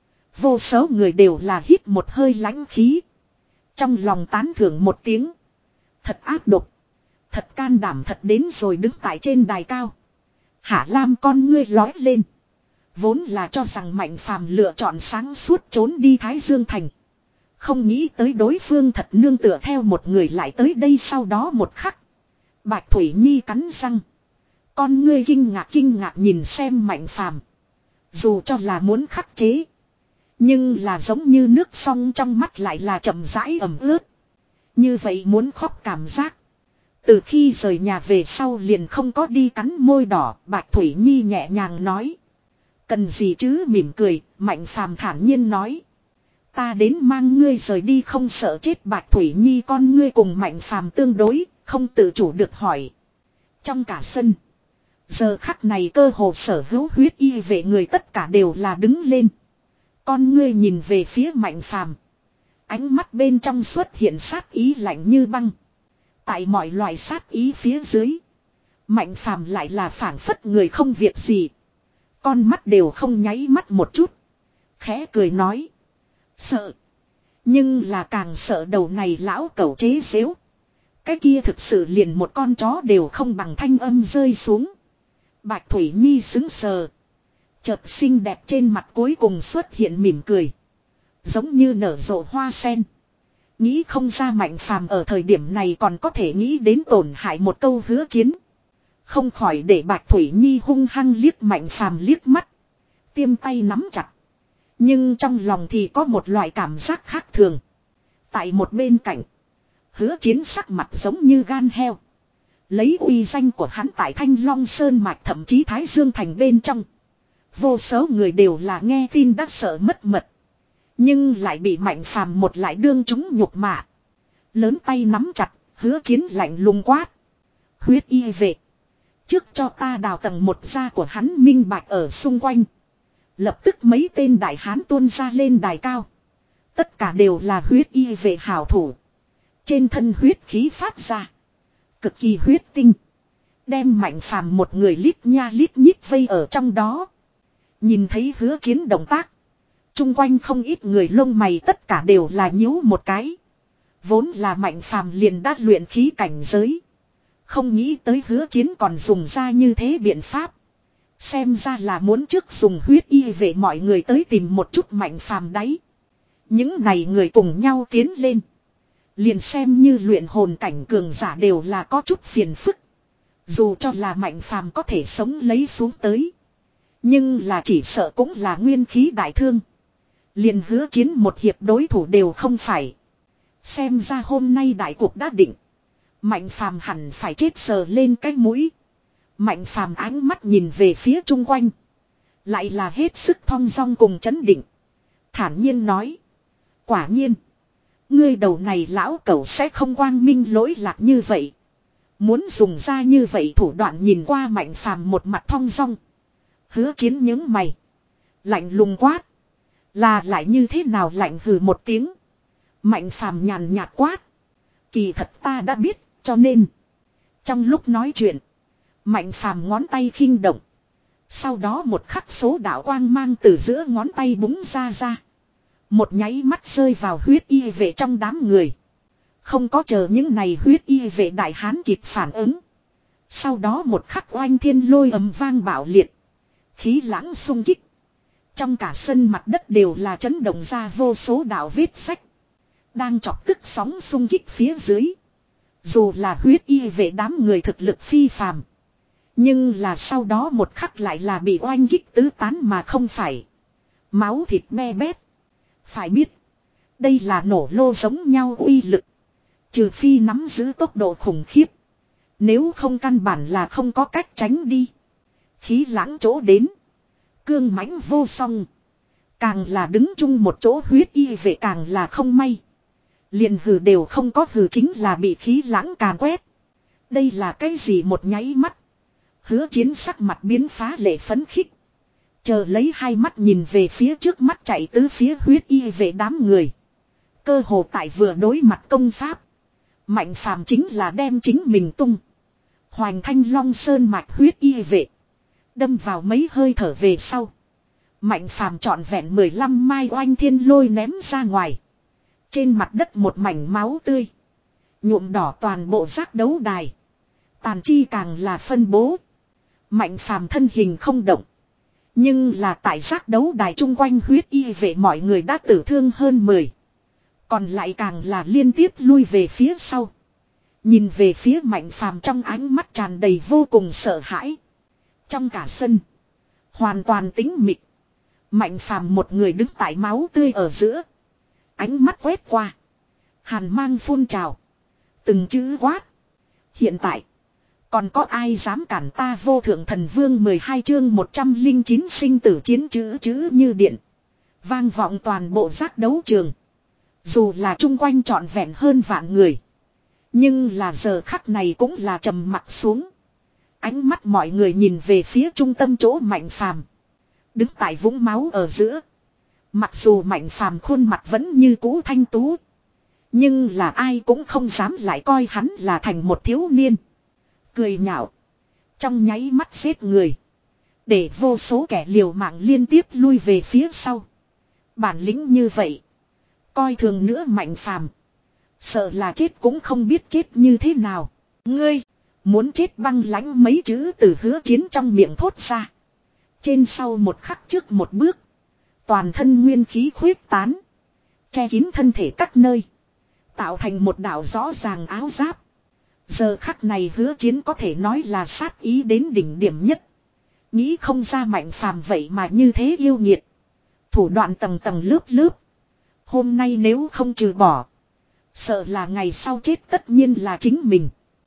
Vô số người đều là hít một hơi lãnh khí. Trong lòng tán thưởng một tiếng. Thật ác độc. Thật can đảm thật đến rồi đứng tại trên đài cao. Hạ Lam con ngươi lói lên. Vốn là cho rằng Mạnh Phàm lựa chọn sáng suốt trốn đi Thái Dương Thành. Không nghĩ tới đối phương thật nương tựa theo một người lại tới đây sau đó một khắc. Bạch Thủy Nhi cắn răng. Con ngươi kinh ngạc kinh ngạc nhìn xem Mạnh Phàm. Dù cho là muốn khắc chế. Nhưng là giống như nước sông trong mắt lại là chậm rãi ẩm ướt. Như vậy muốn khóc cảm giác. Từ khi rời nhà về sau liền không có đi cắn môi đỏ. Bạch Thủy Nhi nhẹ nhàng nói. Cần gì chứ mỉm cười. Mạnh Phàm thản nhiên nói. Ta đến mang ngươi rời đi không sợ chết. Bạch Thủy Nhi con ngươi cùng Mạnh Phàm tương đối. Không tự chủ được hỏi. Trong cả sân. Giờ khắc này cơ hồ sở hữu huyết y vệ người tất cả đều là đứng lên. Con ngươi nhìn về phía Mạnh Phàm. Ánh mắt bên trong xuất hiện sát ý lạnh như băng. Tại mọi loại sát ý phía dưới. Mạnh Phàm lại là phảng phất người không việc gì. Con mắt đều không nháy mắt một chút. Khẽ cười nói. Sợ. Nhưng là càng sợ đầu này lão cẩu chế xếu. Cái kia thực sự liền một con chó đều không bằng thanh âm rơi xuống. Bạch Thủy Nhi sững sờ. Chợt xinh đẹp trên mặt cuối cùng xuất hiện mỉm cười. Giống như nở rộ hoa sen. Nghĩ không ra Mạnh Phàm ở thời điểm này còn có thể nghĩ đến tổn hại một câu Hứa Chiến. Không khỏi để Bạch Thủy Nhi hung hăng liếc Mạnh Phàm liếc mắt. Tiêm tay nắm chặt. Nhưng trong lòng thì có một loại cảm giác khác thường. Tại một bên cạnh. Hứa Chiến sắc mặt giống như gan heo. Lấy uy danh của hắn tại Thanh Long Sơn Mạch thậm chí Thái Dương Thành bên trong. Vô số người đều là nghe tin đã sợ mất mật. Nhưng lại bị Mạnh Phàm một lại đương chúng nhục mạ. Lớn tay nắm chặt, Hứa Chiến lạnh lùng quát. Huyết y vệ. Trước cho ta đào tầng một da của hắn minh bạch ở xung quanh. Lập tức mấy tên đại hán tuôn ra lên đài cao. Tất cả đều là huyết y vệ hảo thủ. Trên thân huyết khí phát ra. Cực kỳ huyết tinh. Đem Mạnh Phàm một người lít nha lít nhít vây ở trong đó. Nhìn thấy Hứa Chiến động tác. Trung quanh không ít người lông mày tất cả đều là nhíu một cái. Vốn là Mạnh Phàm liền đã luyện khí cảnh giới. Không nghĩ tới Hứa Chiến còn dùng ra như thế biện pháp. Xem ra là muốn trước dùng huyết y vệ mọi người tới tìm một chút Mạnh Phàm đấy. Những này người cùng nhau tiến lên. Liền xem như luyện hồn cảnh cường giả đều là có chút phiền phức. Dù cho là Mạnh Phàm có thể sống lấy xuống tới. Nhưng là chỉ sợ cũng là nguyên khí đại thương. Liền Hứa Chiến một hiệp đối thủ đều không phải. Xem ra hôm nay đại cuộc đã định. Mạnh Phàm hẳn phải chết sờ lên cái mũi. Mạnh Phàm ánh mắt nhìn về phía chung quanh. Lại là hết sức thong dong cùng chấn định. Thản nhiên nói. Quả nhiên. Ngươi đầu này lão cẩu sẽ không quang minh lỗi lạc như vậy. Muốn dùng ra như vậy thủ đoạn nhìn qua Mạnh Phàm một mặt thong dong. Hứa Chiến nhướng mày. Lạnh lùng quát. Là lại như thế nào lạnh hừ một tiếng. Mạnh Phàm nhàn nhạt quát. Kỳ thật ta đã biết, cho nên. Trong lúc nói chuyện. Mạnh Phàm ngón tay khinh động. Sau đó một khắc số đạo quang mang từ giữa ngón tay búng ra ra. Một nháy mắt rơi vào huyết y vệ trong đám người. Không có chờ những này huyết y vệ đại hán kịp phản ứng. Sau đó một khắc oanh thiên lôi ầm vang bạo liệt. Khí lãng xung kích. Trong cả sân mặt đất đều là chấn động ra vô số đạo vết sách. Đang chọc tức sóng xung kích phía dưới. Dù là huyết y vệ đám người thực lực phi phàm. Nhưng là sau đó một khắc lại là bị oanh kích tứ tán mà không phải. Máu thịt me bét. Phải biết. Đây là nổ lô giống nhau uy lực. Trừ phi nắm giữ tốc độ khủng khiếp. Nếu không căn bản là không có cách tránh đi. Khí lãng chỗ đến. Cương mãnh vô song. Càng là đứng chung một chỗ huyết y vệ càng là không may. Liền hừ đều không có hừ chính là bị khí lãng càn quét. Đây là cái gì một nháy mắt. Hứa Chiến sắc mặt biến phá lệ phấn khích. Chờ lấy hai mắt nhìn về phía trước mắt chạy tứ phía huyết y vệ đám người. Cơ hồ tại vừa đối mặt công pháp. Mạnh phàm chính là đem chính mình tung. Hoành thanh long sơn mạch huyết y vệ. Đâm vào mấy hơi thở về sau. Mạnh phàm trọn vẹn mười lăm mai oanh thiên lôi ném ra ngoài. Trên mặt đất một mảnh máu tươi. Nhuộm đỏ toàn bộ giác đấu đài. Tàn chi càng là phân bố. Mạnh phàm thân hình không động. Nhưng là tại giác đấu đài chung quanh huyết y vệ mọi người đã tử thương hơn mười. Còn lại càng là liên tiếp lui về phía sau. Nhìn về phía mạnh phàm trong ánh mắt tràn đầy vô cùng sợ hãi. Trong cả sân. Hoàn toàn tĩnh mịch. Mạnh phàm một người đứng tại máu tươi ở giữa. Ánh mắt quét qua. Hàn mang phun trào. Từng chữ quát. Hiện tại. Còn có ai dám cản ta vô thượng thần vương mười hai chương một trăm lẻ chín sinh tử chiến chữ chữ như điện. Vang vọng toàn bộ giác đấu trường. Dù là chung quanh trọn vẹn hơn vạn người. Nhưng là giờ khắc này cũng là trầm mặc xuống. Ánh mắt mọi người nhìn về phía trung tâm chỗ mạnh phàm. Đứng tại vũng máu ở giữa. Mặc dù mạnh phàm khuôn mặt vẫn như cũ thanh tú. Nhưng là ai cũng không dám lại coi hắn là thành một thiếu niên. Cười nhạo. Trong nháy mắt giết người. Để vô số kẻ liều mạng liên tiếp lui về phía sau. Bản lĩnh như vậy. Coi thường nữa mạnh phàm. Sợ là chết cũng không biết chết như thế nào. Ngươi. Muốn chết băng lãnh mấy chữ từ Hứa Chiến trong miệng thốt ra. Trên sau một khắc trước một bước. Toàn thân nguyên khí khuyết tán. Che kín thân thể các nơi. Tạo thành một đạo rõ ràng áo giáp. Giờ khắc này Hứa Chiến có thể nói là sát ý đến đỉnh điểm nhất. Nghĩ không ra mạnh phàm vậy mà như thế yêu nghiệt. Thủ đoạn tầng tầng lớp lớp. Hôm nay nếu không trừ bỏ. Sợ là ngày sau chết tất nhiên là chính mình.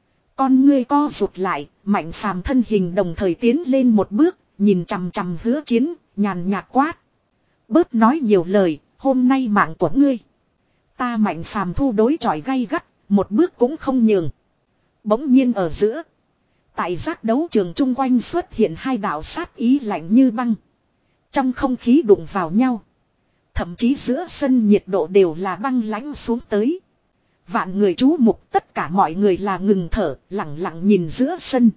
Con ngươi co rụt lại, mạnh phàm thân hình đồng thời tiến lên một bước, nhìn chằm chằm Hứa Chiến, nhàn nhạt quát. Bớt nói nhiều lời, hôm nay mạng của ngươi. Ta mạnh phàm thu đối chọi gay gắt, một bước cũng không nhường. Bỗng nhiên ở giữa. Tại giác đấu trường chung quanh xuất hiện hai đạo sát ý lạnh như băng. Trong không khí đụng vào nhau. Thậm chí giữa sân nhiệt độ đều là băng lãnh xuống tới. Vạn người chú mục tất cả mọi người là ngừng thở, lặng lặng nhìn giữa sân.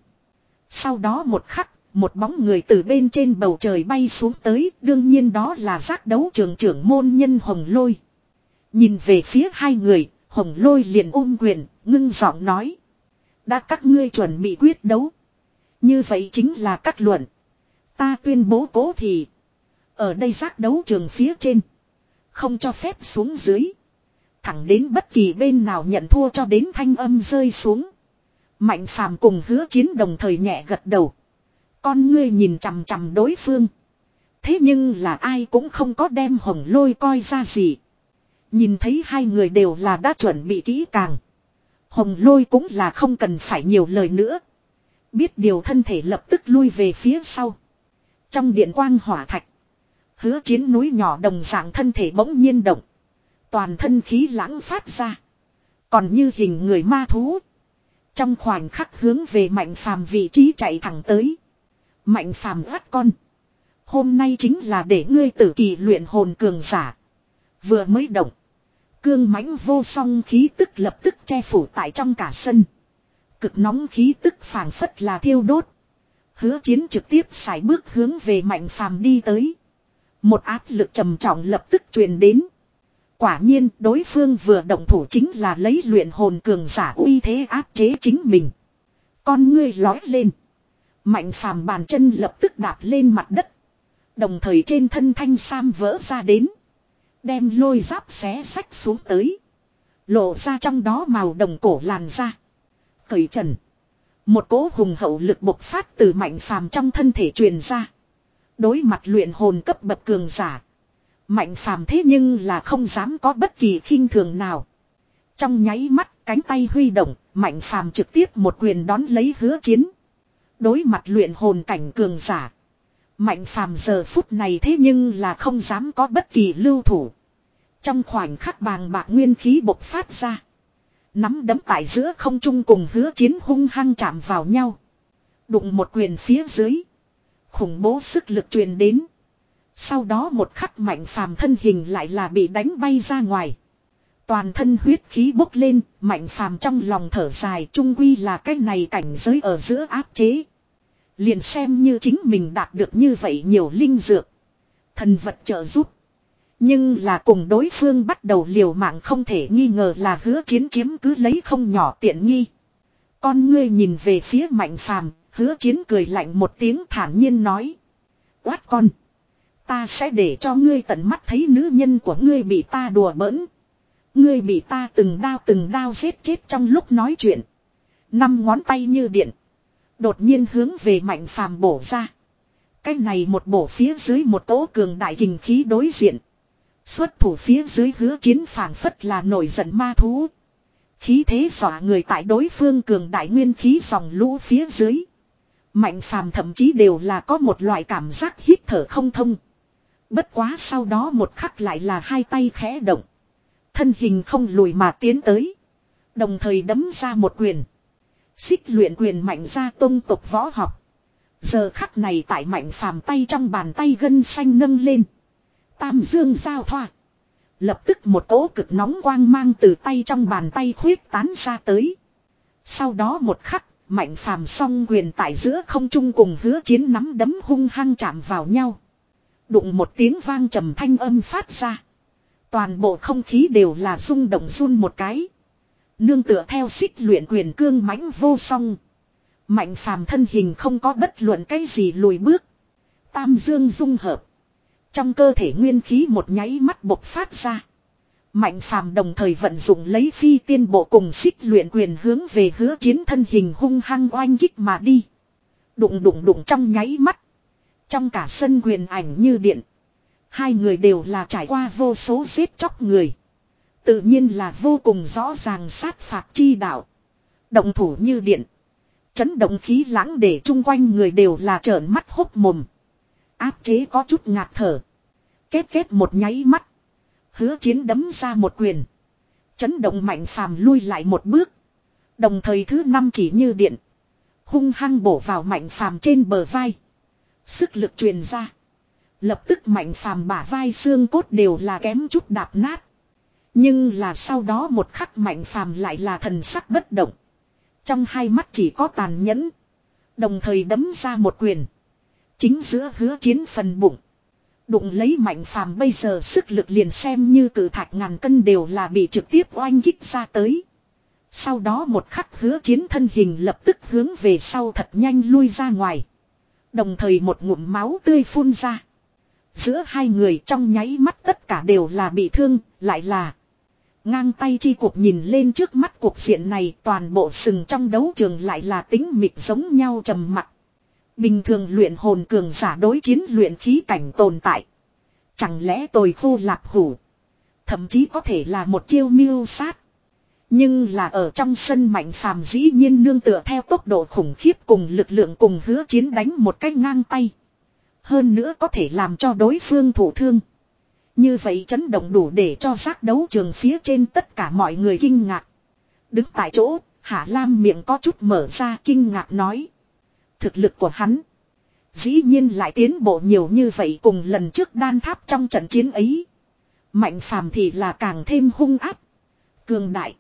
Sau đó một khắc, một bóng người từ bên trên bầu trời bay xuống tới, đương nhiên đó là giác đấu trường trưởng môn nhân Hồng Lôi. Nhìn về phía hai người, Hồng Lôi liền ôm quyền, ngưng giọng nói. Đã các ngươi chuẩn bị quyết đấu. Như vậy chính là các luận. Ta tuyên bố cố thì. Ở đây giác đấu trường phía trên. Không cho phép xuống dưới. Thẳng đến bất kỳ bên nào nhận thua cho đến thanh âm rơi xuống. Mạnh phàm cùng Hứa Chiến đồng thời nhẹ gật đầu. Con ngươi nhìn chằm chằm đối phương. Thế nhưng là ai cũng không có đem Hồng Lôi coi ra gì. Nhìn thấy hai người đều là đã chuẩn bị kỹ càng. Hồng Lôi cũng là không cần phải nhiều lời nữa. Biết điều thân thể lập tức lui về phía sau. Trong điện quang hỏa thạch. Hứa Chiến núi nhỏ đồng dạng thân thể bỗng nhiên động. Toàn thân khí lãng phát ra. Còn như hình người ma thú. Trong khoảnh khắc hướng về mạnh phàm vị trí chạy thẳng tới. Mạnh phàm gắt con. Hôm nay chính là để ngươi tử kỳ luyện hồn cường giả. Vừa mới động. Cương mãnh vô song khí tức lập tức che phủ tại trong cả sân. Cực nóng khí tức phảng phất là thiêu đốt. Hứa Chiến trực tiếp sải bước hướng về mạnh phàm đi tới. Một áp lực trầm trọng lập tức truyền đến. Quả nhiên đối phương vừa động thủ chính là lấy luyện hồn cường giả uy thế áp chế chính mình. Con ngươi lói lên. Mạnh phàm bàn chân lập tức đạp lên mặt đất. Đồng thời trên thân thanh sam vỡ ra đến. Đem lôi giáp xé xách xuống tới. Lộ ra trong đó màu đồng cổ làn da. Cởi trần. Một cỗ hùng hậu lực bộc phát từ Mạnh Phàm trong thân thể truyền ra. Đối mặt luyện hồn cấp bậc cường giả. Mạnh Phàm thế nhưng là không dám có bất kỳ khinh thường nào. Trong nháy mắt cánh tay huy động, Mạnh Phàm trực tiếp một quyền đón lấy Hứa Chiến. Đối mặt luyện hồn cảnh cường giả. Mạnh Phàm giờ phút này thế nhưng là không dám có bất kỳ lưu thủ. Trong khoảnh khắc bàng bạc nguyên khí bộc phát ra. Nắm đấm tại giữa không trung cùng Hứa Chiến hung hăng chạm vào nhau. Đụng một quyền phía dưới. Khủng bố sức lực truyền đến. Sau đó một khắc Mạnh Phàm thân hình lại là bị đánh bay ra ngoài. Toàn thân huyết khí bốc lên, Mạnh Phàm trong lòng thở dài, chung quy là cái này cảnh giới ở giữa áp chế. Liền xem như chính mình đạt được như vậy nhiều linh dược, thần vật trợ giúp. Nhưng là cùng đối phương bắt đầu liều mạng không thể nghi ngờ là Hứa Chiến chiếm cứ lấy không nhỏ tiện nghi. Con ngươi nhìn về phía Mạnh Phàm, Hứa Chiến cười lạnh một tiếng thản nhiên nói. Quát con! Ta sẽ để cho ngươi tận mắt thấy nữ nhân của ngươi bị ta đùa bỡn. Ngươi bị ta từng đao từng đao giết chết trong lúc nói chuyện. Năm ngón tay như điện. Đột nhiên hướng về Mạnh Phàm bổ ra. Cái này một bổ phía dưới một tố cường đại kình khí đối diện. Xuất thủ phía dưới Hứa Chiến phảng phất là nổi giận ma thú. Khí thế dọa người tại đối phương cường đại nguyên khí dòng lũ phía dưới. Mạnh Phàm thậm chí đều là có một loại cảm giác hít thở không thông. Bất quá sau đó một khắc lại là hai tay khẽ động. Thân hình không lùi mà tiến tới. Đồng thời đấm ra một quyền. Xích luyện quyền mạnh ra tông tục võ học. Giờ khắc này tại Mạnh Phàm tay trong bàn tay gân xanh nâng lên. Tam dương giao thoa. Lập tức một cỗ cực nóng quang mang từ tay trong bàn tay khuyết tán ra tới. Sau đó một khắc, Mạnh Phàm song quyền tại giữa không trung cùng Hứa Chiến nắm đấm hung hăng chạm vào nhau. Đụng một tiếng vang trầm thanh âm phát ra. Toàn bộ không khí đều là rung động run một cái. Nương tựa theo xích luyện quyền cương mãnh vô song. Mạnh Phàm thân hình không có bất luận cái gì lùi bước. Tam dương dung hợp. Trong cơ thể nguyên khí một nháy mắt bộc phát ra. Mạnh Phàm đồng thời vận dụng lấy phi tiên bộ cùng xích luyện quyền hướng về Hứa Chiến thân hình hung hăng oanh kích mà đi. Đụng đụng đụng trong nháy mắt. Trong cả sân quyền ảnh như điện. Hai người đều là trải qua vô số giết chóc người. Tự nhiên là vô cùng rõ ràng sát phạt chi đạo. Động thủ như điện. Chấn động khí lãng để chung quanh người đều là trợn mắt hốc mồm. Áp chế có chút ngạt thở. Kết kết một nháy mắt. Hứa Chiến đấm ra một quyền. Chấn động Mạnh Phàm lui lại một bước. Đồng thời thứ năm chỉ như điện. Hung hăng bổ vào Mạnh Phàm trên bờ vai. Sức lực truyền ra. Lập tức Mạnh Phàm bả vai xương cốt đều là kém chút đạp nát. Nhưng là sau đó một khắc Mạnh Phàm lại là thần sắc bất động. Trong hai mắt chỉ có tàn nhẫn. Đồng thời đấm ra một quyền. Chính giữa Hứa Chiến phần bụng. Đụng lấy Mạnh Phàm bây giờ sức lực liền xem như cự thạch ngàn cân đều là bị trực tiếp oanh kích ra tới. Sau đó một khắc Hứa Chiến thân hình lập tức hướng về sau thật nhanh lui ra ngoài. Đồng thời một ngụm máu tươi phun ra. Giữa hai người trong nháy mắt tất cả đều là bị thương, lại là ngang tay chi cuộc nhìn lên trước mắt cuộc diện này, toàn bộ sừng trong đấu trường lại là tính mịch giống nhau trầm mặc. Bình thường luyện hồn cường giả đối chiến luyện khí cảnh tồn tại. Chẳng lẽ tồi khô lạp hủ. Thậm chí có thể là một chiêu mưu sát. Nhưng là ở trong sân Mạnh Phàm dĩ nhiên nương tựa theo tốc độ khủng khiếp cùng lực lượng cùng Hứa Chiến đánh một cách ngang tay. Hơn nữa có thể làm cho đối phương thụ thương. Như vậy chấn động đủ để cho giác đấu trường phía trên tất cả mọi người kinh ngạc. Đứng tại chỗ, Hạ Lam miệng có chút mở ra kinh ngạc nói. Thực lực của hắn dĩ nhiên lại tiến bộ nhiều như vậy cùng lần trước đan tháp trong trận chiến ấy. Mạnh Phàm thì là càng thêm hung ác, cường đại.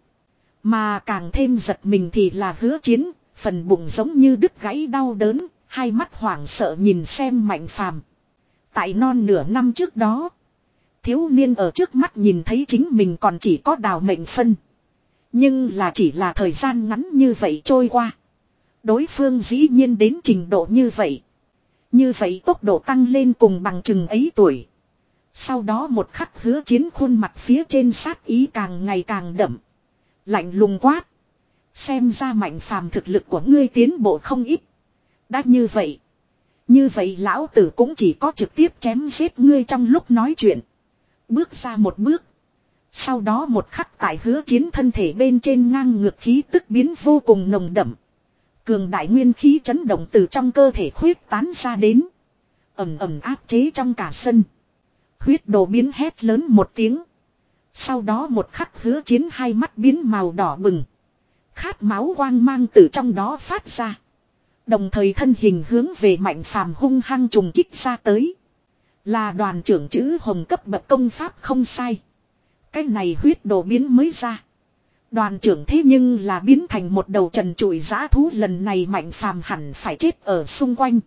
Mà càng thêm giật mình thì là Hứa Chiến, phần bụng giống như đứt gãy đau đớn, hai mắt hoảng sợ nhìn xem Mạnh Phàm. Tại non nửa năm trước đó, thiếu niên ở trước mắt nhìn thấy chính mình còn chỉ có đào mệnh phân. Nhưng là chỉ là thời gian ngắn như vậy trôi qua. Đối phương dĩ nhiên đến trình độ như vậy. Như vậy tốc độ tăng lên cùng bằng chừng ấy tuổi. Sau đó một khắc Hứa Chiến khuôn mặt phía trên sát ý càng ngày càng đậm. Lạnh lùng quát. Xem ra Mạnh Phàm thực lực của ngươi tiến bộ không ít. Đã như vậy. Như vậy lão tử cũng chỉ có trực tiếp chém giết ngươi trong lúc nói chuyện. Bước ra một bước. Sau đó một khắc tại Hứa Chiến thân thể bên trên ngang ngược khí tức biến vô cùng nồng đậm. Cường đại nguyên khí chấn động từ trong cơ thể khuyết tán ra đến. Ẩm ẩm áp chế trong cả sân. Huyết đồ biến hét lớn một tiếng. Sau đó một khắc Hứa Chiến hai mắt biến màu đỏ bừng. Khát máu quang mang từ trong đó phát ra. Đồng thời thân hình hướng về Mạnh Phàm hung hăng trùng kích ra tới. Là đoàn trưởng chữ hồng cấp bậc công pháp không sai. Cái này huyết đồ biến mới ra. Đoàn trưởng thế nhưng là biến thành một đầu trần trụi dã thú, lần này Mạnh Phàm hẳn phải chết ở xung quanh.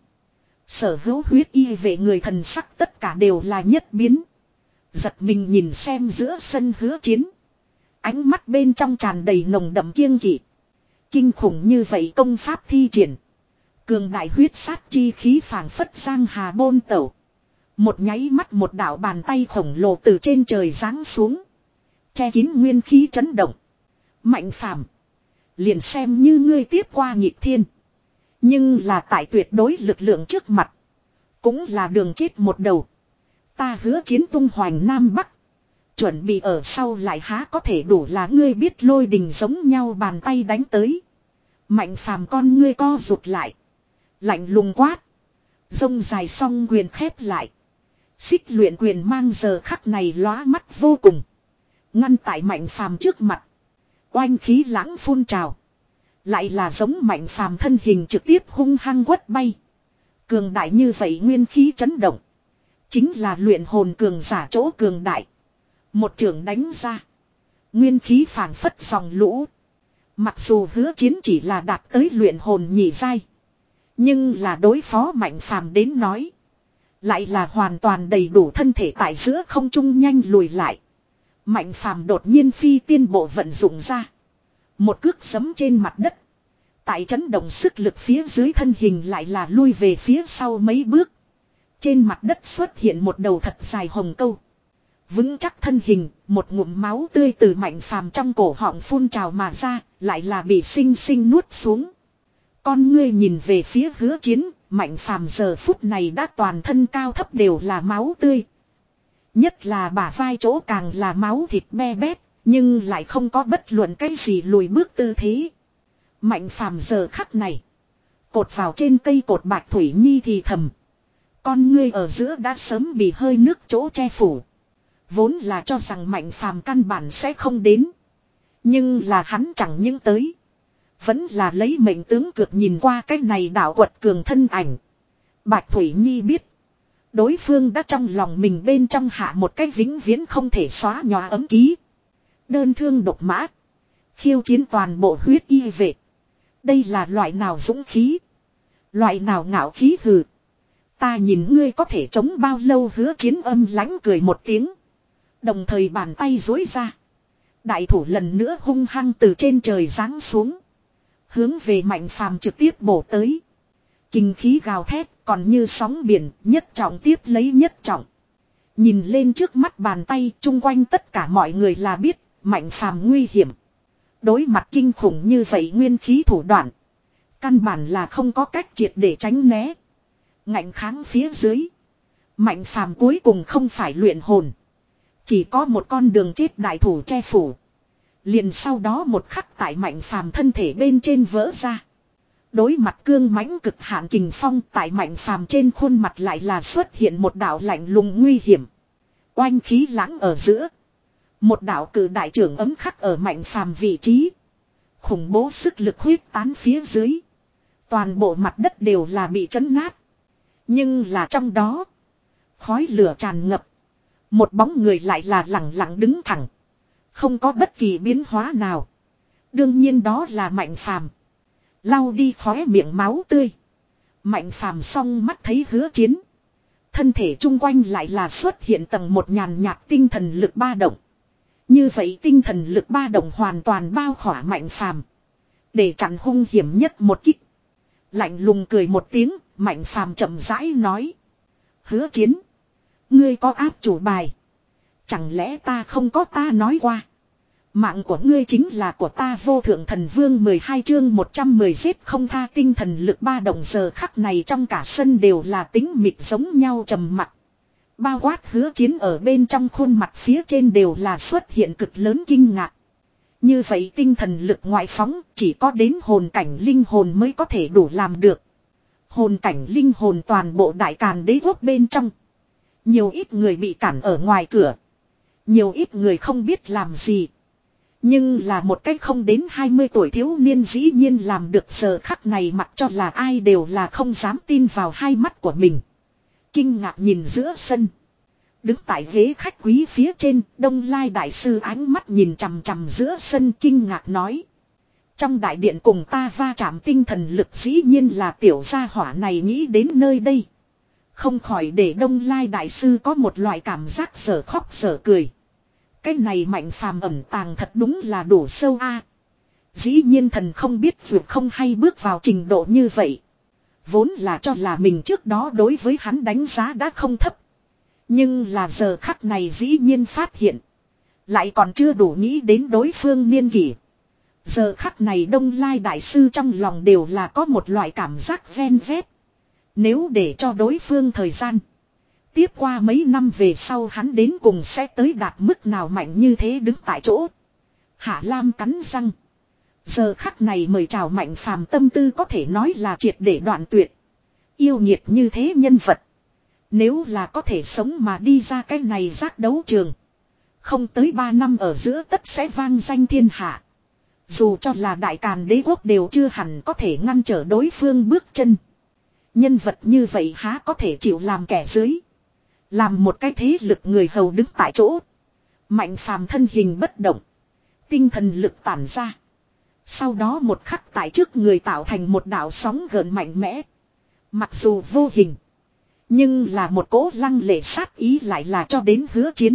Sở hữu huyết y vệ người thần sắc tất cả đều là nhất biến. Giật mình nhìn xem giữa sân Hứa Chiến. Ánh mắt bên trong tràn đầy nồng đậm kiêng kỵ. Kinh khủng như vậy công pháp thi triển. Cường đại huyết sát chi khí phảng phất giang hà bôn tẩu. Một nháy mắt một đạo bàn tay khổng lồ từ trên trời giáng xuống. Che kín nguyên khí chấn động. Mạnh Phàm, liền xem như ngươi tiếp qua nghịch thiên. Nhưng là tại tuyệt đối lực lượng trước mặt. Cũng là đường chết một đầu. Ta Hứa Chiến tung hoành Nam Bắc. Chuẩn bị ở sau lại há có thể đủ là ngươi biết lôi đình giống nhau bàn tay đánh tới. Mạnh Phàm con ngươi co rụt lại. Lạnh lùng quát. Rông dài song quyền khép lại. Xích luyện quyền mang giờ khắc này lóa mắt vô cùng. Ngăn tại Mạnh Phàm trước mặt. Oanh khí lãng phun trào. Lại là giống Mạnh Phàm thân hình trực tiếp hung hăng quất bay. Cường đại như vậy nguyên khí chấn động. Chính là luyện hồn cường giả chỗ cường đại. Một trường đánh ra. Nguyên khí phảng phất dòng lũ. Mặc dù Hứa Chiến chỉ là đạt tới luyện hồn nhị giai. Nhưng là đối phó Mạnh Phàm đến nói. Lại là hoàn toàn đầy đủ, thân thể tại giữa không trung nhanh lùi lại. Mạnh Phàm đột nhiên phi tiên bộ vận dụng ra. Một cước giẫm trên mặt đất. Tại chấn động sức lực phía dưới thân hình lại là lui về phía sau mấy bước. Trên mặt đất xuất hiện một đầu thật dài hồng câu. Vững chắc thân hình, một ngụm máu tươi từ Mạnh Phàm trong cổ họng phun trào mà ra, lại là bị sinh sinh nuốt xuống. Con ngươi nhìn về phía Hứa Chiến, Mạnh Phàm giờ phút này đã toàn thân cao thấp đều là máu tươi. Nhất là bả vai chỗ càng là máu thịt be bét, nhưng lại không có bất luận cái gì lùi bước tư thế. Mạnh Phàm giờ khắc này, cột vào trên cây cột Bạch Thủy Nhi thì thầm. Con ngươi ở giữa đã sớm bị hơi nước chỗ che phủ. Vốn là cho rằng Mạnh Phàm căn bản sẽ không đến. Nhưng là hắn chẳng những tới. Vẫn là lấy mệnh tướng cược nhìn qua cái này đảo quật cường thân ảnh. Bạch Thủy Nhi biết. Đối phương đã trong lòng mình bên trong hạ một cái vĩnh viễn không thể xóa nhòa ấm ký. Đơn thương độc mã. Khiêu chiến toàn bộ huyết y vệ. Đây là loại nào dũng khí. Loại nào ngạo khí hừ. Ta nhìn ngươi có thể chống bao lâu. Hứa Chiến âm lãnh cười một tiếng. Đồng thời bàn tay duỗi ra. Đại thủ lần nữa hung hăng từ trên trời giáng xuống. Hướng về Mạnh Phàm trực tiếp bổ tới. Kinh khí gào thét còn như sóng biển, nhất trọng tiếp lấy nhất trọng. Nhìn lên trước mắt bàn tay, chung quanh tất cả mọi người là biết, Mạnh Phàm nguy hiểm. Đối mặt kinh khủng như vậy nguyên khí thủ đoạn. Căn bản là không có cách triệt để tránh né. Ngạnh kháng phía dưới. Mạnh Phàm cuối cùng không phải luyện hồn. Chỉ có một con đường chết đại thủ che phủ. Liền sau đó một khắc tại Mạnh Phàm thân thể bên trên vỡ ra. Đối mặt cương mãnh cực hạn kình phong, tại Mạnh Phàm trên khuôn mặt lại là xuất hiện một đạo lạnh lùng nguy hiểm. Oanh khí lãng ở giữa. Một đạo cử đại trưởng ấm khắc ở Mạnh Phàm vị trí. Khủng bố sức lực huyết tán phía dưới. Toàn bộ mặt đất đều là bị chấn nát. Nhưng là trong đó, khói lửa tràn ngập. Một bóng người lại là lẳng lặng đứng thẳng. Không có bất kỳ biến hóa nào. Đương nhiên đó là Mạnh Phàm. Lau đi khóe miệng máu tươi. Mạnh Phàm song mắt thấy Hứa Chiến. Thân thể chung quanh lại là xuất hiện tầng một nhàn nhạt tinh thần lực ba động. Như vậy tinh thần lực ba động hoàn toàn bao khỏa Mạnh Phàm. Để chặn hung hiểm nhất một kích. Lạnh lùng cười một tiếng, Mạnh Phàm chậm rãi nói. Hứa Chiến. Ngươi có áp chủ bài. Chẳng lẽ ta không có ta nói qua. Mạng của ngươi chính là của ta. Vô Thượng Thần Vương mười hai chương một trăm mười giết không tha. Tinh thần lực ba động giờ khắc này trong cả sân đều là tính mịt giống nhau trầm mặc. Bao quát Hứa Chiến ở bên trong khuôn mặt phía trên đều là xuất hiện cực lớn kinh ngạc. Như vậy tinh thần lực ngoại phóng chỉ có đến hồn cảnh linh hồn mới có thể đủ làm được. Hồn cảnh linh hồn toàn bộ Đại Càn Đế quốc bên trong. Nhiều ít người bị cản ở ngoài cửa. Nhiều ít người không biết làm gì. Nhưng là một cách không đến hai mươi tuổi thiếu niên dĩ nhiên làm được giờ khắc này, mặc cho là ai đều là không dám tin vào hai mắt của mình. Kinh ngạc nhìn giữa sân. Đứng tại ghế khách quý phía trên, Đông Lai đại sư ánh mắt nhìn chằm chằm giữa sân kinh ngạc nói. Trong đại điện cùng ta va chạm tinh thần lực dĩ nhiên là tiểu gia hỏa này nghĩ đến nơi đây. Không khỏi để Đông Lai đại sư có một loại cảm giác sở khóc sở cười. Cái này Mạnh Phàm ẩn tàng thật đúng là đủ sâu a. Dĩ nhiên thần không biết vượt không hay bước vào trình độ như vậy. Vốn là cho là mình trước đó đối với hắn đánh giá đã không thấp. Nhưng là giờ khắc này dĩ nhiên phát hiện. Lại còn chưa đủ nghĩ đến đối phương niên kỷ. Giờ khắc này Đông Lai đại sư trong lòng đều là có một loại cảm giác ven vét. Nếu để cho đối phương thời gian. Tiếp qua mấy năm về sau hắn đến cùng sẽ tới đạt mức nào mạnh như thế đứng tại chỗ. Hạ Lam cắn răng. Giờ khắc này mời chào Mạnh Phàm tâm tư có thể nói là triệt để đoạn tuyệt. Yêu nghiệt như thế nhân vật. Nếu là có thể sống mà đi ra cái này giác đấu trường. Không tới ba năm ở giữa tất sẽ vang danh thiên hạ. Dù cho là Đại Càn Đế quốc đều chưa hẳn có thể ngăn trở đối phương bước chân. Nhân vật như vậy há có thể chịu làm kẻ dưới. Làm một cái thế lực người hầu đứng tại chỗ. Mạnh Phàm thân hình bất động. Tinh thần lực tản ra. Sau đó một khắc tại trước người tạo thành một đạo sóng gợn mạnh mẽ. Mặc dù vô hình. Nhưng là một cỗ lăng lệ sát ý lại là cho đến Hứa Chiến.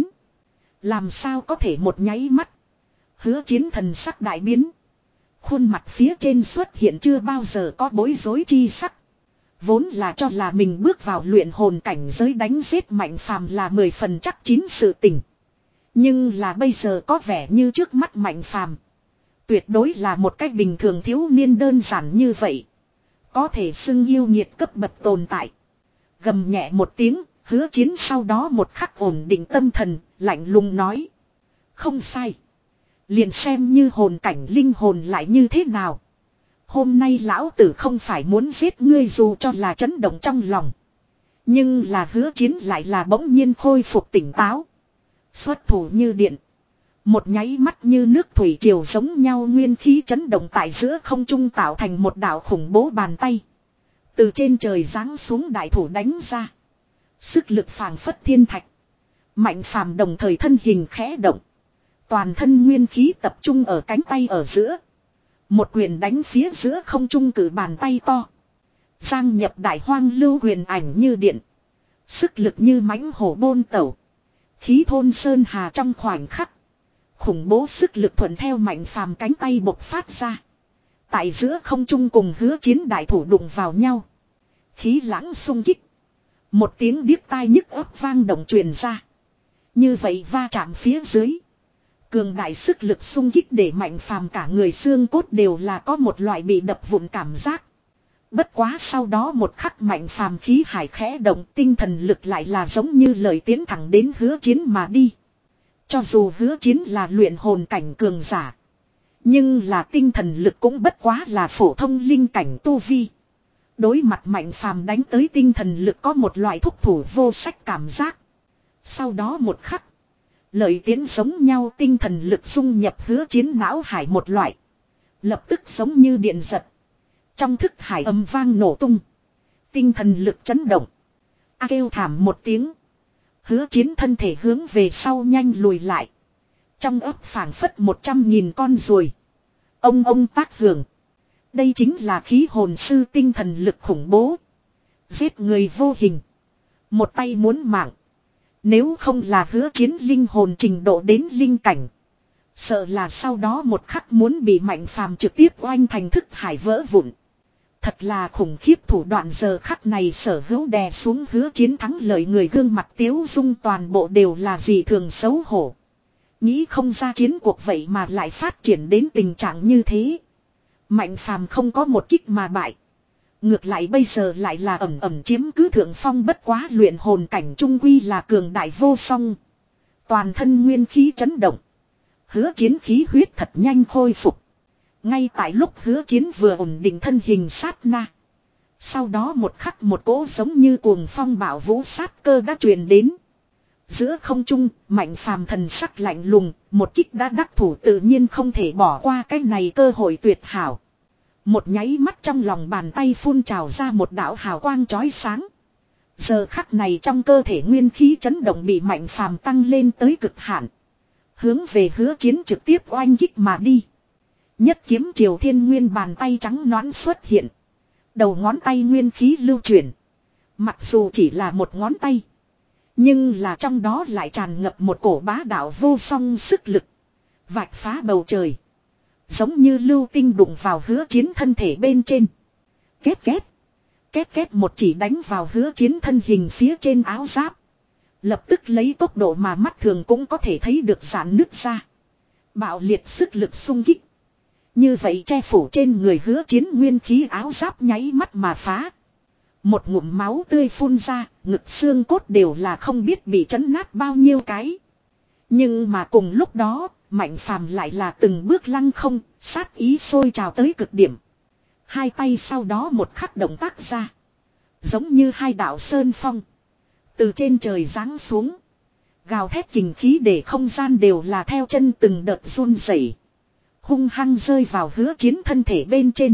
Làm sao có thể một nháy mắt. Hứa Chiến thần sắc đại biến. Khuôn mặt phía trên xuất hiện chưa bao giờ có bối rối chi sắc. Vốn là cho là mình bước vào luyện hồn cảnh giới đánh giết Mạnh Phàm là mười phần chắc chín sự tình. Nhưng là bây giờ có vẻ như trước mắt Mạnh Phàm tuyệt đối là một cách bình thường thiếu niên đơn giản như vậy. Có thể xưng yêu nhiệt cấp bậc tồn tại. Gầm nhẹ một tiếng, Hứa Chiến sau đó một khắc ổn định tâm thần, lạnh lùng nói. Không sai. Liền xem như hồn cảnh linh hồn lại như thế nào. Hôm nay lão tử không phải muốn giết ngươi dù cho là chấn động trong lòng. Nhưng là Hứa Chiến lại là bỗng nhiên khôi phục tỉnh táo. Xuất thủ như điện. Một nháy mắt như nước thủy triều giống nhau nguyên khí chấn động tại giữa không trung tạo thành một đạo khủng bố bàn tay. Từ trên trời giáng xuống đại thủ đánh ra. Sức lực phảng phất thiên thạch. Mạnh Phàm đồng thời thân hình khẽ động. Toàn thân nguyên khí tập trung ở cánh tay ở giữa. Một quyền đánh phía giữa không trung cử bàn tay to. Giang nhập đại hoang lưu huyền ảnh như điện. Sức lực như mãnh hổ bôn tẩu. Khí thôn sơn hà trong khoảnh khắc. Khủng bố sức lực thuận theo Mạnh Phàm cánh tay bộc phát ra. Tại giữa không trung cùng Hứa Chiến đại thủ đụng vào nhau. Khí lãng xung kích. Một tiếng điếc tai nhức ấp vang động truyền ra. Như vậy va chạm phía dưới. Cường đại sức lực xung kích để Mạnh Phàm cả người xương cốt đều là có một loại bị đập vụn cảm giác. Bất quá sau đó một khắc Mạnh Phàm khí hải khẽ động, tinh thần lực lại là giống như lời tiến thẳng đến Hứa Chiến mà đi. Cho dù Hứa Chiến là luyện hồn cảnh cường giả. Nhưng là tinh thần lực cũng bất quá là phổ thông linh cảnh tu vi. Đối mặt Mạnh Phàm đánh tới tinh thần lực có một loại thúc thủ vô sách cảm giác. Sau đó một khắc. Lợi tiến giống nhau tinh thần lực dung nhập Hứa Chiến não hải một loại. Lập tức giống như điện giật. Trong thức hải âm vang nổ tung. Tinh thần lực chấn động. A kêu thảm một tiếng. Hứa Chiến thân thể hướng về sau nhanh lùi lại. Trong ấp phảng phất một trăm nghìn con ruồi. Ông ông tác hưởng. Đây chính là khí hồn sư tinh thần lực khủng bố. Giết người vô hình. Một tay muốn mạng. Nếu không là Hứa Chiến linh hồn trình độ đến linh cảnh. Sợ là sau đó một khắc muốn bị Mạnh Phàm trực tiếp oanh thành thức hải vỡ vụn. Thật là khủng khiếp thủ đoạn, giờ khắc này Sở Hữu đè xuống Hứa Chiến thắng lợi người gương mặt tiếu dung toàn bộ đều là gì thường xấu hổ. Nghĩ không ra chiến cuộc vậy mà lại phát triển đến tình trạng như thế. Mạnh Phàm không có một kích mà bại. Ngược lại bây giờ lại là ẩm ẩm chiếm cứ thượng phong, bất quá luyện hồn cảnh trung quy là cường đại vô song. Toàn thân nguyên khí chấn động. Hứa Chiến khí huyết thật nhanh khôi phục. Ngay tại lúc Hứa Chiến vừa ổn định thân hình sát na. Sau đó một khắc một cỗ giống như cuồng phong bạo vũ sát cơ đã truyền đến. Giữa không trung, Mạnh Phàm thần sắc lạnh lùng, một kích đã đắc thủ tự nhiên không thể bỏ qua cái này cơ hội tuyệt hảo. Một nháy mắt trong lòng bàn tay phun trào ra một đạo hào quang chói sáng. Giờ khắc này trong cơ thể nguyên khí chấn động bị Mạnh Phàm tăng lên tới cực hạn. Hướng về Hứa Chiến trực tiếp oanh kích mà đi. Nhất kiếm Triều Thiên Nguyên, bàn tay trắng nõn xuất hiện. Đầu ngón tay nguyên khí lưu chuyển. Mặc dù chỉ là một ngón tay, nhưng là trong đó lại tràn ngập một cổ bá đạo vô song sức lực. Vạch phá bầu trời. Giống như lưu tinh đụng vào Hứa Chiến thân thể bên trên. Két két. Két két một chỉ đánh vào Hứa Chiến thân hình phía trên áo giáp. Lập tức lấy tốc độ mà mắt thường cũng có thể thấy được giãn nứt ra. Bạo liệt sức lực xung kích. Như vậy che phủ trên người Hứa Chiến nguyên khí áo giáp nháy mắt mà phá. Một ngụm máu tươi phun ra, ngực xương cốt đều là không biết bị chấn nát bao nhiêu cái. Nhưng mà cùng lúc đó, Mạnh Phàm lại là từng bước lăng không, sát ý sôi trào tới cực điểm. Hai tay sau đó một khắc động tác ra. Giống như hai đạo sơn phong. Từ trên trời giáng xuống. Gào thét kình khí để không gian đều là theo chân từng đợt run rẩy, hung hăng rơi vào Hứa Chiến thân thể bên trên.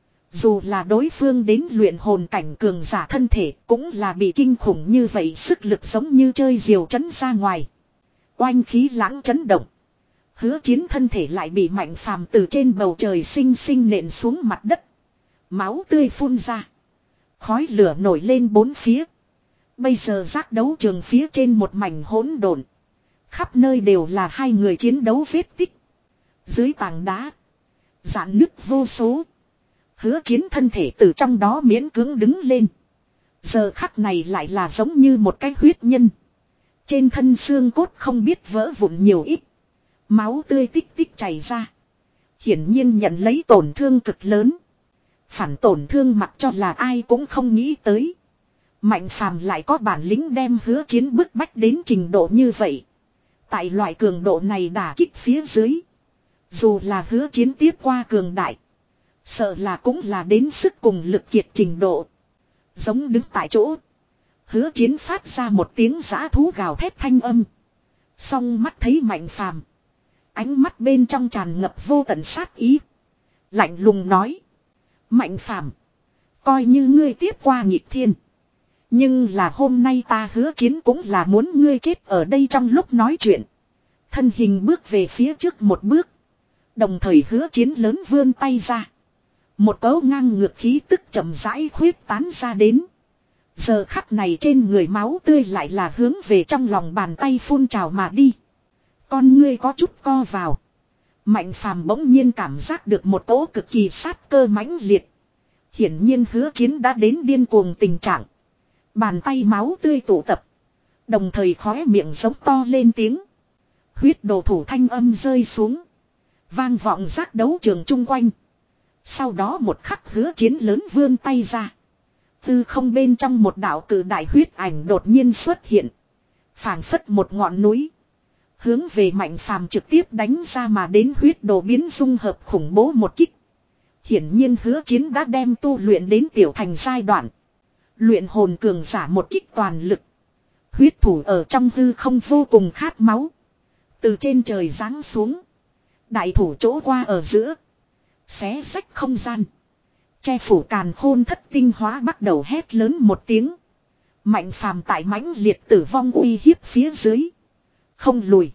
Dù là đối phương đến luyện hồn cảnh cường giả thân thể cũng là bị kinh khủng như vậy, sức lực giống như chơi diều chấn ra ngoài. Oanh khí lãng chấn động. Hứa Chiến thân thể lại bị Mạnh Phàm từ trên bầu trời xinh xinh nện xuống mặt đất. Máu tươi phun ra. Khói lửa nổi lên bốn phía. Bây giờ giác đấu trường phía trên một mảnh hỗn độn. Khắp nơi đều là hai người chiến đấu vết tích. Dưới tảng đá, rạn nứt vô số. Hứa Chiến thân thể từ trong đó miễn cưỡng đứng lên. Giờ khắc này lại là giống như một cái huyết nhân. Trên thân xương cốt không biết vỡ vụn nhiều ít. Máu tươi tích tích chảy ra. Hiển nhiên nhận lấy tổn thương cực lớn. Phản tổn thương mặc cho là ai cũng không nghĩ tới. Mạnh Phàm lại có bản lĩnh đem Hứa Chiến bức bách đến trình độ như vậy. Tại loại cường độ này đả kích phía dưới, dù là Hứa Chiến tiếp qua cường đại, sợ là cũng là đến sức cùng lực kiệt trình độ. Giống đứng tại chỗ, Hứa Chiến phát ra một tiếng dã thú gào thét thanh âm. Song mắt thấy Mạnh Phàm, ánh mắt bên trong tràn ngập vô tận sát ý. Lạnh lùng nói: Mạnh Phàm, coi như ngươi tiếp qua nghịch thiên, nhưng là hôm nay ta Hứa Chiến cũng là muốn ngươi chết ở đây. Trong lúc nói chuyện, thân hình bước về phía trước một bước. Đồng thời Hứa Chiến lớn vươn tay ra. Một cấu ngang ngược khí tức chậm rãi khuyết tán ra đến. Giờ khắc này trên người máu tươi lại là hướng về trong lòng bàn tay phun trào mà đi. Con ngươi có chút co vào. Mạnh Phàm bỗng nhiên cảm giác được một cỗ cực kỳ sát cơ mãnh liệt. Hiển nhiên Hứa Chiến đã đến điên cuồng tình trạng. Bàn tay máu tươi tụ tập. Đồng thời khóe miệng giống to lên tiếng. Huyết đồ thủ thanh âm rơi xuống. Vang vọng giác đấu trường chung quanh. Sau đó một khắc Hứa Chiến lớn vươn tay ra. Tư không bên trong một đạo cử đại huyết ảnh đột nhiên xuất hiện. Phảng phất một ngọn núi. Hướng về Mạnh Phàm trực tiếp đánh ra mà đến, huyết đồ biến dung hợp khủng bố một kích. Hiển nhiên Hứa Chiến đã đem tu luyện đến tiểu thành giai đoạn. Luyện hồn cường giả một kích toàn lực. Huyết thủ ở trong hư không vô cùng khát máu. Từ trên trời giáng xuống. Đại thủ chỗ qua ở giữa. Xé rách không gian. Che phủ càn khôn thất tinh hóa bắt đầu hét lớn một tiếng. Mạnh Phàm tại mãnh liệt tử vong uy hiếp phía dưới. Không lùi.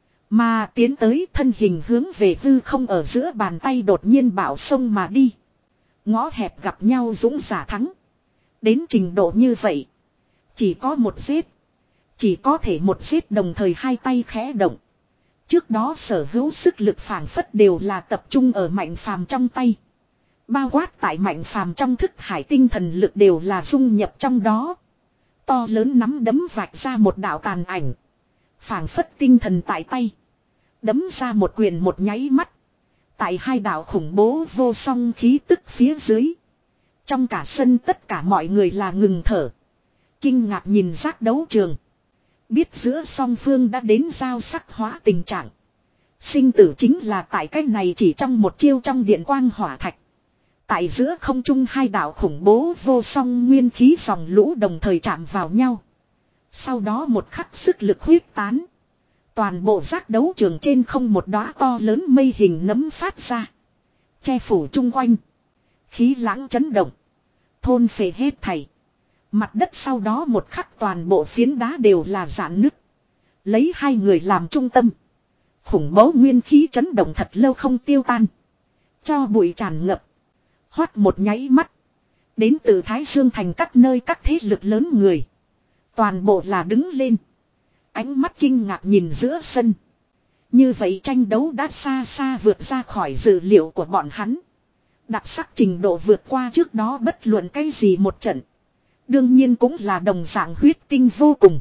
Mà tiến tới, thân hình hướng về hư không ở giữa bàn tay đột nhiên bạo sông mà đi. Ngõ hẹp gặp nhau dũng giả thắng. Đến trình độ như vậy. Chỉ có một giết. Chỉ có thể một giết, đồng thời hai tay khẽ động. Trước đó sở hữu sức lực phảng phất đều là tập trung ở Mạnh Phàm trong tay. Bao quát tại Mạnh Phàm trong thức hải tinh thần lực đều là dung nhập trong đó. To lớn nắm đấm vạch ra một đạo tàn ảnh. Phảng phất tinh thần tại tay. Đấm ra một quyền một nháy mắt. Tại hai đạo khủng bố vô song khí tức phía dưới. Trong cả sân tất cả mọi người là ngừng thở. Kinh ngạc nhìn giác đấu trường. Biết giữa song phương đã đến giao sắc hóa tình trạng. Sinh tử chính là tại cách này chỉ trong một chiêu trong điện quang hỏa thạch. Tại giữa không trung hai đạo khủng bố vô song nguyên khí dòng lũ đồng thời chạm vào nhau. Sau đó một khắc sức lực huyết tán. Toàn bộ giác đấu trường trên không một đóa to lớn mây hình nấm phát ra. Che phủ chung quanh. Khí lãng chấn động. Thôn phệ hết thảy. Mặt đất sau đó một khắc toàn bộ phiến đá đều là rạn nứt. Lấy hai người làm trung tâm. Khủng bố nguyên khí chấn động thật lâu không tiêu tan. Cho bụi tràn ngập. Hoát một nháy mắt. Đến từ Thái Dương thành các nơi các thế lực lớn người. Toàn bộ là đứng lên. Ánh mắt kinh ngạc nhìn giữa sân. Như vậy tranh đấu đã xa xa vượt ra khỏi dự liệu của bọn hắn. Đặc sắc trình độ vượt qua trước đó bất luận cái gì một trận. Đương nhiên cũng là đồng dạng huyết tinh vô cùng.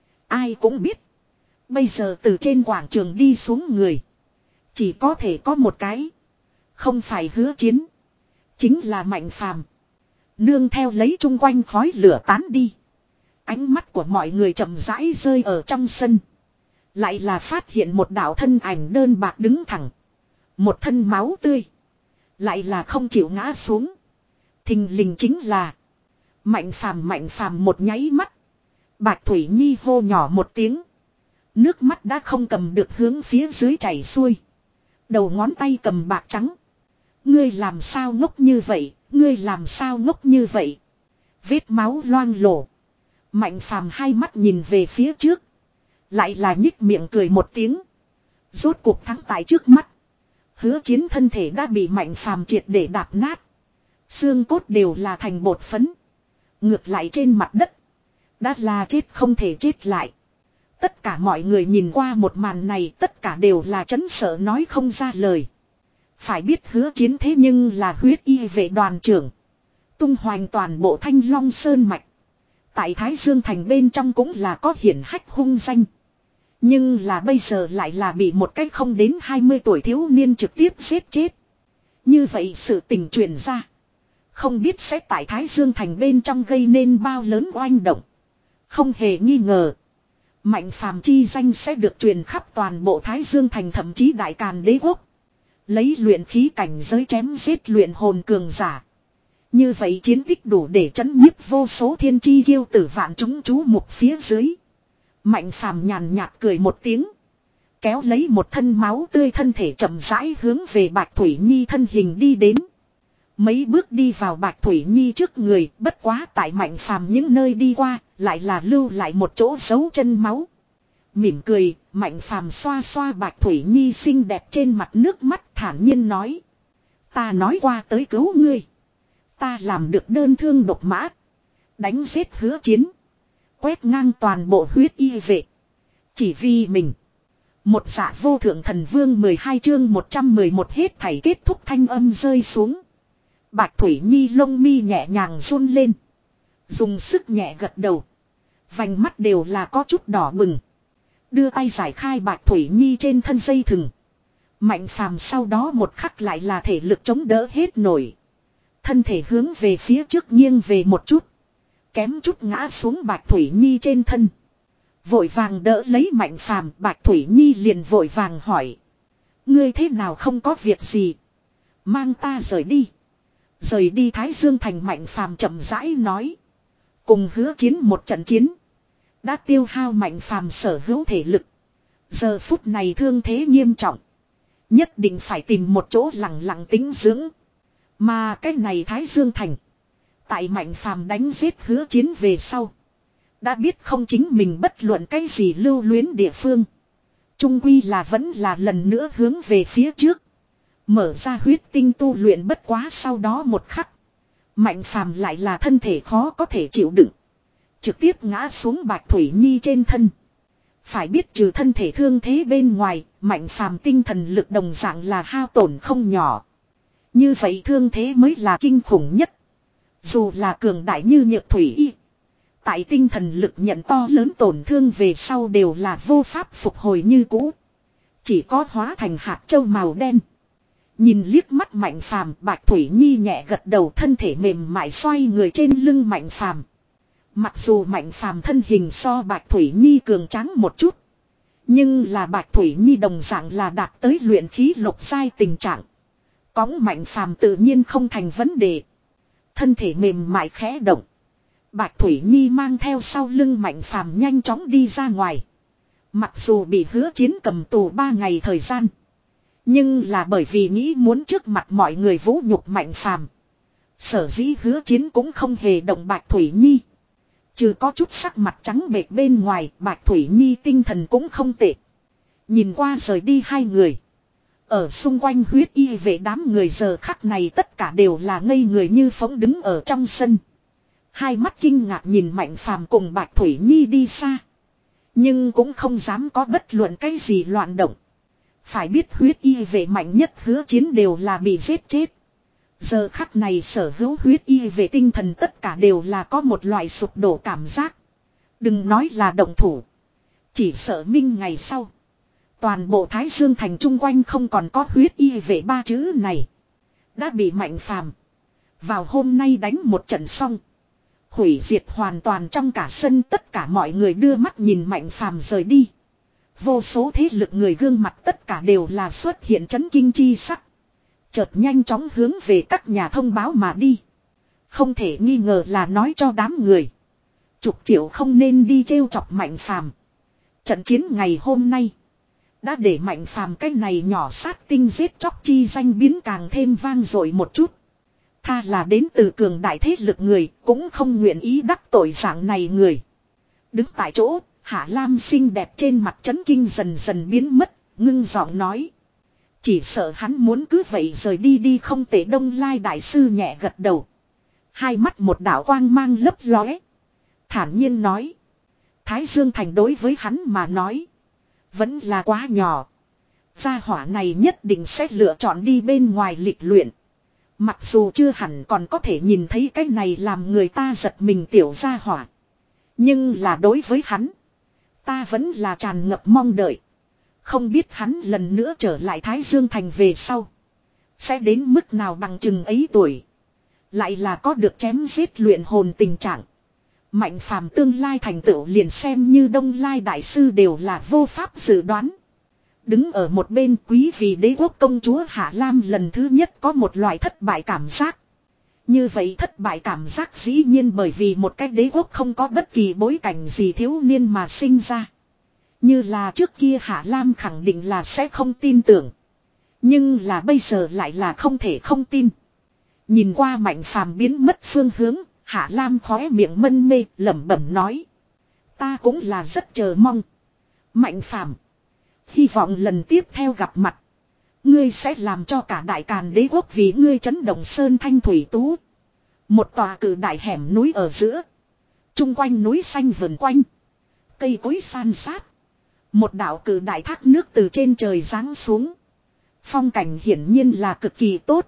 Ai cũng biết. Bây giờ từ trên quảng trường đi xuống người. Chỉ có thể có một cái. Không phải Hứa Chiến. Chính là Mạnh Phàm. Nương theo lấy chung quanh khói lửa tán đi. Ánh mắt của mọi người chậm rãi rơi ở trong sân. Lại là phát hiện một đạo thân ảnh đơn bạc đứng thẳng. Một thân máu tươi. Lại là không chịu ngã xuống. Thình lình chính là Mạnh Phàm. Mạnh Phàm một nháy mắt. Bạch Thủy Nhi hô nhỏ một tiếng. Nước mắt đã không cầm được hướng phía dưới chảy xuôi. Đầu ngón tay cầm bạc trắng. Ngươi làm sao ngốc như vậy, ngươi làm sao ngốc như vậy. Vết máu loang lổ. Mạnh Phàm hai mắt nhìn về phía trước. Lại là nhích miệng cười một tiếng. Rốt cuộc thắng tại trước mắt. Hứa Chiến thân thể đã bị Mạnh Phàm triệt để đạp nát. Xương cốt đều là thành bột phấn. Ngược lại trên mặt đất. Đã là chết không thể chết lại. Tất cả mọi người nhìn qua một màn này, tất cả đều là chấn sợ nói không ra lời. Phải biết Hứa Chiến thế nhưng là huyết y vệ đoàn trưởng. Tung hoành toàn bộ Thanh Long Sơn mạch. Tại Thái Dương thành bên trong cũng là có hiển hách hung danh. Nhưng là bây giờ lại là bị một cách không đến hai mươi tuổi thiếu niên trực tiếp giết chết. Như vậy sự tình truyền ra. Không biết sẽ tại Thái Dương thành bên trong gây nên bao lớn oanh động. Không hề nghi ngờ. Mạnh Phàm chi danh sẽ được truyền khắp toàn bộ Thái Dương thành, thậm chí Đại Càn Đế quốc. Lấy luyện khí cảnh giới chém giết luyện hồn cường giả. Như vậy chiến tích đủ để chấn nhiếp vô số thiên chi kiêu tử vạn chúng chú mục phía dưới. Mạnh Phàm nhàn nhạt cười một tiếng. Kéo lấy một thân máu tươi thân thể chậm rãi hướng về Bạch Thủy Nhi thân hình đi đến. Mấy bước đi vào Bạch Thủy Nhi trước người, bất quá tại Mạnh Phàm những nơi đi qua, lại là lưu lại một chỗ dấu chân máu. Mỉm cười, Mạnh Phàm xoa xoa Bạch Thủy Nhi xinh đẹp trên mặt nước mắt, thản nhiên nói. Ta nói qua tới cứu ngươi. Ta làm được đơn thương độc mã. Đánh giết Hứa Chiến. Quét ngang toàn bộ huyết y vệ. Chỉ vì mình. Một dạ vô thượng thần vương mười hai chương một trăm mười một hết thảy kết thúc thanh âm rơi xuống. Bạch Thủy Nhi lông mi nhẹ nhàng run lên. Dùng sức nhẹ gật đầu. Vành mắt đều là có chút đỏ bừng. Đưa tay giải khai Bạch Thủy Nhi trên thân dây thừng. Mạnh Phàm sau đó một khắc lại là thể lực chống đỡ hết nổi. Thân thể hướng về phía trước nghiêng về một chút. Kém chút ngã xuống Bạch Thủy Nhi trên thân. Vội vàng đỡ lấy Mạnh Phàm, Bạch Thủy Nhi liền vội vàng hỏi. Ngươi thế nào không có việc gì? Mang ta rời đi. Rời đi Thái Dương thành. Mạnh Phàm chậm rãi nói. Cùng Hứa Chiến một trận chiến. Đã tiêu hao Mạnh Phàm sở hữu thể lực. Giờ phút này thương thế nghiêm trọng. Nhất định phải tìm một chỗ lặng lặng tĩnh dưỡng. Mà cái này Thái Dương thành. Tại Mạnh Phàm đánh giết Hứa Chiến về sau. Đã biết không chính mình bất luận cái gì lưu luyến địa phương. Trung quy là vẫn là lần nữa hướng về phía trước. Mở ra huyết tinh tu luyện, bất quá sau đó một khắc. Mạnh Phàm lại là thân thể khó có thể chịu đựng. Trực tiếp ngã xuống Bạch Thủy Nhi trên thân. Phải biết trừ thân thể thương thế bên ngoài, Mạnh Phàm tinh thần lực đồng dạng là hao tổn không nhỏ. Như vậy thương thế mới là kinh khủng nhất. Dù là cường đại như Nhược Thủy Y, tại tinh thần lực nhận to lớn tổn thương về sau đều là vô pháp phục hồi như cũ. Chỉ có hóa thành hạt châu màu đen. Nhìn liếc mắt Mạnh Phàm, Bạch Thủy Nhi nhẹ gật đầu, thân thể mềm mại xoay người trên lưng Mạnh Phàm. Mặc dù Mạnh Phàm thân hình so Bạch Thủy Nhi cường tráng một chút, nhưng là Bạch Thủy Nhi đồng dạng là đạt tới luyện khí lục giai tình trạng. Cõng Mạnh Phàm tự nhiên không thành vấn đề. Thân thể mềm mại khẽ động, Bạch Thủy Nhi mang theo sau lưng Mạnh Phàm nhanh chóng đi ra ngoài. Mặc dù bị Hứa Chiến cầm tù ba ngày thời gian, nhưng là bởi vì nghĩ muốn trước mặt mọi người vũ nhục Mạnh Phàm, sở dĩ Hứa Chiến cũng không hề động Bạch Thủy Nhi. Trừ có chút sắc mặt trắng bệch bên ngoài, Bạch Thủy Nhi tinh thần cũng không tệ. Nhìn qua rời đi hai người, ở xung quanh huyết y vệ đám người giờ khắc này tất cả đều là ngây người như phỗng đứng ở trong sân. Hai mắt kinh ngạc nhìn Mạnh Phàm cùng Bạch Thủy Nhi đi xa. Nhưng cũng không dám có bất luận cái gì loạn động. Phải biết huyết y vệ mạnh nhất Hứa Chiến đều là bị giết chết. Giờ khắc này sở hữu huyết y về tinh thần tất cả đều là có một loại sụp đổ cảm giác. Đừng nói là động thủ, chỉ sợ minh ngày sau toàn bộ Thái Dương thành chung quanh không còn có huyết y về ba chữ này. Đã bị Mạnh Phàm vào hôm nay đánh một trận xong, hủy diệt hoàn toàn trong cả sân. Tất cả mọi người đưa mắt nhìn Mạnh Phàm rời đi. Vô số thế lực người gương mặt tất cả đều là xuất hiện chấn kinh chi sắc. Chợt nhanh chóng hướng về các nhà thông báo mà đi. Không thể nghi ngờ là nói cho đám người. Chục triệu không nên đi trêu chọc Mạnh Phàm. Trận chiến ngày hôm nay đã để Mạnh Phàm cái này nhỏ sát tinh giết chóc chi danh biến càng thêm vang dội một chút. Tha là đến từ cường đại thế lực người cũng không nguyện ý đắc tội dạng này người. Đứng tại chỗ, Hạ Lam xinh đẹp trên mặt chấn kinh dần dần biến mất, ngưng giọng nói. Chỉ sợ hắn muốn cứ vậy rời đi đi không tệ. Đông Lai đại sư nhẹ gật đầu. Hai mắt một đạo quang mang lấp lóe. Thản nhiên nói. Thái Dương thành đối với hắn mà nói vẫn là quá nhỏ. Gia hỏa này nhất định sẽ lựa chọn đi bên ngoài lịch luyện. Mặc dù chưa hẳn còn có thể nhìn thấy cái này làm người ta giật mình tiểu gia hỏa, nhưng là đối với hắn, ta vẫn là tràn ngập mong đợi. Không biết hắn lần nữa trở lại Thái Dương thành về sau sẽ đến mức nào, bằng chừng ấy tuổi lại là có được chém giết luyện hồn tình trạng. Mạnh Phàm tương lai thành tựu liền xem như Đông Lai đại sư đều là vô pháp dự đoán. Đứng ở một bên quý vị đế quốc công chúa Hạ Lam lần thứ nhất có một loại thất bại cảm giác. Như vậy thất bại cảm giác dĩ nhiên bởi vì một cái đế quốc không có bất kỳ bối cảnh gì thiếu niên mà sinh ra. Như là trước kia Hạ Lam khẳng định là sẽ không tin tưởng. Nhưng là bây giờ lại là không thể không tin. Nhìn qua Mạnh Phàm biến mất phương hướng, Hạ Lam khóe miệng mân mê lẩm bẩm nói. Ta cũng là rất chờ mong. Mạnh Phàm, hy vọng lần tiếp theo gặp mặt, ngươi sẽ làm cho cả đại càn đế quốc vì ngươi chấn động sơn thanh thủy tú. Một tòa cự đại hẻm núi ở giữa, chung quanh núi xanh vần quanh, cây cối san sát. Một đạo cự đại thác nước từ trên trời giáng xuống. Phong cảnh hiển nhiên là cực kỳ tốt.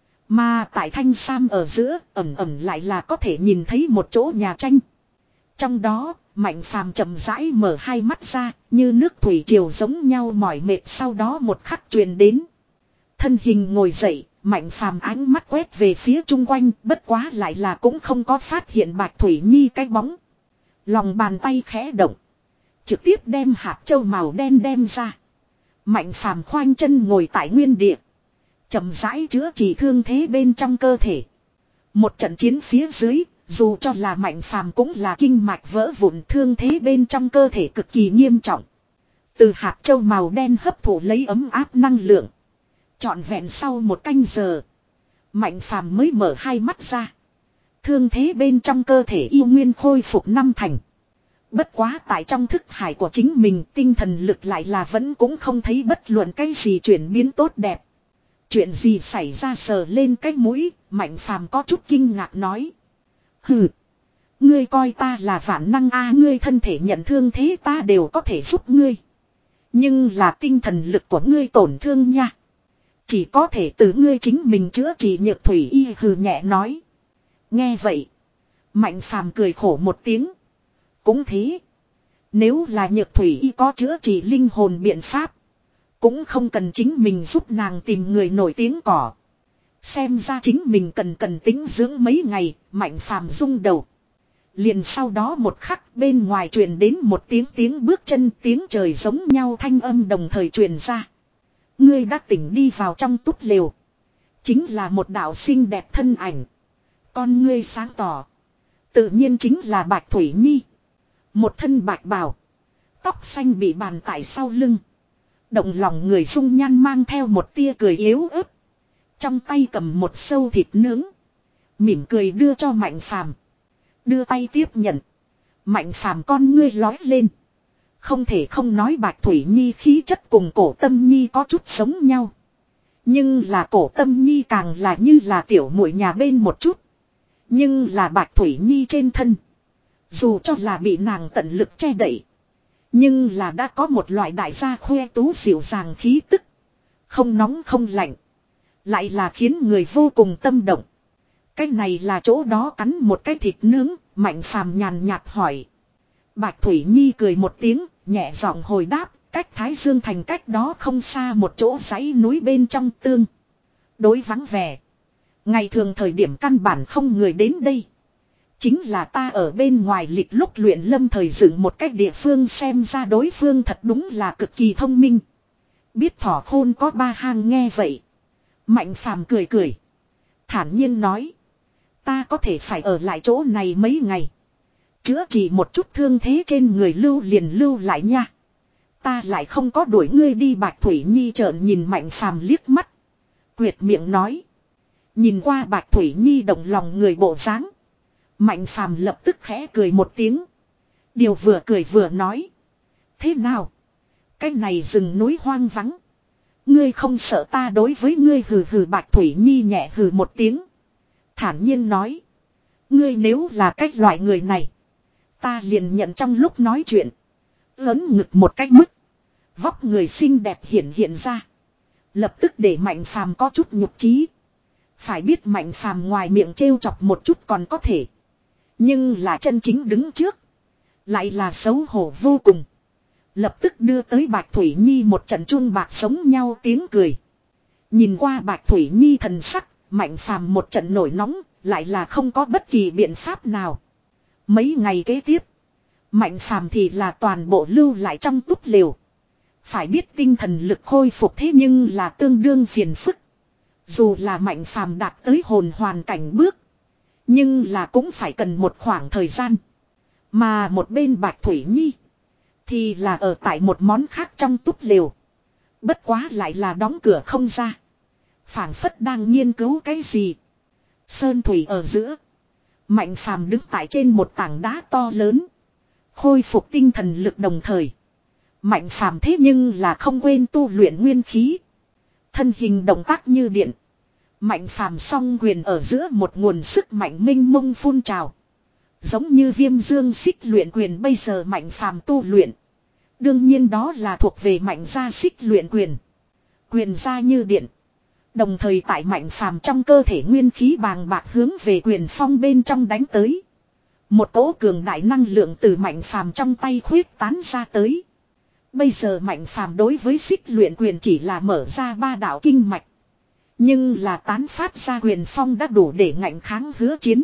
Mà tại thanh sam ở giữa ẩm ẩm lại là có thể nhìn thấy một chỗ nhà tranh. Trong đó Mạnh Phàm chậm rãi mở hai mắt ra, như nước thủy triều giống nhau mỏi mệt, sau đó một khắc truyền đến. Thân hình ngồi dậy, Mạnh Phàm ánh mắt quét về phía chung quanh, bất quá lại là cũng không có phát hiện Bạch Thủy Nhi cái bóng. Lòng bàn tay khẽ động, trực tiếp đem hạt châu màu đen đem ra. Mạnh Phàm khoanh chân ngồi tại nguyên địa, chậm rãi chữa trị thương thế bên trong cơ thể. Một trận chiến phía dưới, dù cho là Mạnh Phàm cũng là kinh mạch vỡ vụn, thương thế bên trong cơ thể cực kỳ nghiêm trọng. Từ hạt châu màu đen hấp thụ lấy ấm áp năng lượng. Trọn vẹn sau một canh giờ, Mạnh Phàm mới mở hai mắt ra. Thương thế bên trong cơ thể yêu nguyên khôi phục năm thành. Bất quá tại trong thức hải của chính mình, tinh thần lực lại là vẫn cũng không thấy bất luận cái gì chuyển biến tốt đẹp. Chuyện gì xảy ra? Sờ lên cái mũi, Mạnh Phàm có chút kinh ngạc nói. Hừ, ngươi coi ta là vạn năng a? Ngươi thân thể nhận thương thế ta đều có thể giúp ngươi, nhưng là tinh thần lực của ngươi tổn thương nha. Chỉ có thể tự ngươi chính mình chữa trị Nhược Thủy Y hừ nhẹ nói. Nghe vậy. Mạnh phàm cười khổ một tiếng. Cũng thế. Nếu là Nhược Thủy Y có chữa trị linh hồn biện pháp. Cũng không cần chính mình giúp nàng tìm người nổi tiếng cỏ. Xem ra chính mình cần cần tính dưỡng mấy ngày. Mạnh phàm rung đầu. Liền sau đó một khắc bên ngoài truyền đến một tiếng tiếng bước chân, tiếng trời giống nhau thanh âm đồng thời truyền ra. Ngươi đã tỉnh đi vào trong túp lều. Chính là một đạo xinh đẹp thân ảnh. Con ngươi sáng tỏ. Tự nhiên chính là Bạch Thủy Nhi. Một thân bạch bào. Tóc xanh bị bàn tại sau lưng. Động lòng người dung nhan mang theo một tia cười yếu ớt. Trong tay cầm một sâu thịt nướng. Mỉm cười đưa cho Mạnh phàm. Đưa tay tiếp nhận. Mạnh phàm con ngươi lói lên. Không thể không nói Bạch Thủy Nhi khí chất cùng Cổ Tâm Nhi có chút giống nhau. Nhưng là Cổ Tâm Nhi càng là như là tiểu muội nhà bên một chút. Nhưng là Bạch Thủy Nhi trên thân. Dù cho là bị nàng tận lực che đậy. Nhưng là đã có một loại đại gia khoe tú dịu dàng khí tức. Không nóng không lạnh. Lại là khiến người vô cùng tâm động. Cái này là chỗ đó cắn một cái thịt nướng. Mạnh phàm nhàn nhạt hỏi. Bạch Thủy Nhi cười một tiếng. Nhẹ giọng hồi đáp. Cách Thái Dương Thành cách đó không xa một chỗ dãy núi bên trong tương. Đối vắng vẻ. Ngày thường thời điểm căn bản không người đến đây. Chính là ta ở bên ngoài lịch lúc luyện lâm thời dựng một cách địa phương, xem ra đối phương thật đúng là cực kỳ thông minh. Biết thỏ khôn có ba hang nghe vậy. Mạnh phàm cười cười. Thản nhiên nói. Ta có thể phải ở lại chỗ này mấy ngày. Chữa trị một chút thương thế trên người lưu liền lưu lại nha. Ta lại không có đuổi ngươi đi. Bạch Thủy Nhi trợn nhìn Mạnh phàm liếc mắt. Quyệt miệng nói. Nhìn qua Bạch Thủy Nhi động lòng người bộ dáng. Mạnh phàm lập tức khẽ cười một tiếng. Điều vừa cười vừa nói. Thế nào? Cái này rừng núi hoang vắng. Ngươi không sợ ta đối với ngươi? Hừ hừ. Bạch Thủy Nhi nhẹ hừ một tiếng. Thản nhiên nói. Ngươi nếu là cái loại người này. Ta liền nhận trong lúc nói chuyện. Lớn ngực một cách mức. Vóc người xinh đẹp hiện hiện ra. Lập tức để Mạnh phàm có chút nhục trí. Phải biết Mạnh phàm ngoài miệng trêu chọc một chút còn có thể. Nhưng là chân chính đứng trước. Lại là xấu hổ vô cùng. Lập tức đưa tới Bạch Thủy Nhi một trận chuông bạc sống nhau tiếng cười. Nhìn qua Bạch Thủy Nhi thần sắc. Mạnh phàm một trận nổi nóng. Lại là không có bất kỳ biện pháp nào. Mấy ngày kế tiếp. Mạnh phàm thì là toàn bộ lưu lại trong túp lều. Phải biết tinh thần lực khôi phục thế nhưng là tương đương phiền phức. Dù là Mạnh phàm đạt tới hồn hoàn cảnh bước. Nhưng là cũng phải cần một khoảng thời gian. Mà một bên Bạch Thủy Nhi. Thì là ở tại một món khác trong túp lều. Bất quá lại là đóng cửa không ra. Phảng phất đang nghiên cứu cái gì. Sơn thủy ở giữa. Mạnh phàm đứng tại trên một tảng đá to lớn. Khôi phục tinh thần lực đồng thời. Mạnh phàm thế nhưng là không quên tu luyện nguyên khí. Thân hình động tác như điện. Mạnh phàm song quyền ở giữa một nguồn sức mạnh minh mông phun trào. Giống như viêm dương xích luyện quyền bây giờ Mạnh phàm tu luyện. Đương nhiên đó là thuộc về Mạnh gia xích luyện quyền. Quyền ra như điện. Đồng thời tại Mạnh phàm trong cơ thể nguyên khí bàng bạc hướng về quyền phong bên trong đánh tới. Một cỗ cường đại năng lượng từ Mạnh phàm trong tay khuyết tán ra tới. Bây giờ Mạnh phàm đối với xích luyện quyền chỉ là mở ra ba đạo kinh mạch. Nhưng là tán phát ra quyền phong đã đủ để ngạnh kháng Hứa Chiến.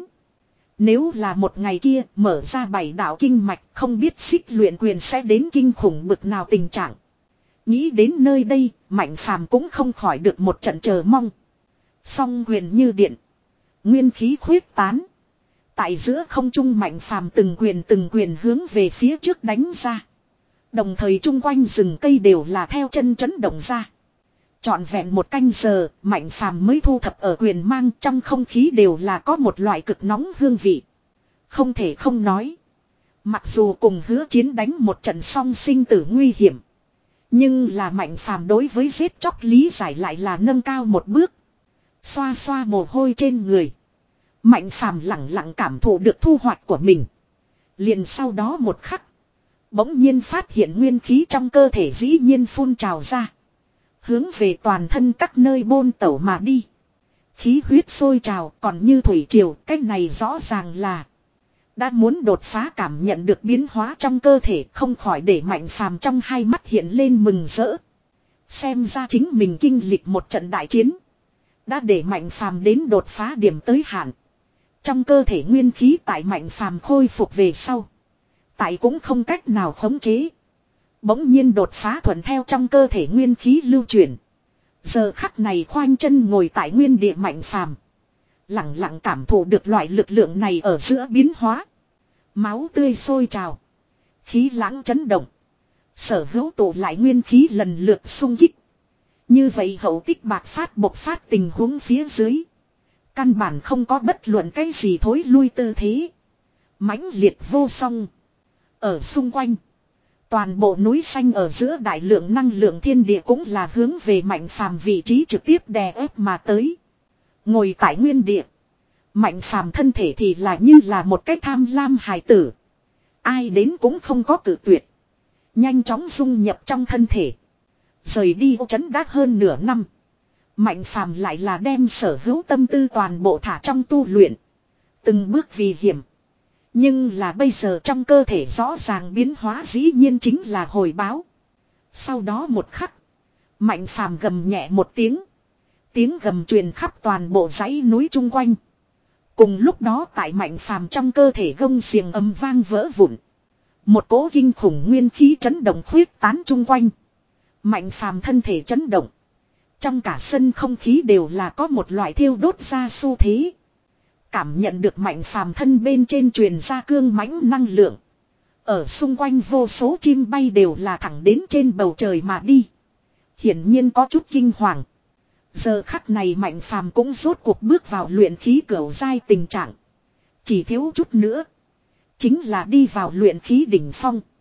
Nếu là một ngày kia mở ra bảy đạo kinh mạch, không biết xích luyện quyền sẽ đến kinh khủng bực nào tình trạng. Nghĩ đến nơi đây, Mạnh phàm cũng không khỏi được một trận chờ mong. Song quyền như điện. Nguyên khí khuyết tán. Tại giữa không trung Mạnh phàm từng quyền từng quyền hướng về phía trước đánh ra. Đồng thời chung quanh rừng cây đều là theo chân chấn động ra. Trọn vẹn một canh giờ, Mạnh phàm mới thu thập ở quyền mang, trong không khí đều là có một loại cực nóng hương vị. Không thể không nói. Mặc dù cùng Hứa Chiến đánh một trận song sinh tử nguy hiểm. Nhưng là Mạnh phàm đối với giết chóc lý giải lại là nâng cao một bước. Xoa xoa mồ hôi trên người. Mạnh phàm lặng lặng cảm thụ được thu hoạch của mình. Liền sau đó một khắc. Bỗng nhiên phát hiện nguyên khí trong cơ thể dĩ nhiên phun trào ra. Hướng về toàn thân các nơi bôn tẩu mà đi. Khí huyết sôi trào còn như thủy triều, cái này rõ ràng là đã muốn đột phá. Cảm nhận được biến hóa trong cơ thể, không khỏi để Mạnh Phàm trong hai mắt hiện lên mừng rỡ. Xem ra chính mình kinh lịch một trận đại chiến, đã để Mạnh Phàm đến đột phá điểm tới hạn. Trong cơ thể nguyên khí tại Mạnh Phàm khôi phục về sau, tại cũng không cách nào khống chế. Bỗng nhiên đột phá thuận theo trong cơ thể nguyên khí lưu chuyển. Giờ khắc này khoanh chân ngồi tại nguyên địa Mạnh Phàm, lặng lặng cảm thụ được loại lực lượng này ở giữa biến hóa. Máu tươi sôi trào, khí lãng chấn động, sở hữu tụ lại nguyên khí lần lượt xung kích. Như vậy hậu tích bạc phát bộc phát tình huống phía dưới, căn bản không có bất luận cái gì thối lui tư thế. Mãnh liệt vô song. Ở xung quanh, toàn bộ núi xanh ở giữa đại lượng năng lượng thiên địa cũng là hướng về Mạnh Phàm vị trí trực tiếp đè ép mà tới. Ngồi tại nguyên địa, Mạnh Phàm thân thể thì là như là một cái tham lam hài tử. Ai đến cũng không có cự tuyệt. Nhanh chóng dung nhập trong thân thể. Rời đi ô trấn đã hơn nửa năm. Mạnh Phàm lại là đem sở hữu tâm tư toàn bộ thả trong tu luyện. Từng bước vì hiểm. Nhưng là bây giờ trong cơ thể rõ ràng biến hóa dĩ nhiên chính là hồi báo. Sau đó một khắc, Mạnh Phàm gầm nhẹ một tiếng. Tiếng gầm truyền khắp toàn bộ dãy núi chung quanh. Cùng lúc đó tại Mạnh Phàm trong cơ thể gông xiềng ầm vang vỡ vụn. Một cỗ kinh khủng nguyên khí chấn động khuyết tán chung quanh. Mạnh Phàm thân thể chấn động. Trong cả sân không khí đều là có một loại thiêu đốt ra xu thế. Cảm nhận được Mạnh Phàm thân bên trên truyền ra cương mãnh năng lượng. Ở xung quanh vô số chim bay đều là thẳng đến trên bầu trời mà đi. Hiển nhiên có chút kinh hoàng. Giờ khắc này Mạnh Phàm cũng rốt cuộc bước vào luyện khí cửu giai tình trạng. Chỉ thiếu chút nữa, chính là đi vào luyện khí đỉnh phong.